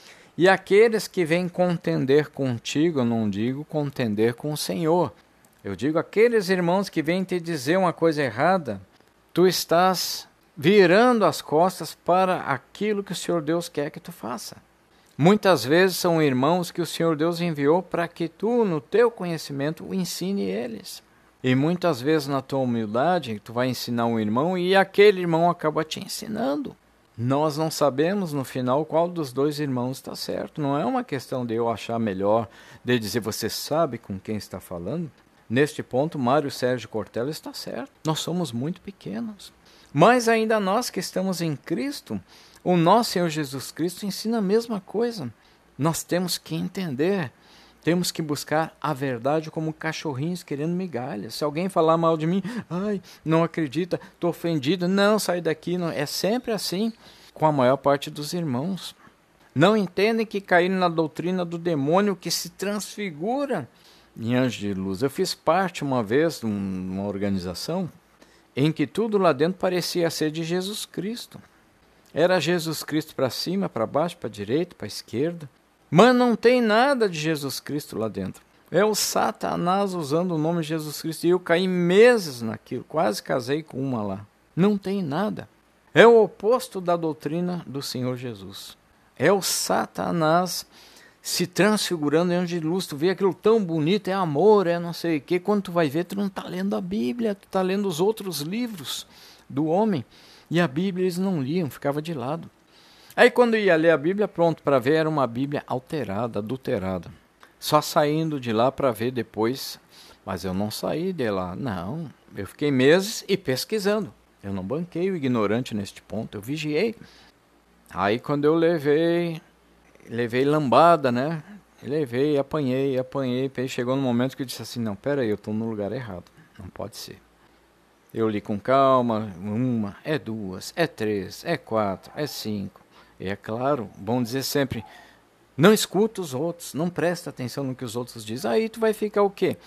E aqueles que vêm contender contigo, eu não digo contender com o Senhor. Eu digo aqueles irmãos que vêm te dizer uma coisa errada, tu estás virando as costas para aquilo que o Senhor Deus quer que tu faça. Muitas vezes são irmãos que o Senhor Deus enviou para que tu, no teu conhecimento, ensine eles. E muitas vezes na tua humildade, tu vai ensinar um irmão e aquele irmão acaba te ensinando. Nós não sabemos no final qual dos dois irmãos está certo. Não é uma questão de eu achar melhor, de dizer você sabe com quem está falando. Neste ponto, Mário Sérgio Cortella está certo. Nós somos muito pequenos. Mas ainda nós que estamos em Cristo, o nosso Senhor Jesus Cristo ensina a mesma coisa. Nós temos que entender, temos que buscar a verdade como cachorrinhos querendo migalhas. Se alguém falar mal de mim, ai, não acredita, estou ofendido, não, sai daqui. Não. É sempre assim com a maior parte dos irmãos. Não entendem que caíram na doutrina do demônio que se transfigura em anjo de luz. Eu fiz parte uma vez de uma organização em que tudo lá dentro parecia ser de Jesus Cristo. Era Jesus Cristo para cima, para baixo, para a direita, para a esquerda. Mas não tem nada de Jesus Cristo lá dentro. É o Satanás usando o nome de Jesus Cristo. E eu caí meses naquilo, quase casei com uma lá. Não tem nada. É o oposto da doutrina do Senhor Jesus. É o Satanás se transfigurando em anjo de luz. Tu vê aquilo tão bonito, é amor, é não sei o quê. Quando tu vai ver, tu não está lendo a Bíblia, tu está lendo os outros livros do homem. E a Bíblia eles não liam, ficava de lado. Aí quando ia ler a Bíblia, pronto, para ver, era uma Bíblia alterada, adulterada. Só saindo de lá para ver depois. Mas eu não saí de lá, não. Eu fiquei meses e pesquisando. Eu não banquei o ignorante neste ponto, eu vigiei. Aí quando eu levei, levei lambada, né? Levei, apanhei, apanhei. Chegou no momento que eu disse assim, não, peraí, eu estou no lugar errado. Não pode ser. Eu li com calma, uma, é duas, é três, é quatro, é cinco. E é claro, bom dizer sempre, não escuta os outros, não presta atenção no que os outros dizem. Aí tu vai ficar o quê?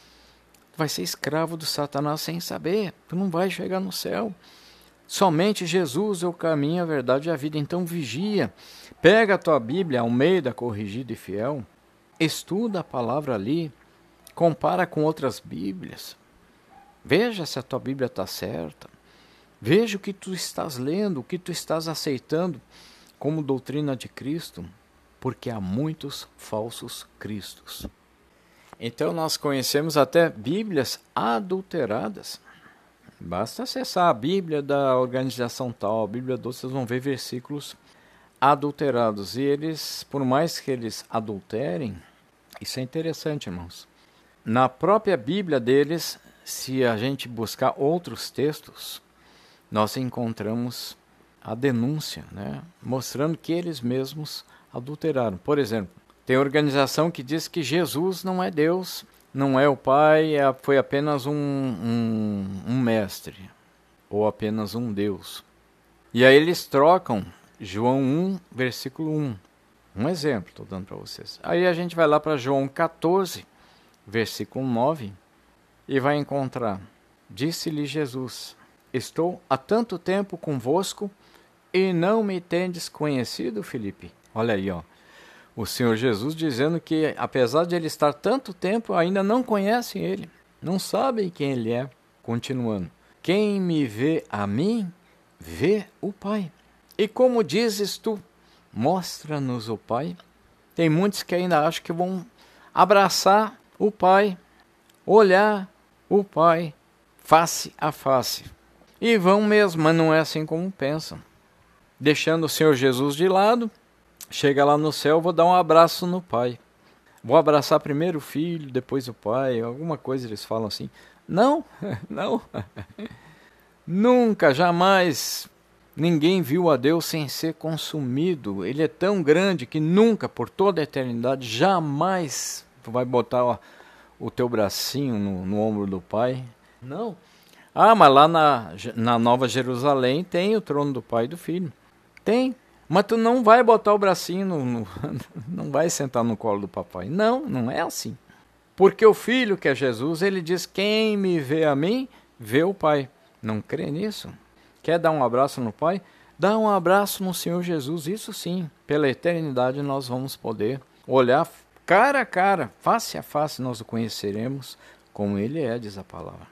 Tu vai ser escravo do Satanás sem saber, tu não vai chegar no céu. Somente Jesus é o caminho, a verdade e a vida. Então vigia, pega a tua Bíblia, Almeida, corrigida e fiel, estuda a palavra ali, compara com outras Bíblias. Veja se a tua Bíblia está certa. Veja o que tu estás lendo, o que tu estás aceitando como doutrina de Cristo, porque há muitos falsos cristos. Então nós conhecemos até Bíblias adulteradas. Basta acessar a Bíblia da organização tal, a Bíblia do, vocês vão ver versículos adulterados. E eles, por mais que eles adulterem, isso é interessante, irmãos. Na própria Bíblia deles, se a gente buscar outros textos, nós encontramos a denúncia, né? Mostrando que eles mesmos adulteraram. Por exemplo, tem organização que diz que Jesus não é Deus, não é o Pai, é, foi apenas um, um, um mestre, ou apenas um Deus. E aí eles trocam João um, versículo um. Um exemplo, estou dando para vocês. Aí a gente vai lá para João quatorze, versículo nove, e vai encontrar: disse-lhe Jesus: estou há tanto tempo convosco e não me tendes conhecido, Filipe? Olha aí, ó. O Senhor Jesus dizendo que, apesar de ele estar tanto tempo, ainda não conhecem ele, não sabem quem ele é. Continuando: quem me vê a mim, vê o Pai. E como dizes tu, mostra-nos o Pai. Tem muitos que ainda acham que vão abraçar o Pai, olhar o Pai face a face. E vão mesmo, mas não é assim como pensam. Deixando o Senhor Jesus de lado, chega lá no céu, vou dar um abraço no Pai. Vou abraçar primeiro o Filho, depois o Pai, alguma coisa eles falam assim. Não, não. Nunca, jamais, ninguém viu a Deus sem ser consumido. Ele é tão grande que nunca, por toda a eternidade, jamais tu vai botar ó, o teu bracinho no, no ombro do Pai. Não. Ah, mas lá na, na Nova Jerusalém tem o trono do Pai e do Filho. Tem. Mas tu não vai botar o bracinho, no, no, não vai sentar no colo do papai. Não, não é assim. Porque o Filho, que é Jesus, ele diz: quem me vê a mim, vê o Pai. Não crê nisso? Quer dar um abraço no Pai? Dá um abraço no Senhor Jesus. Isso sim, pela eternidade nós vamos poder olhar cara a cara, face a face, nós o conheceremos como ele é, diz a palavra.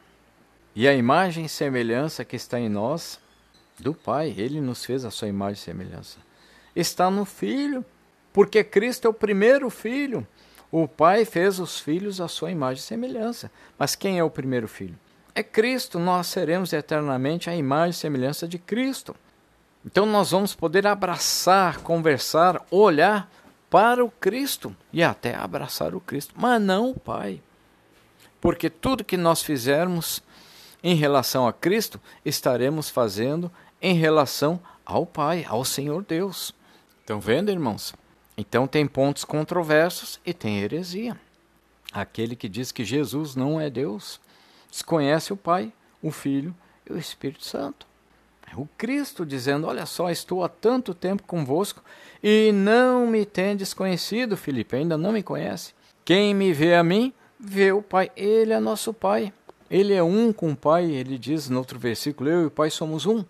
E a imagem e semelhança que está em nós, do Pai, ele nos fez a sua imagem e semelhança, está no Filho, porque Cristo é o primeiro Filho. O Pai fez os filhos a sua imagem e semelhança. Mas quem é o primeiro Filho? É Cristo. Nós seremos eternamente a imagem e semelhança de Cristo. Então nós vamos poder abraçar, conversar, olhar para o Cristo e até abraçar o Cristo, mas não o Pai. Porque tudo que nós fizermos em relação a Cristo, estaremos fazendo em relação ao Pai, ao Senhor Deus. Estão vendo, irmãos? Então tem pontos controversos e tem heresia. Aquele que diz que Jesus não é Deus, desconhece o Pai, o Filho e o Espírito Santo. O Cristo dizendo: olha só, estou há tanto tempo convosco e não me tendes conhecido, Filipe, ainda não me conhece. Quem me vê a mim, vê o Pai. Ele é nosso Pai. Ele é um com o Pai. Ele diz no outro versículo: eu e o Pai somos um.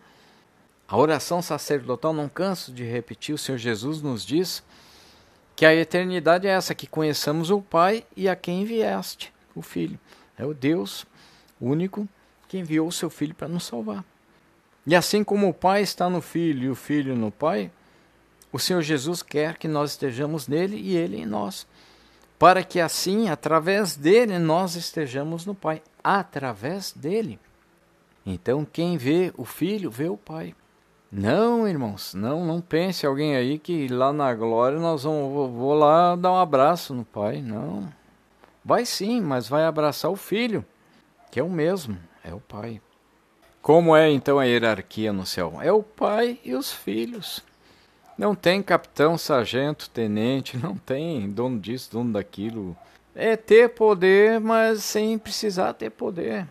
A oração sacerdotal, não canso de repetir, o Senhor Jesus nos diz que a eternidade é essa, que conheçamos o Pai e a quem enviaste, o Filho. É o Deus único que enviou o seu Filho para nos salvar. E assim como o Pai está no Filho e o Filho no Pai, o Senhor Jesus quer que nós estejamos nele e ele em nós, para que assim, através dele, nós estejamos no Pai. Através dele. Então, quem vê o Filho, vê o Pai. Não, irmãos, não, não pense alguém aí que lá na glória nós vamos, vou, vou lá dar um abraço no Pai. Não. Vai sim, mas vai abraçar o Filho, que é o mesmo, é o Pai. Como é então a hierarquia no céu? É o Pai e os filhos. Não tem capitão, sargento, tenente, não tem dono disso, dono daquilo. É ter poder, mas sem precisar ter poder.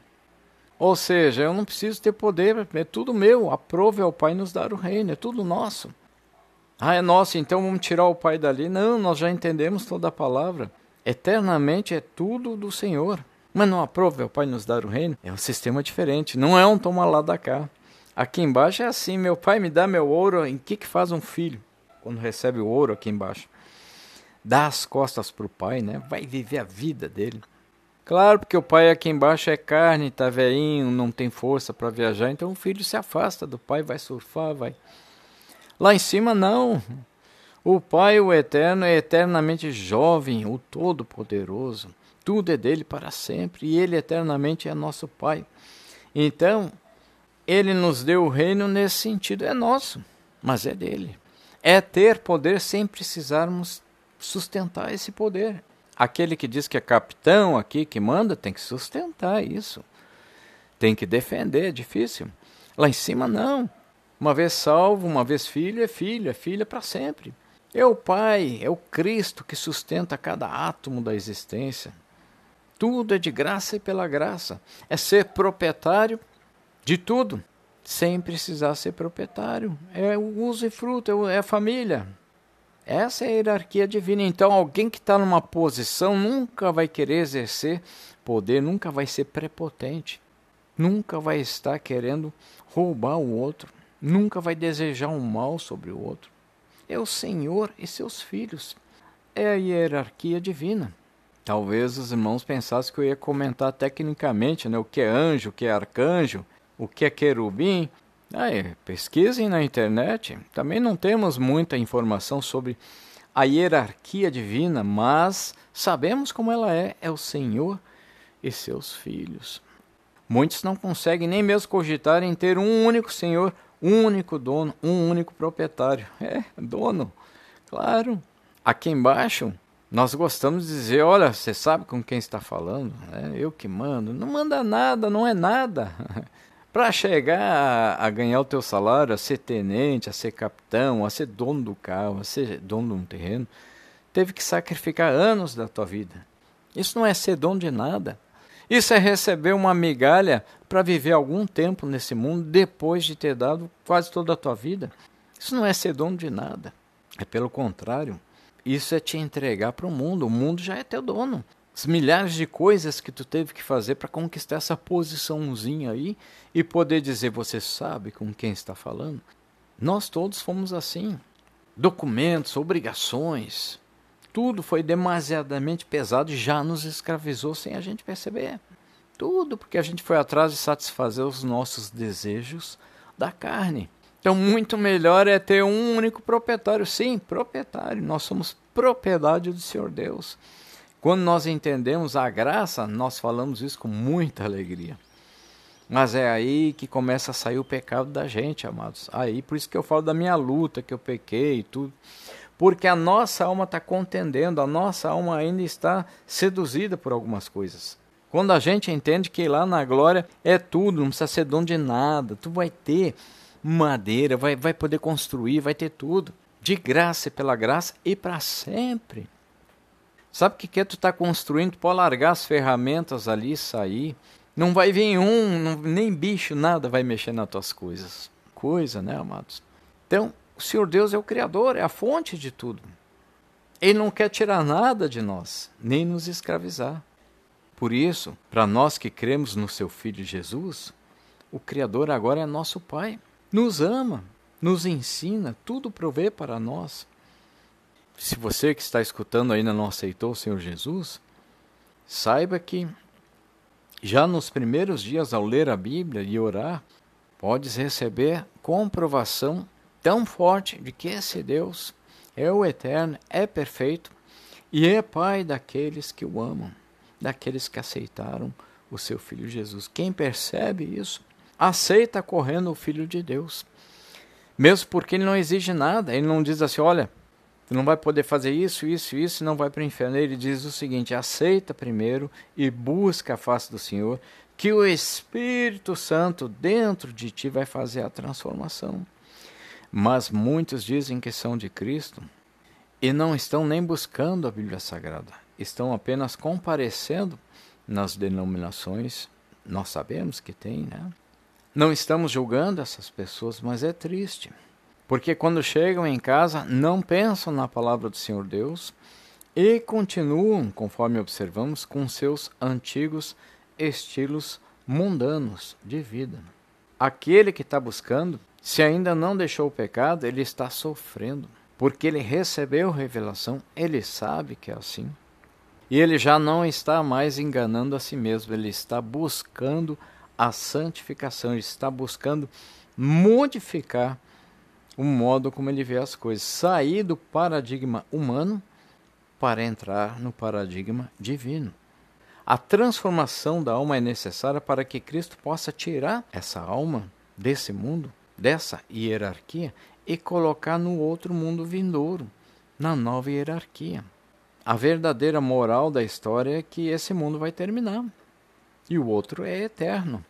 Ou seja, eu não preciso ter poder, é tudo meu. Aprove ao Pai nos dar o reino, é tudo nosso. Ah, é nosso, então vamos tirar o Pai dali. Não, nós já entendemos toda a palavra. Eternamente é tudo do Senhor. Mas não aprove ao Pai nos dar o reino? É um sistema diferente, não é um toma lá da cá. Aqui embaixo é assim: meu pai me dá meu ouro. Em que que faz um filho quando recebe o ouro aqui embaixo? Dá as costas para o pai, né? Vai viver a vida dele. Claro, porque o pai aqui embaixo é carne, tá velhinho, não tem força para viajar, então o filho se afasta do pai, vai surfar, vai. Lá em cima não. O Pai, o Eterno, é eternamente jovem, o Todo-Poderoso. Tudo é dele para sempre e ele eternamente é nosso Pai. Então, ele nos deu o reino nesse sentido, é nosso, mas é dele. é ter poder sem precisarmos sustentar esse poder. Aquele que diz que é capitão aqui, que manda, tem que sustentar isso. Tem que defender, é difícil. Lá em cima, não. Uma vez salvo, uma vez filho, é filho, é filha para sempre. É o Pai, é o Cristo que sustenta cada átomo da existência. Tudo é de graça e pela graça. É ser proprietário de tudo, sem precisar ser proprietário. É o uso e fruto, é a família. Essa é a hierarquia divina. Então, alguém que está numa posição nunca vai querer exercer poder, nunca vai ser prepotente, nunca vai estar querendo roubar o outro, nunca vai desejar um mal sobre o outro. É o Senhor e seus filhos. É a hierarquia divina. Talvez os irmãos pensassem que eu ia comentar tecnicamente, né, o que é anjo, o que é arcanjo, o que é querubim. Aí, pesquisem na internet. Também não temos muita informação sobre a hierarquia divina, mas sabemos como ela é. É o Senhor e seus filhos. Muitos não conseguem nem mesmo cogitar em ter um único Senhor, um único dono, um único proprietário. É, dono, claro. Aqui embaixo, nós gostamos de dizer, olha, você sabe com quem está falando? É eu que mando. Não manda nada, não é nada. Para chegar a, a ganhar o teu salário, a ser tenente, a ser capitão, a ser dono do carro, a ser dono de um terreno, teve que sacrificar anos da tua vida. Isso não é ser dono de nada. Isso é receber uma migalha para viver algum tempo nesse mundo depois de ter dado quase toda a tua vida. Isso não é ser dono de nada. É pelo contrário. Isso é te entregar para o mundo. O mundo já é teu dono. As milhares de coisas que tu teve que fazer para conquistar essa posiçãozinha aí e poder dizer, você sabe com quem está falando? Nós todos fomos assim. Documentos, obrigações, tudo foi demasiadamente pesado e já nos escravizou sem a gente perceber. Tudo porque a gente foi atrás de satisfazer os nossos desejos da carne. Então, muito melhor é ter um único proprietário. Sim, proprietário. Nós somos propriedade do Senhor Deus. Quando nós entendemos a graça, nós falamos isso com muita alegria. Mas é aí que começa a sair o pecado da gente, amados. Aí, por isso que eu falo da minha luta, que eu pequei e tudo. Porque a nossa alma está contendendo, a nossa alma ainda está seduzida por algumas coisas. Quando a gente entende que lá na glória é tudo, não precisa ser dono de nada, tu vai ter madeira, vai, vai poder construir, vai ter tudo. De graça e pela graça e para sempre. Sabe o que, que é tu tá construindo? Tu pode largar as ferramentas ali e sair. Não vai vir um, não, nem bicho, nada vai mexer nas tuas coisas. Coisa, né, amados? Então, o Senhor Deus é o Criador, é a fonte de tudo. Ele não quer tirar nada de nós, nem nos escravizar. Por isso, para nós que cremos no seu Filho Jesus, o Criador agora é nosso Pai. Nos ama, nos ensina, tudo provê para nós. Se você que está escutando ainda não aceitou o Senhor Jesus, saiba que já nos primeiros dias ao ler a Bíblia e orar, podes receber comprovação tão forte de que esse Deus é o eterno, é perfeito e é Pai daqueles que o amam, daqueles que aceitaram o seu Filho Jesus. Quem percebe isso, aceita correndo o Filho de Deus. Mesmo porque ele não exige nada, ele não diz assim, olha, tu não vai poder fazer isso, isso, isso, e não vai para o inferno. Ele diz o seguinte, aceita primeiro e busca a face do Senhor, que o Espírito Santo dentro de ti vai fazer a transformação. Mas muitos dizem que são de Cristo e não estão nem buscando a Bíblia Sagrada. Estão apenas comparecendo nas denominações, nós sabemos que tem, né? Não estamos julgando essas pessoas, mas é triste. Porque quando chegam em casa, não pensam na palavra do Senhor Deus e continuam, conforme observamos, com seus antigos estilos mundanos de vida. Aquele que está buscando, se ainda não deixou o pecado, ele está sofrendo. Porque ele recebeu revelação, ele sabe que é assim. E ele já não está mais enganando a si mesmo, ele está buscando a santificação, ele está buscando modificar o modo como ele vê as coisas, sair do paradigma humano para entrar no paradigma divino. A transformação da alma é necessária para que Cristo possa tirar essa alma desse mundo, dessa hierarquia, e colocar no outro mundo vindouro, na nova hierarquia. A verdadeira moral da história é que esse mundo vai terminar e o outro é eterno.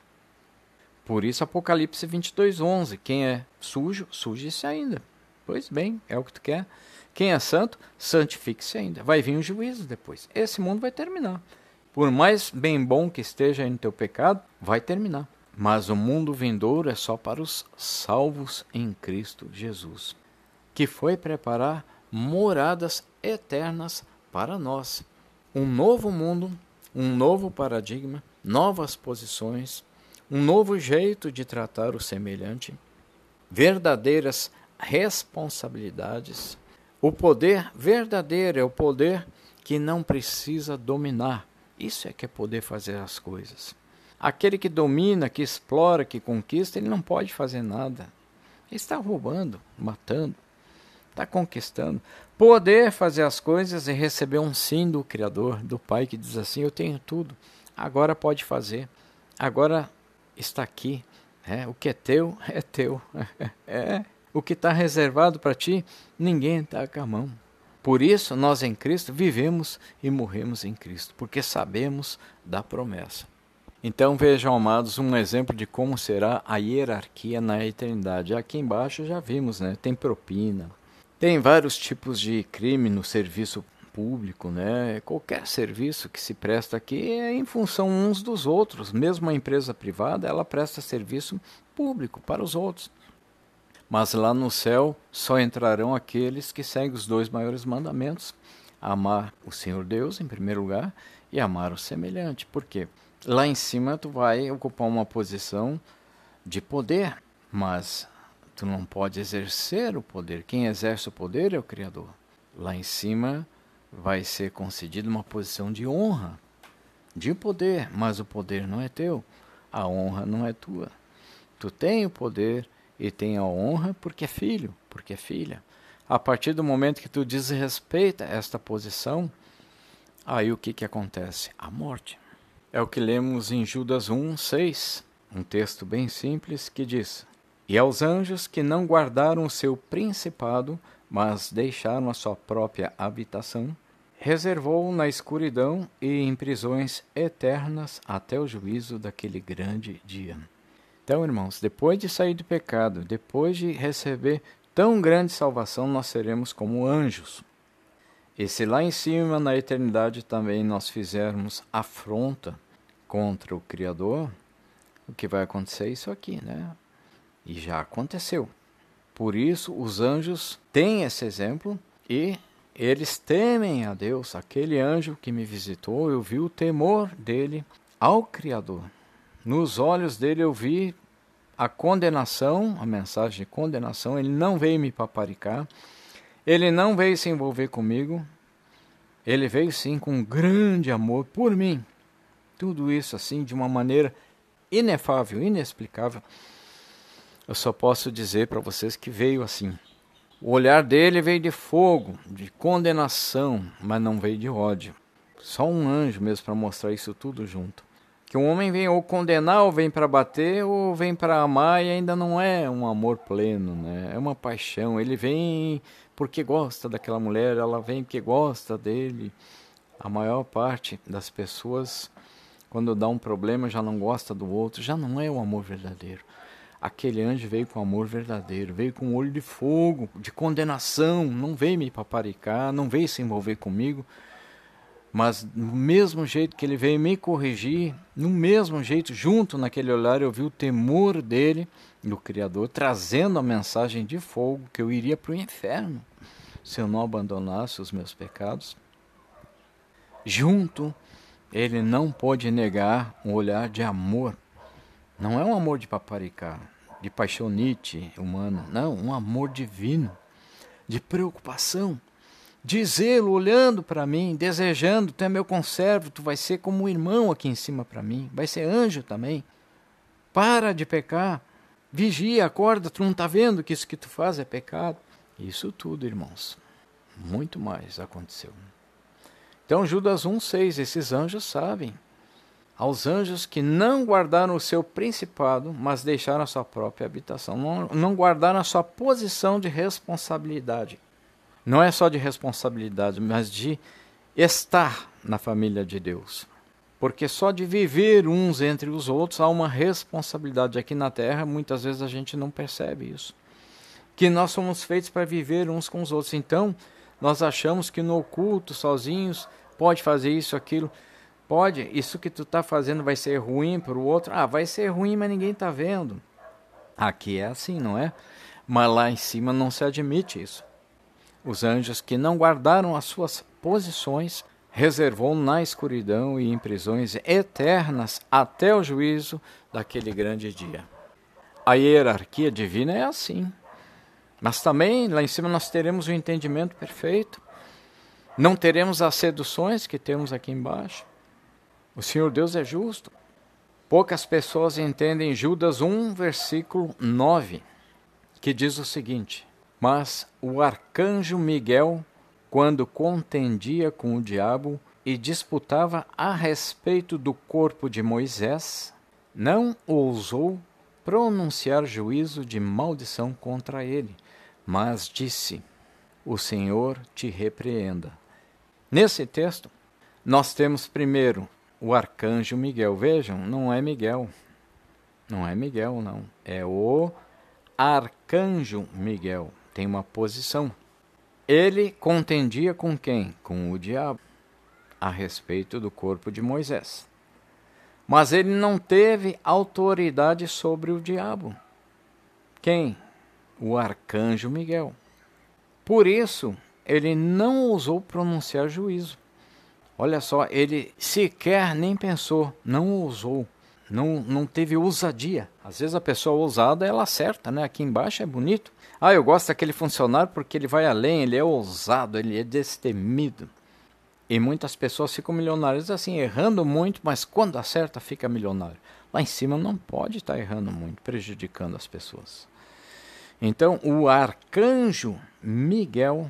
Por isso Apocalipse vinte e dois, onze, quem é sujo, suje-se ainda. Pois bem, é o que tu quer. Quem é santo, santifique-se ainda. Vai vir um juízo depois. Esse mundo vai terminar. Por mais bem bom que esteja aí no teu pecado, vai terminar. Mas o mundo vindouro é só para os salvos em Cristo Jesus, que foi preparar moradas eternas para nós. Um novo mundo, um novo paradigma, novas posições, um novo jeito de tratar o semelhante, verdadeiras responsabilidades. O poder verdadeiro é o poder que não precisa dominar. Isso é que é poder fazer as coisas. Aquele que domina, que explora, que conquista, ele não pode fazer nada. Ele está roubando, matando, está conquistando. Poder fazer as coisas e receber um sim do Criador, do Pai, que diz assim: eu tenho tudo, agora pode fazer, agora está aqui. É, o que é teu, é teu. É, o que está reservado para ti, ninguém está com a mão. Por isso, nós em Cristo vivemos e morremos em Cristo, porque sabemos da promessa. Então vejam, amados, um exemplo de como será a hierarquia na eternidade. Aqui embaixo já vimos, né? Tem propina, tem vários tipos de crime no serviço público, né? Qualquer serviço que se presta aqui é em função uns dos outros. Mesmo a empresa privada, ela presta serviço público para os outros. Mas lá no céu só entrarão aqueles que seguem os dois maiores mandamentos: amar o Senhor Deus em primeiro lugar e amar o semelhante. Por quê? Lá em cima tu vai ocupar uma posição de poder, mas tu não pode exercer o poder. Quem exerce o poder é o Criador. Lá em cima vai ser concedida uma posição de honra, de poder, mas o poder não é teu, a honra não é tua. Tu tem o poder e tem a honra porque é filho, porque é filha. A partir do momento que tu desrespeita esta posição, aí o que que acontece? A morte. É o que lemos em Judas um, seis, um texto bem simples que diz: e aos anjos que não guardaram o seu principado, mas deixaram a sua própria habitação, reservou na escuridão e em prisões eternas até o juízo daquele grande dia. Então, irmãos, depois de sair do pecado, depois de receber tão grande salvação, nós seremos como anjos. E se lá em cima, na eternidade, também nós fizermos afronta contra o Criador, o que vai acontecer é isso aqui, né? E já aconteceu. Por isso, os anjos têm esse exemplo e eles temem a Deus. Aquele anjo que me visitou, eu vi o temor dele ao Criador. Nos olhos dele eu vi a condenação, a mensagem de condenação. Ele não veio me paparicar, ele não veio se envolver comigo, ele veio sim com um grande amor por mim. Tudo isso assim de uma maneira inefável, inexplicável. Eu só posso dizer para vocês que veio assim. O olhar dele veio de fogo, de condenação, mas não veio de ódio. Só um anjo mesmo para mostrar isso tudo junto. Que um homem vem ou condenar, ou vem para bater, ou vem para amar, e ainda não é um amor pleno, né? É uma paixão. Ele vem porque gosta daquela mulher, ela vem porque gosta dele. A maior parte das pessoas, quando dá um problema, já não gosta do outro, já não é o amor verdadeiro. Aquele anjo veio com amor verdadeiro, veio com um olho de fogo, de condenação, não veio me paparicar, não veio se envolver comigo, mas do mesmo jeito que ele veio me corrigir, no mesmo jeito, junto naquele olhar, eu vi o temor dele, do Criador, trazendo a mensagem de fogo, que eu iria para o inferno, se eu não abandonasse os meus pecados. Junto, ele não pôde negar um olhar de amor. Não é um amor de paparicar, de paixonite humana, não, um amor divino, de preocupação, de zelo, olhando para mim, desejando: tu é meu conservo, tu vai ser como um irmão aqui em cima para mim, vai ser anjo também. Para de pecar, vigia, acorda, tu não está vendo que isso que tu faz é pecado? Isso tudo, irmãos, muito mais aconteceu. Então Judas um, seis, esses anjos sabem. aos anjos que não guardaram o seu principado, mas deixaram a sua própria habitação. Não, não guardaram a sua posição de responsabilidade. Não é só de responsabilidade, mas de estar na família de Deus. Porque só de viver uns entre os outros há uma responsabilidade aqui na terra. Muitas vezes a gente não percebe isso. Que nós somos feitos para viver uns com os outros. Então, nós achamos que no oculto, sozinhos, pode fazer isso, aquilo. Pode, isso que tu está fazendo vai ser ruim para o outro. Ah, vai ser ruim, mas ninguém está vendo. Aqui é assim, não é? Mas lá em cima não se admite isso. Os anjos que não guardaram as suas posições, reservou na escuridão e em prisões eternas até o juízo daquele grande dia. A hierarquia divina é assim. Mas também lá em cima nós teremos o entendimento perfeito. Não teremos as seduções que temos aqui embaixo. O Senhor Deus é justo. Poucas pessoas entendem Judas um, versículo nove, que diz o seguinte: mas o arcanjo Miguel, quando contendia com o diabo e disputava a respeito do corpo de Moisés, não ousou pronunciar juízo de maldição contra ele, mas disse: o Senhor te repreenda. Nesse texto, nós temos primeiro o arcanjo Miguel. Vejam, não é Miguel. Não é Miguel, não. É o arcanjo Miguel. Tem uma posição. Ele contendia com quem? Com o diabo, a respeito do corpo de Moisés. Mas ele não teve autoridade sobre o diabo. Quem? O arcanjo Miguel. Por isso, ele não ousou pronunciar juízo. Olha só, ele sequer nem pensou, não ousou, não, não teve ousadia. Às vezes a pessoa ousada, ela acerta, né? Aqui embaixo é bonito. Ah, eu gosto daquele funcionário porque ele vai além, ele é ousado, ele é destemido. E muitas pessoas ficam milionárias assim, errando muito, mas quando acerta fica milionário. Lá em cima não pode estar errando muito, prejudicando as pessoas. Então, o arcanjo Miguel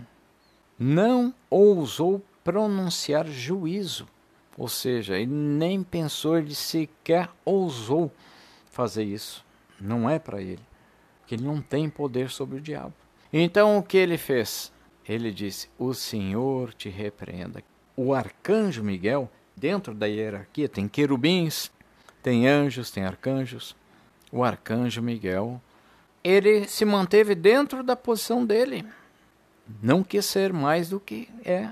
não ousou pronunciar juízo. Ou seja, ele nem pensou, ele sequer ousou fazer isso. Não é para ele. Porque ele não tem poder sobre o diabo. Então, o que ele fez? Ele disse: o Senhor te repreenda. O arcanjo Miguel, dentro da hierarquia, tem querubins, tem anjos, tem arcanjos. O arcanjo Miguel, ele se manteve dentro da posição dele. Não quis ser mais do que é.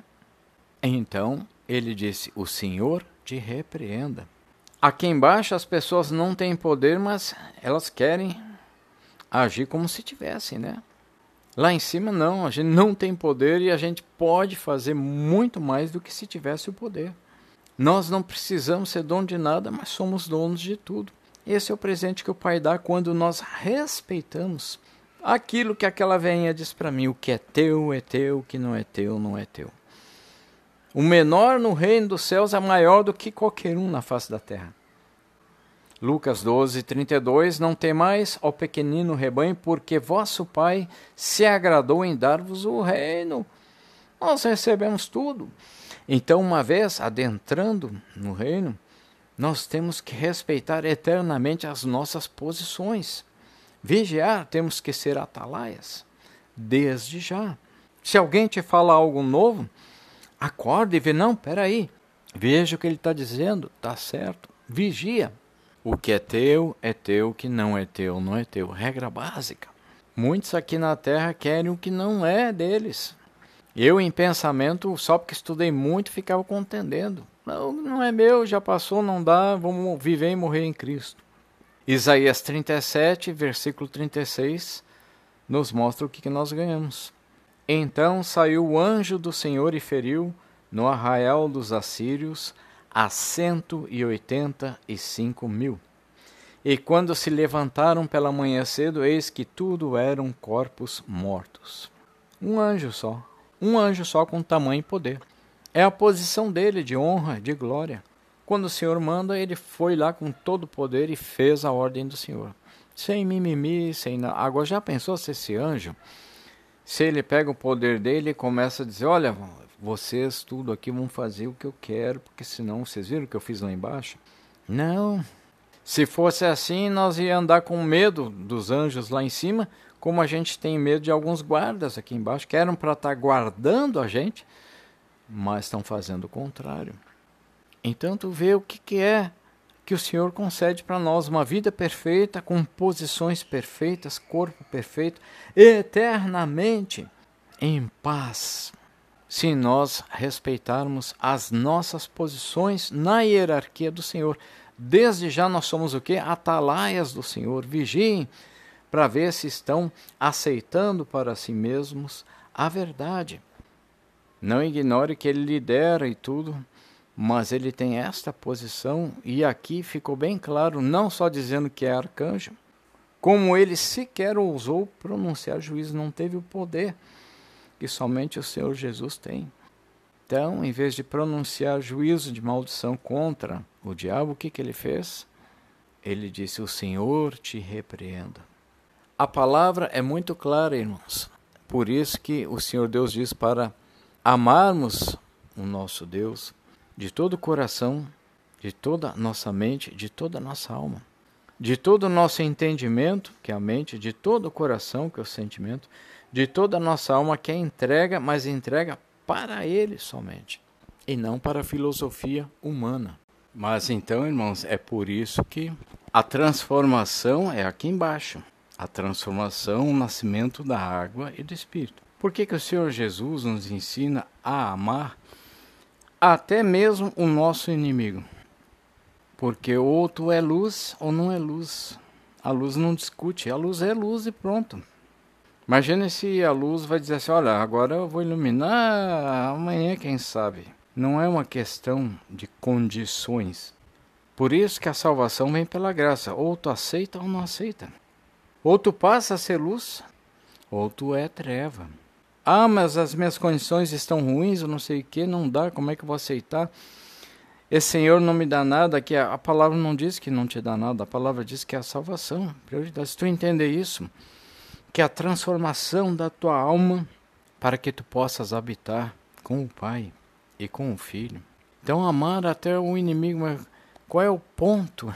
Então, ele disse: o Senhor te repreenda. Aqui embaixo as pessoas não têm poder, mas elas querem agir como se tivessem, né? Lá em cima não, a gente não tem poder e a gente pode fazer muito mais do que se tivesse o poder. Nós não precisamos ser dono de nada, mas somos donos de tudo. Esse é o presente que o Pai dá quando nós respeitamos aquilo que aquela velhinha diz para mim: o que é teu é teu, o que não é teu não é teu. O menor no reino dos céus é maior do que qualquer um na face da terra. Lucas doze, trinta e dois, não temais, ó pequenino rebanho, porque vosso Pai se agradou em dar-vos o reino. Nós recebemos tudo. Então, uma vez adentrando no reino, nós temos que respeitar eternamente as nossas posições. Vigiar, temos que ser atalaias, desde já. Se alguém te fala algo novo, acorda e vê: não, peraí, veja o que ele está dizendo, está certo, vigia. O que é teu é teu, o que não é teu não é teu. Regra básica. Muitos aqui na terra querem o que não é deles. Eu, em pensamento, só porque estudei muito, ficava contendendo. Não, não é meu, já passou, não dá, vamos viver e morrer em Cristo. Isaías trinta e sete, versículo trinta e seis, nos mostra o que nós ganhamos. Então saiu o anjo do Senhor e feriu, no arraial dos assírios, a cento e oitenta e cinco mil. E quando se levantaram pela manhã cedo, eis que tudo eram corpos mortos. Um anjo só. Um anjo só com tamanho e poder. É a posição dele de honra, de glória. Quando o Senhor manda, ele foi lá com todo o poder e fez a ordem do Senhor. Sem mimimi, sem nada. Agora, já pensou se esse anjo, se ele pega o poder dele e começa a dizer: olha, vocês tudo aqui vão fazer o que eu quero, porque senão, vocês viram o que eu fiz lá embaixo? Não. Se fosse assim, nós ia andar com medo dos anjos lá em cima, como a gente tem medo de alguns guardas aqui embaixo, que eram para estar guardando a gente, mas estão fazendo o contrário. Então tu vê o que, que é que o Senhor concede para nós, uma vida perfeita, com posições perfeitas, corpo perfeito, eternamente em paz, se nós respeitarmos as nossas posições na hierarquia do Senhor. Desde já nós somos o quê? Atalaias do Senhor. Vigiem para ver se estão aceitando para si mesmos a verdade. Não ignore que ele lidera e tudo, mas ele tem esta posição, e aqui ficou bem claro, não só dizendo que é arcanjo, como ele sequer ousou pronunciar juízo, não teve o poder que somente o Senhor Jesus tem. Então, em vez de pronunciar juízo de maldição contra o diabo, o que, que ele fez? Ele disse: o Senhor te repreenda. A palavra é muito clara, irmãos. Por isso que o Senhor Deus diz para amarmos o nosso Deus de todo o coração, de toda a nossa mente, de toda a nossa alma, de todo o nosso entendimento, que é a mente, de todo o coração, que é o sentimento, de toda a nossa alma, que é entrega, mas entrega para Ele somente, e não para a filosofia humana. Mas então, irmãos, é por isso que a transformação é aqui embaixo. A transformação, o nascimento da água e do Espírito. Por que que o Senhor Jesus nos ensina a amar até mesmo o nosso inimigo? Porque ou tu é luz ou não é luz. A luz não discute, a luz é luz e pronto. Imagina se a luz vai dizer assim: olha, agora eu vou iluminar, amanhã quem sabe. Não é uma questão de condições. Por isso que a salvação vem pela graça. Ou tu aceita ou não aceita. Ou tu passa a ser luz, ou tu é treva. Ah, mas as minhas condições estão ruins, eu não sei o que, não dá, como é que eu vou aceitar? Esse Senhor não me dá nada, que a, a palavra não diz que não te dá nada, a palavra diz que é a salvação, prioridade. Se tu entender isso, que é a transformação da tua alma para que tu possas habitar com o Pai e com o Filho. Então amar até o inimigo, mas qual é o ponto?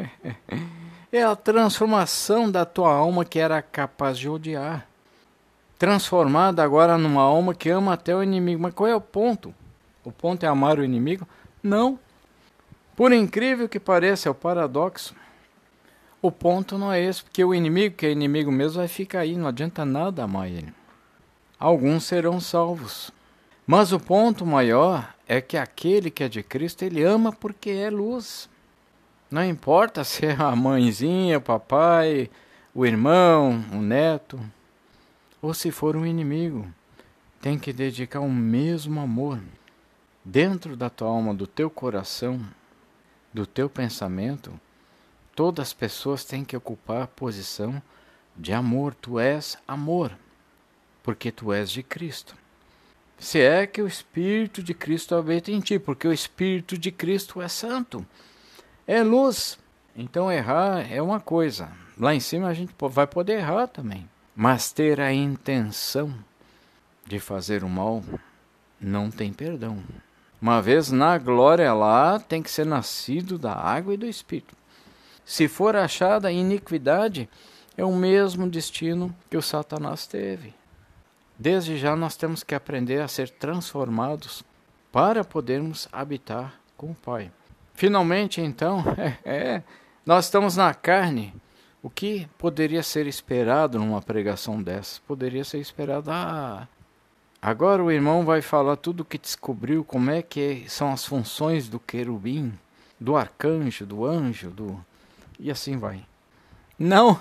É a transformação da tua alma que era capaz de odiar. Transformada agora numa alma que ama até o inimigo. Mas qual é o ponto? O ponto é amar o inimigo? Não. Por incrível que pareça, é o paradoxo. O ponto não é esse, porque o inimigo, que é inimigo mesmo, vai ficar aí, não adianta nada amar ele. Alguns serão salvos. Mas o ponto maior é que aquele que é de Cristo, ele ama porque é luz. Não importa se é a mãezinha, o papai, o irmão, o neto, ou se for um inimigo, tem que dedicar o mesmo amor dentro da tua alma, do teu coração, do teu pensamento. Todas as pessoas têm que ocupar a posição de amor. Tu és amor, porque tu és de Cristo. Se é que o Espírito de Cristo habita em ti, porque o Espírito de Cristo é santo, é luz. Então errar é uma coisa. Lá em cima a gente vai poder errar também. Mas ter a intenção de fazer o mal não tem perdão. Uma vez na glória lá, tem que ser nascido da água e do Espírito. Se for achada iniquidade, é o mesmo destino que o Satanás teve. Desde já nós temos que aprender a ser transformados para podermos habitar com o Pai. Finalmente, então, é, é, nós estamos na carne. O que poderia ser esperado numa pregação dessa? Poderia ser esperado, ah, agora o irmão vai falar tudo o que descobriu, como é que são as funções do querubim, do arcanjo, do anjo, do... e assim vai. Não,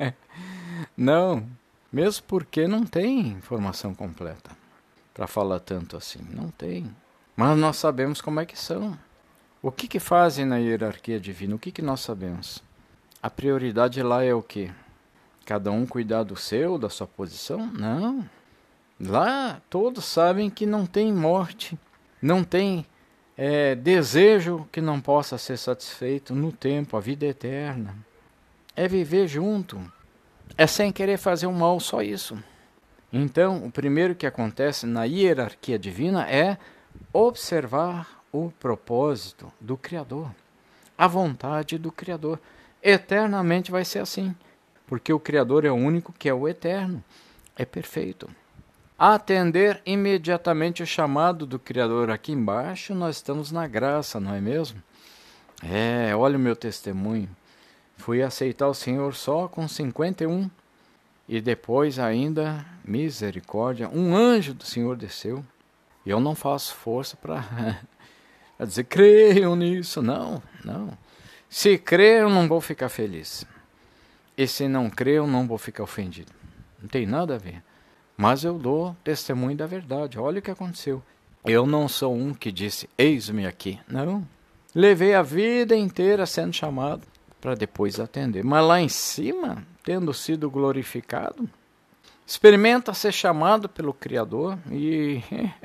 não, mesmo porque não tem informação completa para falar tanto assim, não tem. Mas nós sabemos como é que são. O que que fazem na hierarquia divina? O que que nós sabemos? A prioridade lá é o quê? Cada um cuidar do seu, da sua posição? Não. Lá todos sabem que não tem morte, não tem é, desejo que não possa ser satisfeito no tempo, a vida eterna. É viver junto, é sem querer fazer o mal, só isso. Então, o primeiro que acontece na hierarquia divina é observar o propósito do Criador. a vontade do Criador. Eternamente vai ser assim, porque o Criador é o único que é o eterno, é perfeito. Atender imediatamente o chamado do Criador. Aqui embaixo nós estamos na graça, não é mesmo? É, olha o meu testemunho. Fui aceitar o Senhor só com cinquenta e um e depois ainda, misericórdia, um anjo do Senhor desceu. E eu não faço força para dizer, creiam nisso. Não, não. Se crer, eu não vou ficar feliz. E se não crer, eu não vou ficar ofendido. Não tem nada a ver. Mas eu dou testemunho da verdade. Olha o que aconteceu. Eu não sou um que disse, eis-me aqui. Não. Levei a vida inteira sendo chamado para depois atender. Mas lá em cima, tendo sido glorificado, experimenta ser chamado pelo Criador e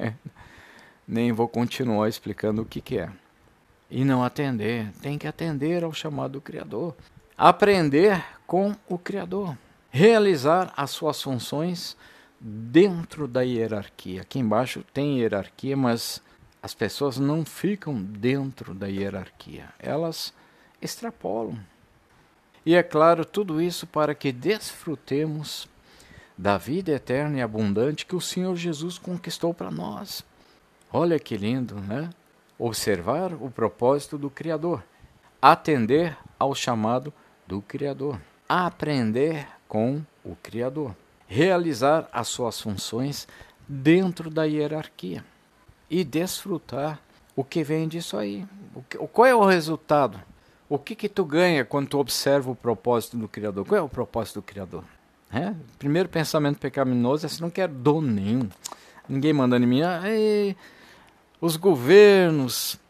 nem vou continuar explicando o que, que é. E não atender. Tem que atender ao chamado do Criador. Aprender com o Criador. Realizar as suas funções dentro da hierarquia. Aqui embaixo tem hierarquia, mas as pessoas não ficam dentro da hierarquia. Elas extrapolam. E é claro, tudo isso para que desfrutemos da vida eterna e abundante que o Senhor Jesus conquistou para nós. Olha que lindo, né? Observar o propósito do Criador. Atender ao chamado do Criador. Aprender com o Criador. Realizar as suas funções dentro da hierarquia. E desfrutar o que vem disso aí. O que, qual é o resultado? O que que tu ganha quando tu observa o propósito do Criador? Qual é o propósito do Criador? É? Primeiro pensamento pecaminoso é: se não quero dom nenhum. Ninguém mandando em mim. Ah, ei, os governos,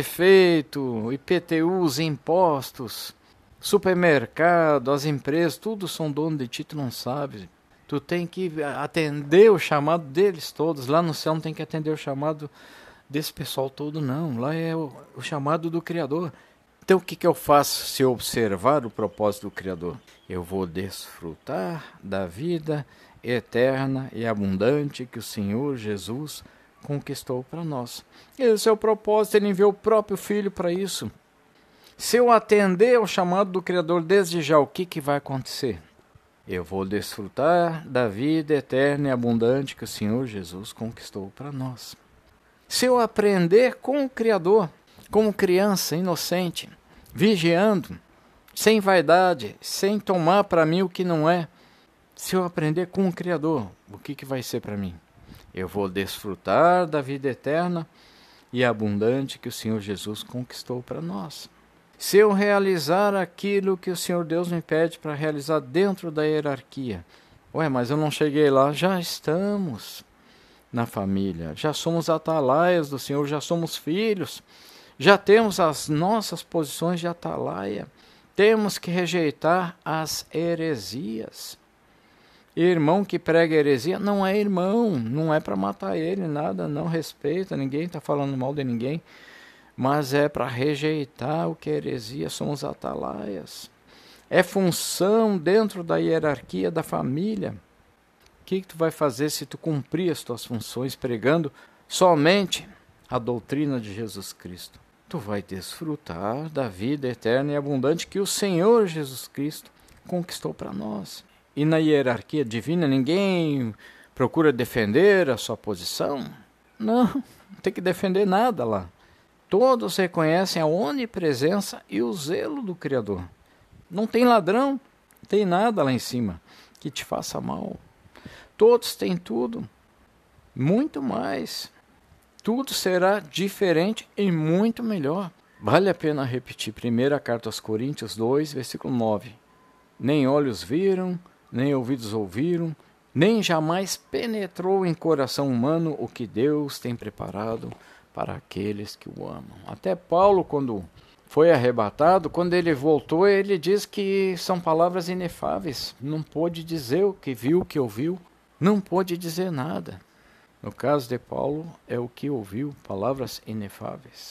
prefeito, I P T Us, impostos, supermercado, as empresas, tudo são dono de ti, tu não sabe. Tu tem que atender o chamado deles todos. Lá no céu não tem que atender o chamado desse pessoal todo, não. Lá é o, o chamado do Criador. Então o que, que eu faço se eu observar o propósito do Criador? Eu vou desfrutar da vida eterna e abundante que o Senhor Jesus conquistou para nós. Esse é o propósito, ele enviou o próprio Filho para isso. Se eu atender ao chamado do Criador desde já, o que, que vai acontecer? Eu vou desfrutar da vida eterna e abundante que o Senhor Jesus conquistou para nós. Se eu aprender com o Criador, como criança inocente, vigiando, sem vaidade, sem tomar para mim o que não é, se eu aprender com o Criador, o que, que vai ser para mim? Eu vou desfrutar da vida eterna e abundante que o Senhor Jesus conquistou para nós. Se eu realizar aquilo que o Senhor Deus me pede para realizar dentro da hierarquia, ué, mas eu não cheguei lá, já estamos na família, já somos atalaias do Senhor, já somos filhos, já temos as nossas posições de atalaia, temos que rejeitar as heresias. Irmão que prega heresia não é irmão, não é para matar ele, nada, não respeita, ninguém está falando mal de ninguém, mas é para rejeitar o que é heresia, somos atalaias. É função dentro da hierarquia da família. O que, que tu vai fazer se tu cumprir as tuas funções pregando somente a doutrina de Jesus Cristo? Tu vai desfrutar da vida eterna e abundante que o Senhor Jesus Cristo conquistou para nós. E na hierarquia divina ninguém procura defender a sua posição? Não, não tem que defender nada lá. Todos reconhecem a onipresença e o zelo do Criador. Não tem ladrão, não tem nada lá em cima que te faça mal. Todos têm tudo, muito mais. Tudo será diferente e muito melhor. Vale a pena repetir. Primeira carta aos Coríntios dois, versículo nove. Nem olhos viram, nem ouvidos ouviram, nem jamais penetrou em coração humano o que Deus tem preparado para aqueles que o amam. Até Paulo, quando foi arrebatado, quando ele voltou, ele diz que são palavras inefáveis. Não pôde dizer o que viu, o que ouviu. Não pôde dizer nada. No caso de Paulo, é o que ouviu, palavras inefáveis.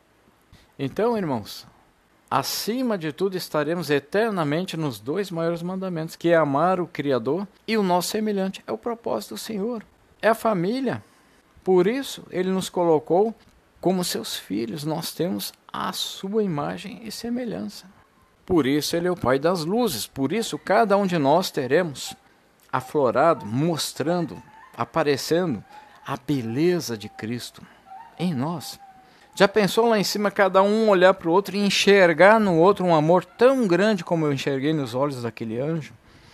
Então, irmãos, acima de tudo estaremos eternamente nos dois maiores mandamentos, que é amar o Criador e o nosso semelhante. É o propósito do Senhor. É a família. Por isso, ele nos colocou como seus filhos. Nós temos à sua imagem e semelhança. Por isso ele é o Pai das luzes, por isso cada um de nós teremos aflorado, mostrando, aparecendo a beleza de Cristo em nós. Já pensou lá em cima cada um olhar para o outro e enxergar no outro um amor tão grande como eu enxerguei nos olhos daquele anjo?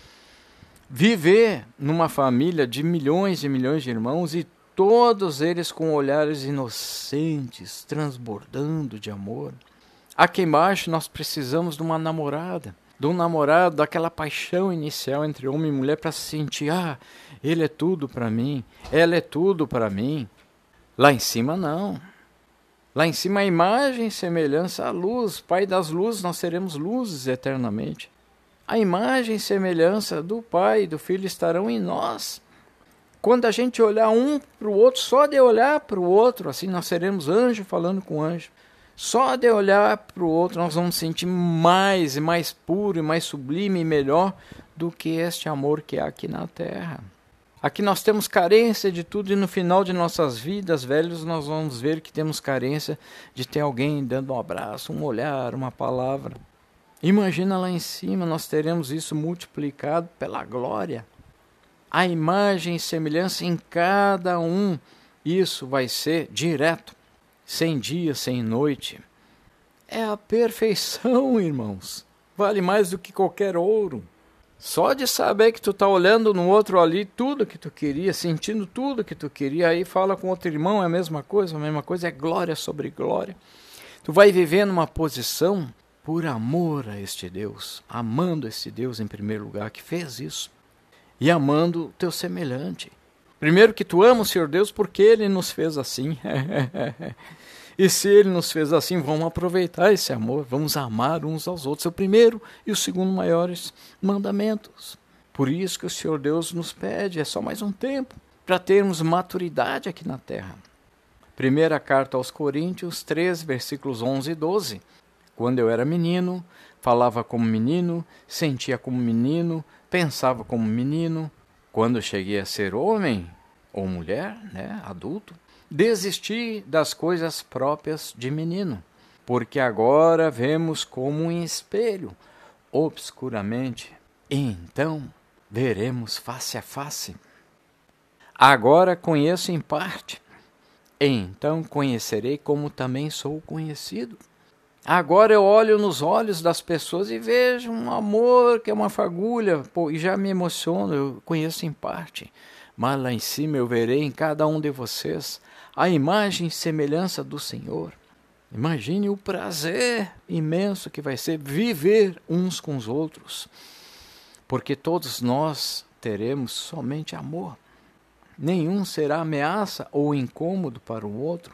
Viver numa família de milhões e milhões de irmãos e todos eles com olhares inocentes, transbordando de amor. Aqui embaixo nós precisamos de uma namorada, de um namorado, daquela paixão inicial entre homem e mulher para se sentir, ah, ele é tudo para mim, ela é tudo para mim. Lá em cima não. Lá em cima a imagem e semelhança à luz, Pai das luzes, nós seremos luzes eternamente. A imagem e semelhança do Pai e do Filho estarão em nós. Quando a gente olhar um para o outro, só de olhar para o outro, assim nós seremos anjo falando com anjo. Só de olhar para o outro nós vamos sentir mais e mais puro e mais sublime e melhor do que este amor que há aqui na terra. Aqui nós temos carência de tudo e no final de nossas vidas, velhos, nós vamos ver que temos carência de ter alguém dando um abraço, um olhar, uma palavra. Imagina lá em cima, nós teremos isso multiplicado pela glória. A imagem e semelhança em cada um, isso vai ser direto, sem dia, sem noite. É a perfeição, irmãos. Vale mais do que qualquer ouro. Só de saber que tu tá olhando no outro ali tudo que tu queria, sentindo tudo que tu queria, aí fala com outro irmão, é a mesma coisa, a mesma coisa, é glória sobre glória. Tu vai viver numa posição por amor a este Deus, amando este Deus em primeiro lugar, que fez isso, e amando o teu semelhante. Primeiro que tu ama o Senhor Deus porque Ele nos fez assim. E se Ele nos fez assim, vamos aproveitar esse amor, vamos amar uns aos outros. É o primeiro e o segundo maiores mandamentos. Por isso que o Senhor Deus nos pede, é só mais um tempo, para termos maturidade aqui na terra. Primeira carta aos Coríntios três, versículos onze e doze. Quando eu era menino, falava como menino, sentia como menino, pensava como menino. Quando cheguei a ser homem ou mulher, né, adulto, desisti das coisas próprias de menino, porque agora vemos como um espelho, obscuramente, e então veremos face a face. Agora conheço em parte, então conhecerei como também sou conhecido. Agora eu olho nos olhos das pessoas e vejo um amor que é uma fagulha, pô, e já me emociono, eu conheço em parte. Mas lá em cima eu verei em cada um de vocês a imagem e semelhança do Senhor. Imagine o prazer imenso que vai ser viver uns com os outros, porque todos nós teremos somente amor. Nenhum será ameaça ou incômodo para o outro.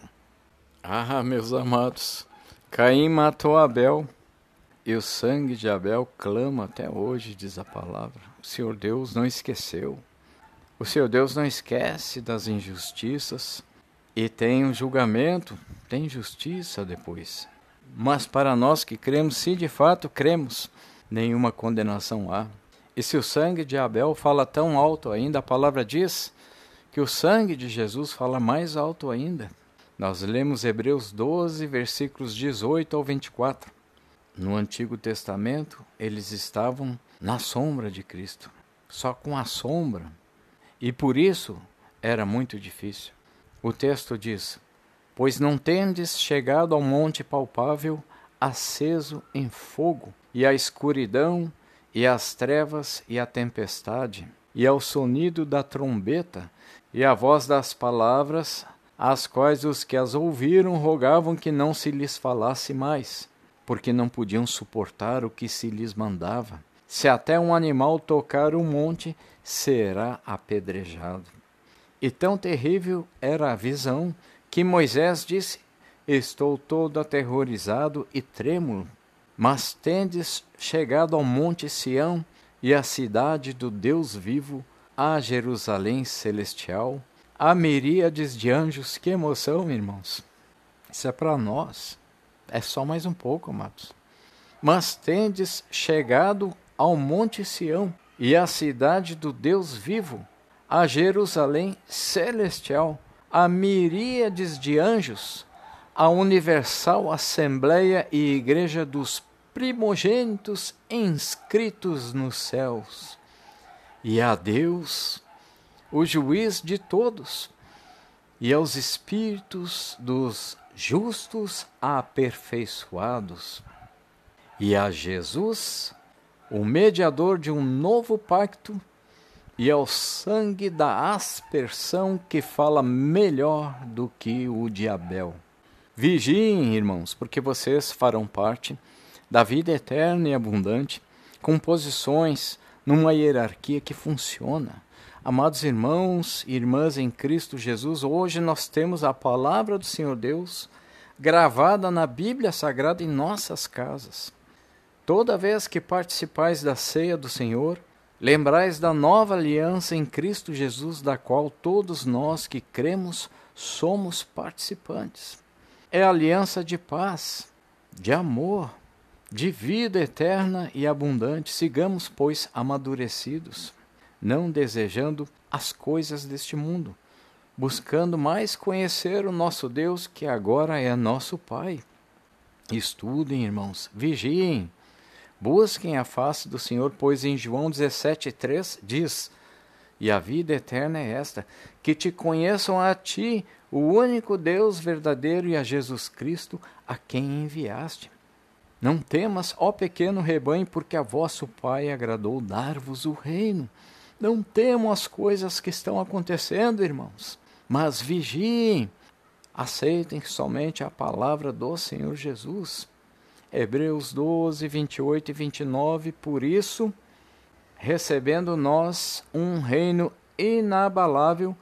Ah, meus amados, Caim matou Abel, e o sangue de Abel clama até hoje, diz a palavra. O Senhor Deus não esqueceu. O Senhor Deus não esquece das injustiças, e tem um julgamento, tem justiça depois. Mas para nós que cremos, se de fato cremos, nenhuma condenação há. E se o sangue de Abel fala tão alto ainda, a palavra diz que o sangue de Jesus fala mais alto ainda. Nós lemos Hebreus doze, versículos dezoito ao vinte e quatro. No Antigo Testamento, eles estavam na sombra de Cristo, só com a sombra. E por isso era muito difícil. O texto diz, pois não tendes chegado ao monte palpável, aceso em fogo, e a escuridão, e as trevas, e a tempestade, e ao sonido da trombeta, e a voz das palavras, as quais os que as ouviram rogavam que não se lhes falasse mais, porque não podiam suportar o que se lhes mandava. Se até um animal tocar o monte, será apedrejado. E tão terrível era a visão, que Moisés disse, estou todo aterrorizado e trêmulo. Mas tendes chegado ao monte Sião, e à cidade do Deus vivo, a Jerusalém celestial, a miríades de anjos. Que emoção, irmãos! Isso é para nós. É só mais um pouco, amados. Mas tendes chegado ao monte Sião, e à cidade do Deus vivo, a Jerusalém celestial, a miríades de anjos, a universal Assembleia e Igreja dos primogênitos inscritos nos céus, e a Deus, o juiz de todos, e aos espíritos dos justos aperfeiçoados, e a Jesus, o mediador de um novo pacto, e ao sangue da aspersão que fala melhor do que o de Abel. Vigiem, irmãos, porque vocês farão parte da vida eterna e abundante, com posições numa hierarquia que funciona. Amados irmãos e irmãs em Cristo Jesus, hoje nós temos a palavra do Senhor Deus gravada na Bíblia Sagrada em nossas casas. Toda vez que participais da ceia do Senhor, lembrais da nova aliança em Cristo Jesus, da qual todos nós que cremos somos participantes. É a aliança de paz, de amor, de vida eterna e abundante. Sigamos, pois, amadurecidos, não desejando as coisas deste mundo, buscando mais conhecer o nosso Deus, que agora é nosso Pai. Estudem, irmãos, vigiem, busquem a face do Senhor, pois em João dezessete, três diz: e a vida eterna é esta, que te conheçam a ti, o único Deus verdadeiro, e a Jesus Cristo, a quem enviaste. Não temas, ó pequeno rebanho, porque a vosso Pai agradou dar-vos o reino. Não temam as coisas que estão acontecendo, irmãos, mas vigiem, aceitem somente a palavra do Senhor Jesus. Hebreus doze, vinte e oito e vinte e nove, por isso, recebendo nós um reino inabalável,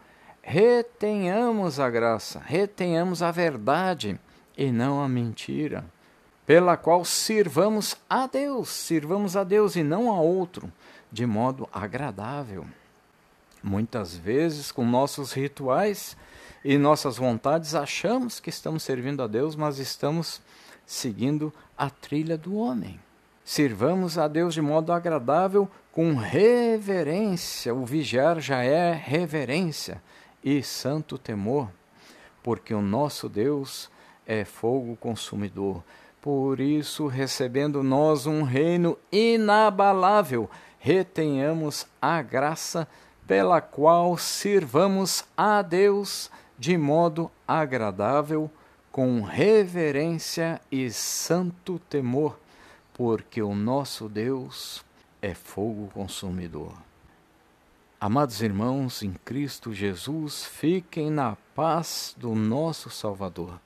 retenhamos a graça, retenhamos a verdade e não a mentira, pela qual sirvamos a Deus, sirvamos a Deus e não a outro, de modo agradável. Muitas vezes, com nossos rituais e nossas vontades, achamos que estamos servindo a Deus, mas estamos seguindo a trilha do homem. Sirvamos a Deus de modo agradável, com reverência. O vigiar já é reverência e santo temor, porque o nosso Deus é fogo consumidor. Por isso, recebendo nós um reino inabalável, retenhamos a graça pela qual sirvamos a Deus de modo agradável, com reverência e santo temor, porque o nosso Deus é fogo consumidor. Amados irmãos em Cristo Jesus, fiquem na paz do nosso Salvador.